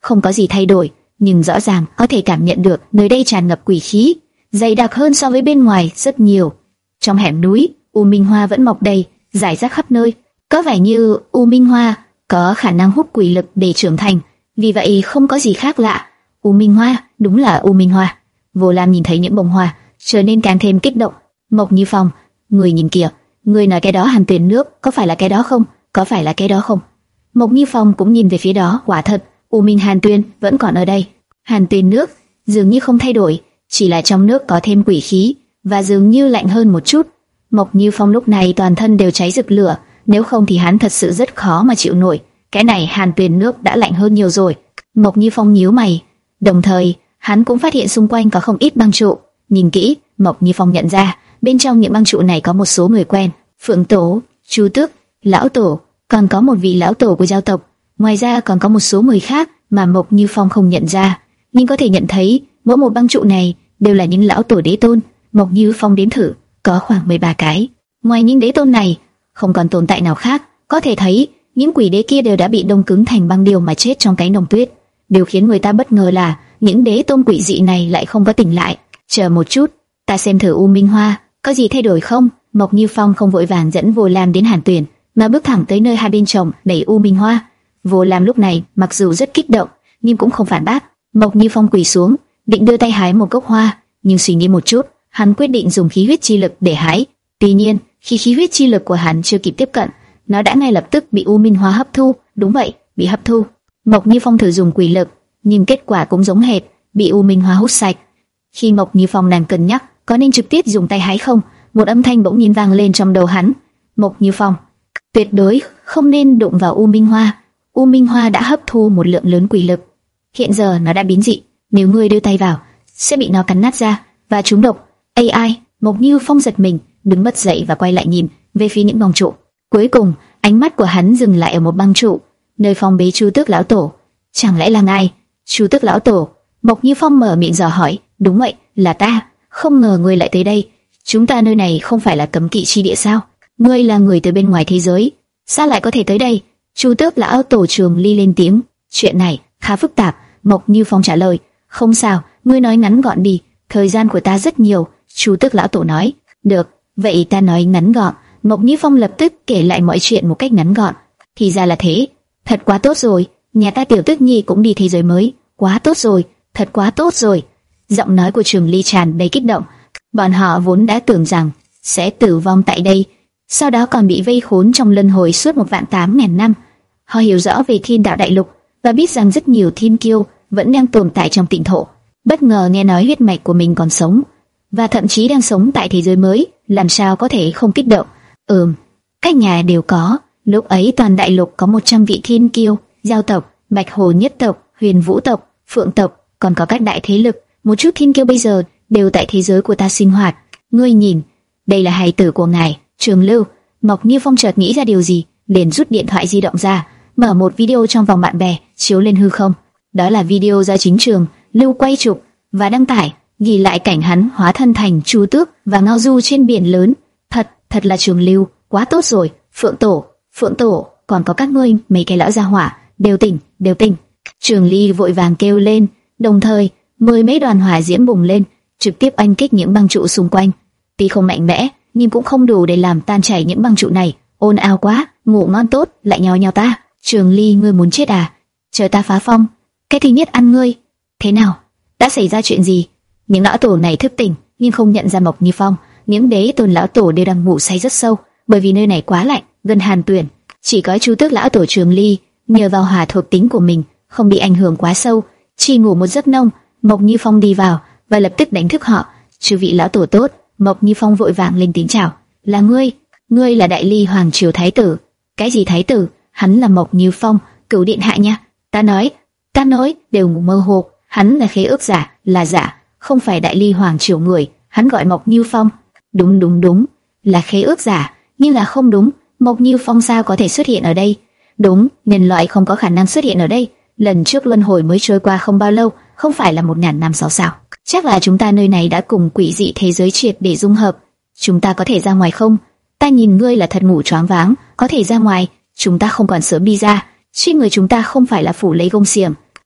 không có gì thay đổi, nhưng rõ ràng có thể cảm nhận được nơi đây tràn ngập quỷ khí, dày đặc hơn so với bên ngoài rất nhiều. Trong hẻm núi, u minh hoa vẫn mọc đầy, rải rác khắp nơi. Có vẻ như u minh hoa có khả năng hút quỷ lực để trưởng thành, vì vậy không có gì khác lạ. U minh hoa, đúng là u minh hoa. Vô Lam nhìn thấy những bông hoa, trở nên càng thêm kích động. Mộc Như Phong, người nhìn kìa, người nói cái đó Hàn Tuyền Nước, có phải là cái đó không? Có phải là cái đó không? Mộc Như Phong cũng nhìn về phía đó, quả thật, U Minh Hàn Tuyền vẫn còn ở đây. Hàn Tuyền Nước dường như không thay đổi, chỉ là trong nước có thêm quỷ khí và dường như lạnh hơn một chút. Mộc Như Phong lúc này toàn thân đều cháy rực lửa, nếu không thì hắn thật sự rất khó mà chịu nổi. Cái này Hàn Tuyền Nước đã lạnh hơn nhiều rồi. Mộc Như Phong nhíu mày, đồng thời hắn cũng phát hiện xung quanh có không ít băng trụ. Nhìn kỹ, Mộc Như Phong nhận ra bên trong những băng trụ này có một số người quen: Phượng Tổ, Chu Tước, Lão Tổ, còn có một vị lão tổ của giao tộc. Ngoài ra còn có một số người khác mà Mộc Như Phong không nhận ra, nhưng có thể nhận thấy mỗi một băng trụ này đều là những lão tổ đế tôn. Mộc Như Phong đếm thử, có khoảng mười ba cái. Ngoài những đế tôn này, không còn tồn tại nào khác. Có thể thấy những quỷ đế kia đều đã bị đông cứng thành băng điêu mà chết trong cánh đồng tuyết. Điều khiến người ta bất ngờ là những đế tôn quỷ dị này lại không có tỉnh lại. Chờ một chút, ta xem thử U Minh Hoa có gì thay đổi không? Mộc Như Phong không vội vàng dẫn Vô Lam đến Hàn Tuyền, mà bước thẳng tới nơi hai bên trồng đầy U Minh Hoa. Vô Lam lúc này mặc dù rất kích động, nhưng cũng không phản bác. Mộc Như Phong quỳ xuống, định đưa tay hái một gốc hoa, nhưng suy nghĩ một chút, hắn quyết định dùng khí huyết chi lực để hái. Tuy nhiên, khi khí huyết chi lực của hắn chưa kịp tiếp cận, nó đã ngay lập tức bị U Minh Hoa hấp thu. Đúng vậy, bị hấp thu. Mộc Như Phong thử dùng quỷ lực, nhưng kết quả cũng giống hệt, bị U Minh Hoa hút sạch. Khi Mộc Như Phong đang cân nhắc có nên trực tiếp dùng tay hái không, một âm thanh bỗng nhiên vang lên trong đầu hắn. Mộc Như Phong, tuyệt đối không nên đụng vào U Minh Hoa. U Minh Hoa đã hấp thu một lượng lớn quỷ lực, hiện giờ nó đã biến dị, nếu ngươi đưa tay vào sẽ bị nó cắn nát ra và trúng độc. a i Mộc Như Phong giật mình, đứng bật dậy và quay lại nhìn về phía những băng trụ. Cuối cùng ánh mắt của hắn dừng lại ở một băng trụ, nơi phong bế Chu Tước lão tổ. Chẳng lẽ là ngài, Chu Tước lão tổ? Mộc Như Phong mở miệng dò hỏi. Đúng vậy, là ta. Không ngờ ngươi lại tới đây. Chúng ta nơi này không phải là cấm kỵ chi địa sao? Ngươi là người từ bên ngoài thế giới, sao lại có thể tới đây? Chu Tước lão tổ Trường Ly lên tiếng. Chuyện này khá phức tạp. Mộc Như Phong trả lời. Không sao, ngươi nói ngắn gọn đi, thời gian của ta rất nhiều. Chu Tước lão tổ nói. Được, vậy ta nói ngắn gọn. Mộc Như Phong lập tức kể lại mọi chuyện một cách ngắn gọn. Thì ra là thế, thật quá tốt rồi. Nhà ta Tiểu Tức Nhi cũng đi thế giới mới, quá tốt rồi, thật quá tốt rồi. Giọng nói của Trường Ly tràn đầy kích động. Bọn họ vốn đã tưởng rằng sẽ tử vong tại đây, sau đó còn bị vây khốn trong luân hồi suốt một vạn tám ngàn năm. Họ hiểu rõ về Thiên Đạo Đại Lục và biết rằng rất nhiều thiên kiêu vẫn đang tồn tại trong Tịnh Thổ. Bất ngờ nghe nói huyết mạch của mình còn sống, và thậm chí đang sống tại thế giới mới, làm sao có thể không kích động? Ừm, các nhà đều có. Lúc ấy toàn đại lục có một trăm vị thiên kiêu, giao tộc, Bạch Hồ nhất tộc, Huyền Vũ tộc, Phượng tộc, còn có các đại thế lực. Một chút thiên kiêu bây giờ đều tại thế giới của ta sinh hoạt. Ngươi nhìn, đây là hài tử của ngài, Trường Lưu. Mộc Như Phong chợt nghĩ ra điều gì, liền rút điện thoại di động ra, mở một video trong vòng bạn bè, chiếu lên hư không. Đó là video do chính Trường Lưu quay chụp và đăng tải, ghi lại cảnh hắn hóa thân thành Chu Tước và ngao du trên biển lớn. Thật, thật là Trường Lưu, quá tốt rồi. Phượng Tổ, Phượng Tổ, còn có các ngươi, mấy cái lão gia hỏa, đều tỉnh, đều tỉnh. Trường Ly vội vàng kêu lên, đồng thời mười mấy đoàn hỏa diễm bùng lên, trực tiếp oanh kích những băng trụ xung quanh. Tuy không mạnh mẽ, nhưng cũng không đủ để làm tan chảy những băng trụ này. Ồn ào quá, ngủ ngon tốt, lại nhào nhào ta. Trường Ly, ngươi muốn chết à? Chờ ta phá phong, cái thứ nhất ăn ngươi. Thế nào? Đã xảy ra chuyện gì? Những lão tổ này thức tỉnh, nhưng không nhận ra Mộc Như Phong. Những đế tôn lão tổ đều đang ngủ say rất sâu, bởi vì nơi này quá lạnh, gần Hàn Tuyền. Chỉ có Chu Tước lão tổ Trường Ly nhờ vào hỏa thuộc tính của mình, không bị ảnh hưởng quá sâu, chỉ ngủ một giấc nông. Mộc Như Phong đi vào và lập tức đánh thức họ. Chư vị lão tổ tốt. Mộc Như Phong vội vàng lên tiếng chào. Là ngươi? Ngươi là Đại Ly Hoàng triều thái tử? Cái gì thái tử? Hắn là Mộc Như Phong, cửu điện hạ nha. Ta nói, ta nói đều ngủ mơ hồ. Hắn là khế ước giả, là giả, không phải Đại Ly Hoàng triều người. Hắn gọi Mộc Như Phong. Đúng đúng đúng, là khế ước giả, nhưng là không đúng. Mộc Như Phong sao có thể xuất hiện ở đây? Đúng, nhân loại không có khả năng xuất hiện ở đây. Lần trước luân hồi mới trôi qua không bao lâu, không phải là một ngàn năm sáu sao. Chắc là chúng ta nơi này đã cùng quỷ dị thế giới triệt để dung hợp. Chúng ta có thể ra ngoài không? Ta nhìn ngươi là thật ngủ choáng váng, có thể ra ngoài. Chúng ta không còn sớm đi ra. Trên người chúng ta không phải là phủ lấy gông xiềng.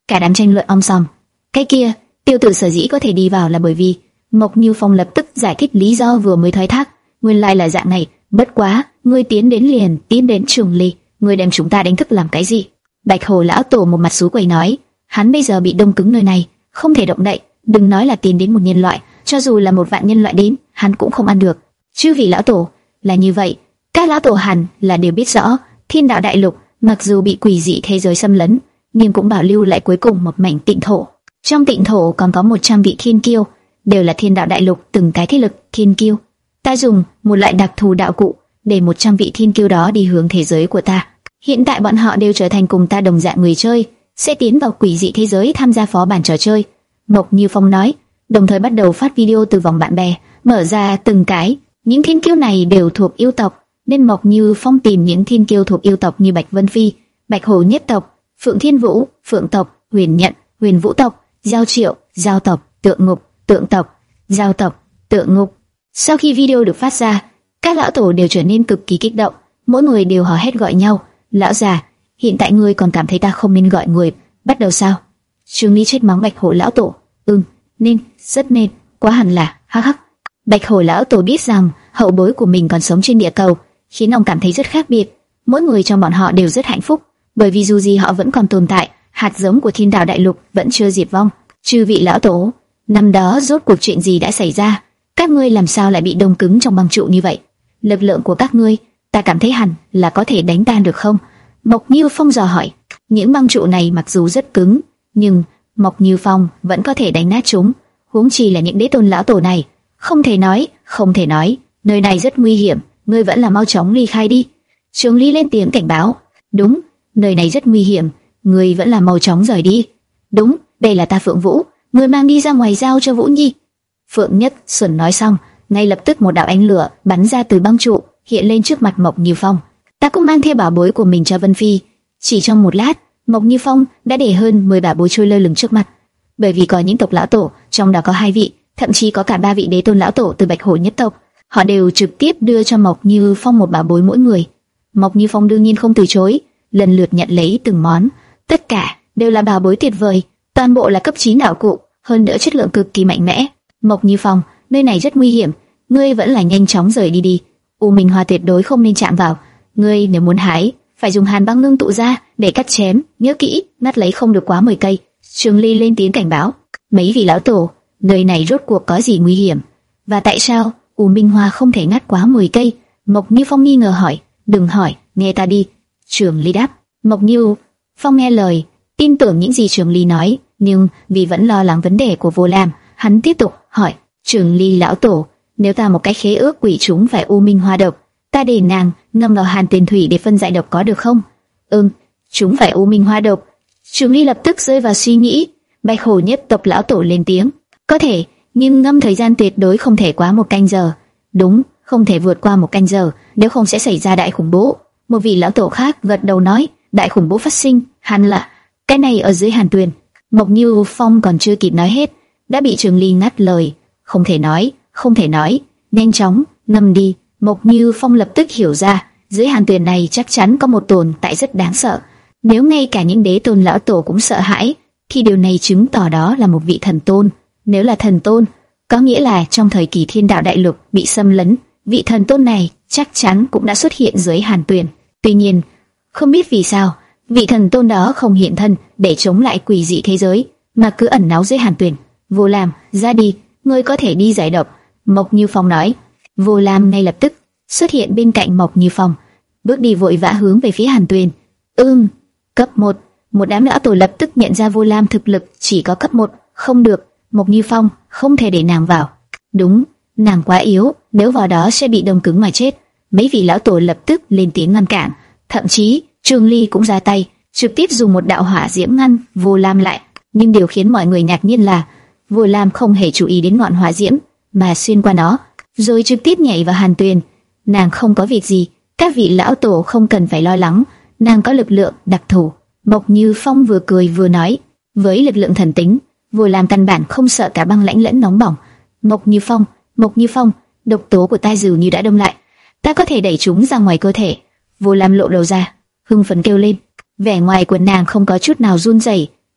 cả đám tranh luận om sòm. Cái kia, Tiêu Tử sở dĩ có thể đi vào là bởi vì Mộc Như Phong lập tức giải thích lý do vừa mới thoái thác. Nguyên lai là dạng này, bất quá, ngươi tiến đến liền, tiến đến Trường Ly, ngươi đem chúng ta đánh thức làm cái gì? Bạch Hổ lão tổ một mặt xú quẩy nói, hắn bây giờ bị đông cứng nơi này, không thể động đậy, đừng nói là tiến đến một nhân loại, cho dù là một vạn nhân loại đến, hắn cũng không ăn được. Chư vị lão tổ, là như vậy, các lão tổ hẳn là đều biết rõ, Thiên Đạo Đại Lục mặc dù bị quỷ dị thế giới xâm lấn, nhưng cũng bảo lưu lại cuối cùng một mảnh tịnh thổ. Trong tịnh thổ còn có một trăm vị thiên kiêu, đều là Thiên Đạo Đại Lục từng cái thế lực thiên kiêu. Ta dùng một loại đặc thù đạo cụ để một trăm vị thiên kiêu đó đi hướng thế giới của ta. Hiện tại bọn họ đều trở thành cùng ta đồng dạng người chơi, sẽ tiến vào quỷ dị thế giới tham gia phó bản trò chơi. Mộc Như Phong nói, đồng thời bắt đầu phát video từ vòng bạn bè, mở ra từng cái. Những thiên kiêu này đều thuộc yêu tộc, nên Mộc Như Phong tìm những thiên kiêu thuộc yêu tộc như Bạch Vân Phi, Bạch Hổ nhất tộc, Phượng Thiên Vũ, Phượng tộc, Huyền Nhận, Huyền Vũ tộc, Giao Triệu, Giao tộc, Tượng Ngục, Tượng tộc, Giao tộc, Tượng Ngục. Sau khi video được phát ra, các lão tổ đều trở nên cực kỳ kích động, mỗi người đều hò hét gọi nhau, lão già, hiện tại ngươi còn cảm thấy ta không nên gọi người bắt đầu sao? Trương Ly chết mắng Bạch Hổ lão tổ, ừm, nên, rất nên, quá hẳn là, hắc hắc. Bạch Hổ lão tổ biết rằng hậu bối của mình còn sống trên địa cầu, khiến ông cảm thấy rất khác biệt. Mỗi người trong bọn họ đều rất hạnh phúc, bởi vì dù gì họ vẫn còn tồn tại, hạt giống của Thiên Đạo Đại Lục vẫn chưa diệt vong. Chư vị lão tổ, năm đó rốt cuộc chuyện gì đã xảy ra? Các ngươi làm sao lại bị đông cứng trong băng trụ như vậy? Lực lượng của các ngươi, ta cảm thấy hẳn là có thể đánh tan được không? Mộc Như Phong dò hỏi. Những băng trụ này mặc dù rất cứng, nhưng Mộc Như Phong vẫn có thể đánh nát chúng. Huống chi là những đế tôn lão tổ này. Không thể nói, không thể nói, nơi này rất nguy hiểm, ngươi vẫn là mau chóng ly khai đi. Trường Ly lên tiếng cảnh báo. Đúng, nơi này rất nguy hiểm, ngươi vẫn là mau chóng rời đi. Đúng, đây là ta Phượng Vũ, ngươi mang đi ra ngoài giao cho Vũ Nhi. Phượng Nhất Xuân nói xong, ngay lập tức một đạo ánh lửa bắn ra từ băng trụ, hiện lên trước mặt Mộc Như Phong. Ta cũng mang theo bảo bối của mình cho Vân Phi. Chỉ trong một lát, Mộc Như Phong đã để hơn mười bảo bối trôi lơ lửng trước mặt. Bởi vì có những tộc lão tổ, trong đó có hai vị, thậm chí có cả ba vị đế tôn lão tổ từ Bạch Hổ nhất tộc, họ đều trực tiếp đưa cho Mộc Như Phong một bảo bối mỗi người. Mộc Như Phong đương nhiên không từ chối, lần lượt nhận lấy từng món, tất cả đều là bảo bối tuyệt vời, toàn bộ là cấp chín đạo cụ, hơn nữa chất lượng cực kỳ mạnh mẽ. Mộc Như Phong, nơi này rất nguy hiểm, ngươi vẫn là nhanh chóng rời đi đi. U Minh Hoa tuyệt đối không nên chạm vào, ngươi nếu muốn hái, phải dùng hàn băng ngưng tụ ra để cắt chém, nhớ kỹ, ngắt lấy không được quá mười cây. Trường Ly lên tiếng cảnh báo, mấy vị lão tổ, nơi này rốt cuộc có gì nguy hiểm, và tại sao U Minh Hoa không thể ngắt quá mười cây? Mộc Như Phong nghi ngờ hỏi. Đừng hỏi, nghe ta đi. Trường Ly đáp. Mộc Như Phong nghe lời, tin tưởng những gì Trường Ly nói, nhưng vì vẫn lo lắng vấn đề của Vô Lam, hắn tiếp tục hỏi. Trường Ly lão tổ, nếu ta một cái khế ước quỷ chúng phải U Minh Hoa độc, ta để nàng ngâm vào hàn tiền thủy để phân giải độc có được không? Ừm, chúng phải U Minh Hoa độc. Trường Ly lập tức rơi vào suy nghĩ. Bạch Hổ nhất tộc lão tổ lên tiếng. Có thể, nhưng ngâm thời gian tuyệt đối không thể quá một canh giờ. Đúng, không thể vượt qua một canh giờ, nếu không sẽ xảy ra đại khủng bố. Một vị lão tổ khác gật đầu nói, đại khủng bố phát sinh, hẳn là cái này ở dưới Hàn Tuyền. Mộc Như Phong còn chưa kịp nói hết, đã bị Trường Ly ngắt lời. Không thể nói, không thể nói, nhanh chóng ngâm đi. Mộc Như Phong lập tức hiểu ra, dưới Hàn Tuyền này chắc chắn có một tồn tại rất đáng sợ. Nếu ngay cả những đế tôn lão tổ cũng sợ hãi, thì điều này chứng tỏ đó là một vị thần tôn. Nếu là thần tôn, có nghĩa là trong thời kỳ Thiên Đạo Đại Lục bị xâm lấn, vị thần tôn này chắc chắn cũng đã xuất hiện dưới Hàn Tuyền. Tuy nhiên, không biết vì sao, vị thần tôn đó không hiện thân để chống lại quỷ dị thế giới, mà cứ ẩn náu dưới Hàn Tuyền. Vô Lam, ra đi, ngươi có thể đi giải độc. Mộc Như Phong nói. Vô Lam ngay lập tức xuất hiện bên cạnh Mộc Như Phong, bước đi vội vã hướng về phía Hàn Tuyền. Ừm, cấp một. Một đám lão tổ lập tức nhận ra Vô Lam thực lực chỉ có cấp một, không được. Mộc Như Phong không thể để nàng vào. Đúng, nàng quá yếu, nếu vào đó sẽ bị đông cứng mà chết. Mấy vị lão tổ lập tức lên tiếng ngăn cản, thậm chí Trường Ly cũng ra tay, trực tiếp dùng một đạo hỏa diễm ngăn Vô Lam lại. Nhưng điều khiến mọi người ngạc nhiên là Vô Lam không hề chú ý đến ngọn hỏa diễm, mà xuyên qua nó, rồi trực tiếp nhảy vào Hàn Tuyền. Nàng không có việc gì, các vị lão tổ không cần phải lo lắng, nàng có lực lượng đặc thù. Mộc Như Phong vừa cười vừa nói, với lực lượng thần tính, Vô Lam căn bản không sợ cả băng lãnh lẫn nóng bỏng. Mộc Như Phong, Mộc Như Phong, độc tố của ta dường như đã đông lại, ta có thể đẩy chúng ra ngoài cơ thể. Vô Lam lộ đầu ra, hưng phấn kêu lên. Vẻ ngoài của nàng không có chút nào run rẩy,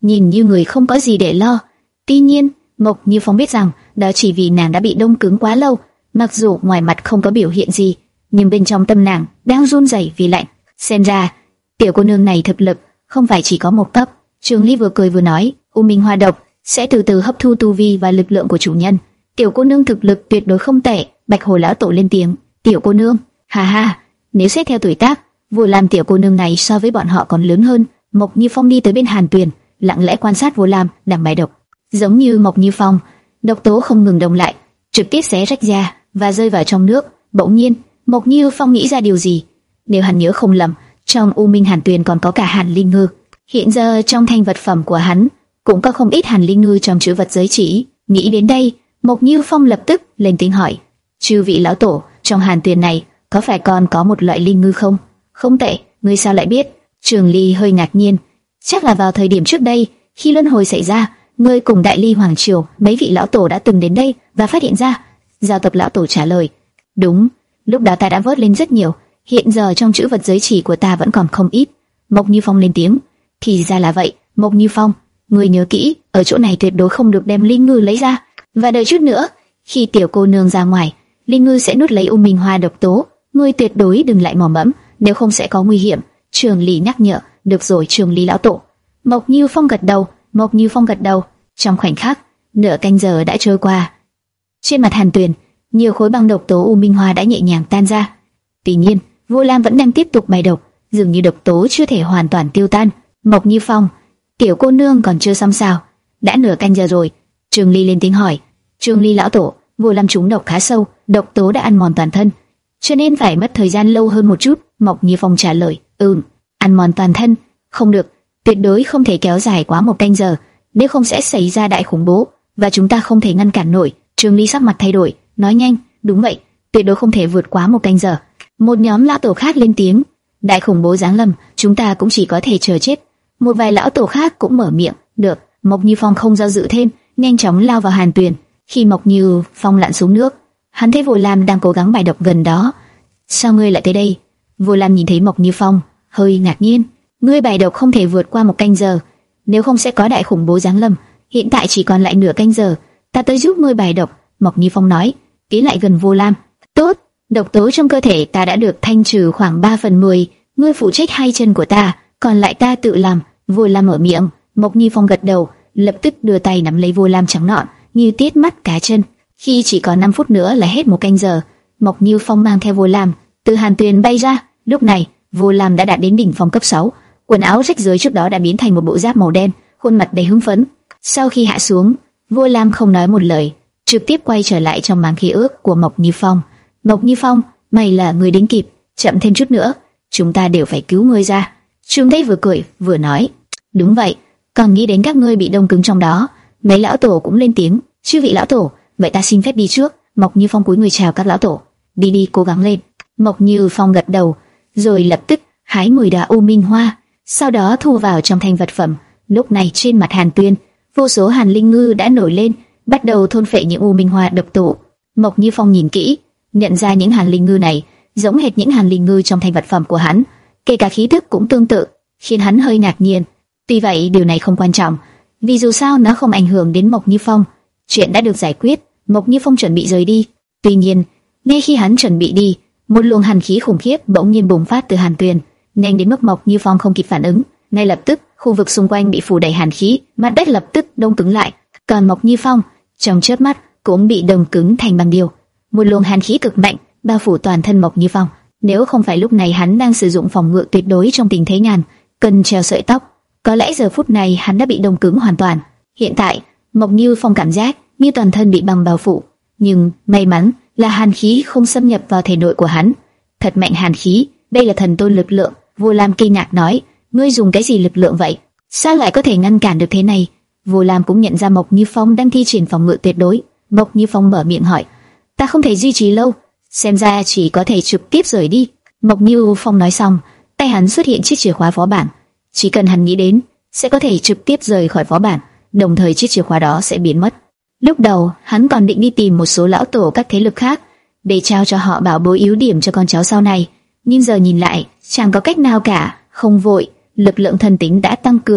nhìn như người không có gì để lo. Tuy nhiên, Mộc Như Phong biết rằng đó chỉ vì nàng đã bị đông cứng quá lâu. Mặc dù ngoài mặt không có biểu hiện gì, nhưng bên trong tâm nàng đang run rẩy vì lạnh. Xem ra tiểu cô nương này thực lực không phải chỉ có một cấp. Trường Ly vừa cười vừa nói, U Minh Hoa độc sẽ từ từ hấp thu tu vi và lực lượng của chủ nhân. Tiểu cô nương thực lực tuyệt đối không tệ. Bạch Hồ lão tổ lên tiếng, tiểu cô nương, ha ha, nếu xét theo tuổi tác, Vô Lam tiểu cô nương này so với bọn họ còn lớn hơn. Mộc Như Phong đi tới bên Hàn Tuyền, lặng lẽ quan sát Vô Lam đang bài độc. Giống như Mộc Như Phong, độc tố không ngừng đông lại, trực tiếp xé rách ra và rơi vào trong nước. Bỗng nhiên, Mộc Như Phong nghĩ ra điều gì. Nếu hắn nhớ không lầm, trong U Minh Hàn Tuyền còn có cả Hàn Linh Ngư. Hiện giờ trong thanh vật phẩm của hắn cũng có không ít Hàn Linh Ngư trong trữ vật giới chỉ. Nghĩ đến đây, Mộc Như Phong lập tức lên tiếng hỏi: "Chư vị lão tổ, trong Hàn Tuyền này có phải còn có một loại linh ngư không?" "Không tệ, ngươi sao lại biết?" Trường Ly hơi ngạc nhiên. "Chắc là vào thời điểm trước đây, khi luân hồi xảy ra, ngươi cùng Đại Ly Hoàng Triều mấy vị lão tổ đã từng đến đây và phát hiện ra." Giao Tập lão tổ trả lời: "Đúng, lúc đó ta đã vớt lên rất nhiều, hiện giờ trong trữ vật giới chỉ của ta vẫn còn không ít." Mộc Như Phong lên tiếng: "Thì ra là vậy, Mộc Như Phong, ngươi nhớ kỹ, ở chỗ này tuyệt đối không được đem linh ngư lấy ra, và đợi chút nữa, khi tiểu cô nương ra ngoài, linh ngư sẽ nuốt lấy U Minh Hoa độc tố, ngươi tuyệt đối đừng lại mò mẫm, nếu không sẽ có nguy hiểm." Trường Ly nhắc nhở. "Được rồi, Trường Ly lão tổ." Mộc Như Phong gật đầu. Mộc Như Phong gật đầu. Trong khoảnh khắc, nửa canh giờ đã trôi qua. Trên mặt Hàn Tuyền, nhiều khối băng độc tố U Minh Hoa đã nhẹ nhàng tan ra. Tuy nhiên, Vô Lam vẫn đang tiếp tục bài độc, dường như độc tố chưa thể hoàn toàn tiêu tan. "Mộc Như Phong, tiểu cô nương còn chưa xong sao?" "Đã nửa canh giờ rồi." Trường Ly lên tiếng hỏi. "Trường Ly lão tổ, Vô Lam trúng độc khá sâu, độc tố đã ăn mòn toàn thân, cho nên phải mất thời gian lâu hơn một chút." Mộc Như Phong trả lời. "Ừm, ăn mòn toàn thân, không được, tuyệt đối không thể kéo dài quá một canh giờ, nếu không sẽ xảy ra đại khủng bố và chúng ta không thể ngăn cản nổi." Trường Ly sắc mặt thay đổi, nói nhanh: "Đúng vậy, tuyệt đối không thể vượt quá một canh giờ." Một nhóm lão tổ khác lên tiếng: "Đại khủng bố giáng lâm, chúng ta cũng chỉ có thể chờ chết." Một vài lão tổ khác cũng mở miệng. "Được." Mộc Như Phong không do dự thêm, nhanh chóng lao vào Hàn Tuyền. Khi Mộc Như Phong lặn xuống nước, hắn thấy Vô Lam đang cố gắng bài độc gần đó. "Sao ngươi lại tới đây?" Vô Lam nhìn thấy Mộc Như Phong, hơi ngạc nhiên. "Ngươi bài độc không thể vượt qua một canh giờ, nếu không sẽ có đại khủng bố giáng lâm. Hiện tại chỉ còn lại nửa canh giờ, ta tới giúp ngươi bài độc." Mộc Như Phong nói, tiến lại gần Vô Lam. "Tốt, độc tố trong cơ thể ta đã được thanh trừ khoảng ba phần mười, ngươi phụ trách hai chân của ta, còn lại ta tự làm." Vô Lam mở miệng. Mộc Như Phong gật đầu, lập tức đưa tay nắm lấy Vô Lam trắng nõn như tiết mắt cá chân. Khi chỉ còn năm phút nữa là hết một canh giờ, Mộc Như Phong mang theo Vô Lam từ Hàn Tuyền bay ra. Lúc này, Vô Lam đã đạt đến đỉnh phong cấp sáu, quần áo rách rưới trước đó đã biến thành một bộ giáp màu đen, khuôn mặt đầy hưng phấn. Sau khi hạ xuống, Vô Lam không nói một lời, trực tiếp quay trở lại trong màn khí ước của Mộc Như Phong. "Mộc Như Phong, mày là người đến kịp, chậm thêm chút nữa, chúng ta đều phải cứu ngươi ra." Trương Thế vừa cười vừa nói: "Đúng vậy, còn nghĩ đến các ngươi bị đông cứng trong đó." Mấy lão tổ cũng lên tiếng: "Chư vị lão tổ, vậy ta xin phép đi trước." Mộc Như Phong cúi người chào các lão tổ. "Đi đi, cố gắng lên." Mộc Như Phong gật đầu, rồi lập tức hái mười đóa U Minh Hoa, sau đó thu vào trong thanh vật phẩm. Lúc này trên mặt Hàn Tuyền, vô số Hàn Linh Ngư đã nổi lên, bắt đầu thôn phệ những U Minh Hoa độc tố. Mộc Như Phong nhìn kỹ, nhận ra những Hàn Linh Ngư này giống hệt những Hàn Linh Ngư trong thanh vật phẩm của hắn, kể cả khí thức cũng tương tự, khiến hắn hơi ngạc nhiên. Tuy vậy điều này không quan trọng, vì dù sao nó không ảnh hưởng đến Mộc Như Phong. Chuyện đã được giải quyết, Mộc Như Phong chuẩn bị rời đi. Tuy nhiên, ngay khi hắn chuẩn bị đi, một luồng hàn khí khủng khiếp bỗng nhiên bùng phát từ Hàn Tuyền, nhanh đến mức Mộc Như Phong không kịp phản ứng. Ngay lập tức, khu vực xung quanh bị phủ đầy hàn khí, mặt đất lập tức đông cứng lại, còn Mộc Như Phong trong chớp mắt cũng bị đông cứng thành băng điêu. Một luồng hàn khí cực mạnh bao phủ toàn thân Mộc Như Phong. Nếu không phải lúc này hắn đang sử dụng phòng ngự tuyệt đối trong tình thế ngàn cân treo sợi tóc, có lẽ giờ phút này hắn đã bị đông cứng hoàn toàn. Hiện tại, Mộc Như Phong cảm giác như toàn thân bị băng bao phủ, nhưng may mắn là hàn khí không xâm nhập vào thể nội của hắn. Thật mạnh hàn khí, đây là thần tôn lực lượng. Vô Lam kinh ngạc nói: "Ngươi dùng cái gì lực lượng vậy? Sao lại có thể ngăn cản được thế này?" Vô Lam cũng nhận ra Mộc Như Phong đang thi triển phòng ngự tuyệt đối. Mộc Như Phong mở miệng hỏi: "Ta không thể duy trì lâu, xem ra chỉ có thể trực tiếp rời đi." Mộc Như Phong nói xong, tay hắn xuất hiện chiếc chìa khóa phó bản. Chỉ cần hắn nghĩ đến, sẽ có thể trực tiếp rời khỏi phó bản, đồng thời chiếc chìa khóa đó sẽ biến mất. Lúc đầu, hắn còn định đi tìm một số lão tổ các thế lực khác để trao cho họ bảo bối yếu điểm cho con cháu sau này, nhưng giờ nhìn lại, chẳng có cách nào cả. Không vội, lực lượng thần tính đã tăng cường,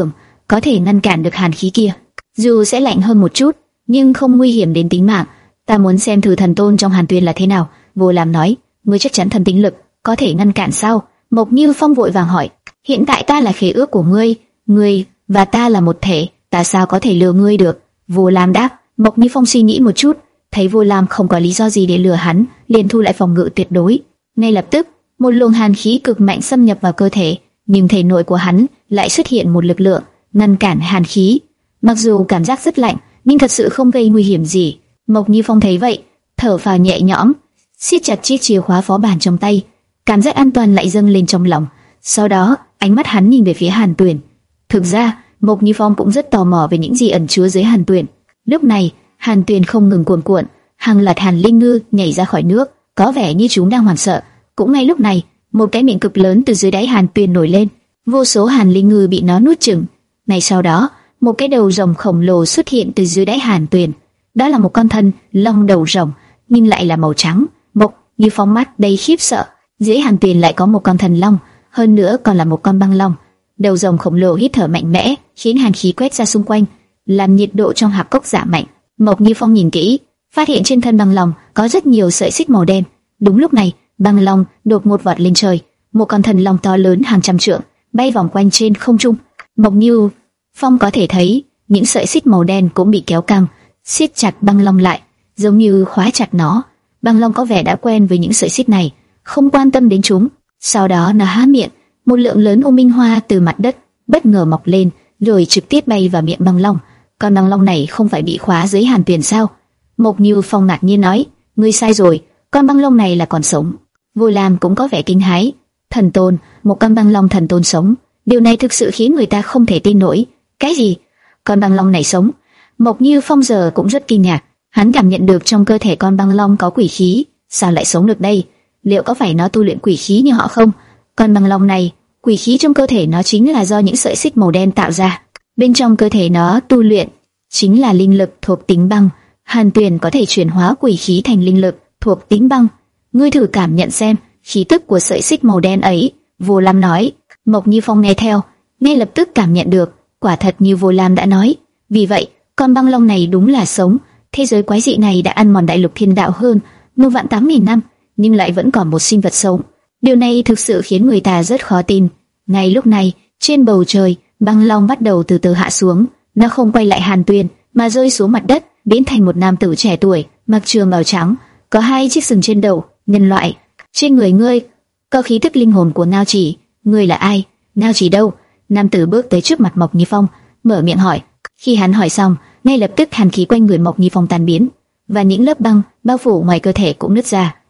có thể ngăn cản được hàn khí kia. Dù sẽ lạnh hơn một chút, nhưng không nguy hiểm đến tính mạng. Ta muốn xem thử thần tôn trong Hàn Tuyền là thế nào. Vô Lam nói, ngươi chắc chắn thần tính lực có thể ngăn cản sao? Mộc Như Phong vội vàng hỏi, hiện tại ta là khế ước của ngươi, ngươi và ta là một thể, ta sao có thể lừa ngươi được? Vô Lam đáp. Mộc Như Phong suy nghĩ một chút, thấy Vô Lam không có lý do gì để lừa hắn, liền thu lại phòng ngự tuyệt đối. Ngay lập tức, một luồng hàn khí cực mạnh xâm nhập vào cơ thể, nhưng thể nội của hắn lại xuất hiện một lực lượng ngăn cản hàn khí. Mặc dù cảm giác rất lạnh, nhưng thật sự không gây nguy hiểm gì. Mộc Như Phong thấy vậy, thở phào nhẹ nhõm, siết chặt chiếc chìa khóa phó bản trong tay, cảm giác an toàn lại dâng lên trong lòng. Sau đó, ánh mắt hắn nhìn về phía Hàn Tuyền. Thực ra, Mộc Như Phong cũng rất tò mò về những gì ẩn chứa dưới Hàn Tuyền. Lúc này, Hàn Tuyền không ngừng cuồn cuộn, hàng loạt hàn linh ngư nhảy ra khỏi nước, có vẻ như chúng đang hoảng sợ. Cũng ngay lúc này, một cái miệng cực lớn từ dưới đáy Hàn Tuyền nổi lên, vô số hàn linh ngư bị nó nuốt chửng. Ngay sau đó, một cái đầu rồng khổng lồ xuất hiện từ dưới đáy Hàn Tuyền. Đó là một con thân long đầu rồng, nhưng lại là màu trắng. Mộc Như Phong mắt đầy khiếp sợ, dưới Hàn Tuyền lại có một con thần long, hơn nữa còn là một con băng long. Đầu rồng khổng lồ hít thở mạnh mẽ, khiến hàn khí quét ra xung quanh, làm nhiệt độ trong hạp cốc giảm mạnh. Mộc Như Phong nhìn kỹ, phát hiện trên thân băng long có rất nhiều sợi xích màu đen. Đúng lúc này, băng long đột ngột vọt lên trời, một con thần long to lớn hàng trăm trượng bay vòng quanh trên không trung. Mộc Như Phong có thể thấy những sợi xích màu đen cũng bị kéo căng, siết chặt băng long lại, giống như khóa chặt nó. Băng long có vẻ đã quen với những sợi xích này, không quan tâm đến chúng. Sau đó nó há miệng, một lượng lớn u minh hoa từ mặt đất bất ngờ mọc lên, rồi trực tiếp bay vào miệng băng long. Con băng long này không phải bị khóa dưới Hàn Tuyền sao? Mộc Như Phong ngạc nhiên nói, ngươi sai rồi, con băng long này là còn sống. Vô Lam cũng có vẻ kinh hãi. Thần tôn, một con băng long thần tôn sống, điều này thực sự khiến người ta không thể tin nổi. Cái gì? Con băng long này sống? Mộc Như Phong giờ cũng rất kinh ngạc, hắn cảm nhận được trong cơ thể con băng long có quỷ khí, sao lại sống được đây? Liệu có phải nó tu luyện quỷ khí như họ không? Con băng long này, quỷ khí trong cơ thể nó chính là do những sợi xích màu đen tạo ra. Bên trong cơ thể nó tu luyện chính là linh lực thuộc tính băng. Hàn Tuyền có thể chuyển hóa quỷ khí thành linh lực thuộc tính băng. Ngươi thử cảm nhận xem khí tức của sợi xích màu đen ấy. Vô Lam nói. Mộc Như Phong nghe theo, ngay lập tức cảm nhận được, quả thật như Vô Lam đã nói. Vì vậy, con băng long này đúng là sống. Thế giới quái dị này đã ăn mòn đại lục thiên đạo hơn một vạn tám nghìn năm, nhưng lại vẫn còn một sinh vật sống. Điều này thực sự khiến người ta rất khó tin. Ngay lúc này, trên bầu trời, băng long bắt đầu từ từ hạ xuống. Nó không quay lại Hàn Tuyền, mà rơi xuống mặt đất, biến thành một nam tử trẻ tuổi, mặc trường bào trắng, có hai chiếc sừng trên đầu. Nhân loại, trên người ngươi có khí tức linh hồn của Ngao Chỉ. Ngươi là ai? Ngao Chỉ đâu? Nam tử bước tới trước mặt Mộc Như Phong, mở miệng hỏi. Khi hắn hỏi xong, ngay lập tức hàn khí quanh người Mộc Như Phong tan biến, và những lớp băng bao phủ ngoài cơ thể cũng nứt ra.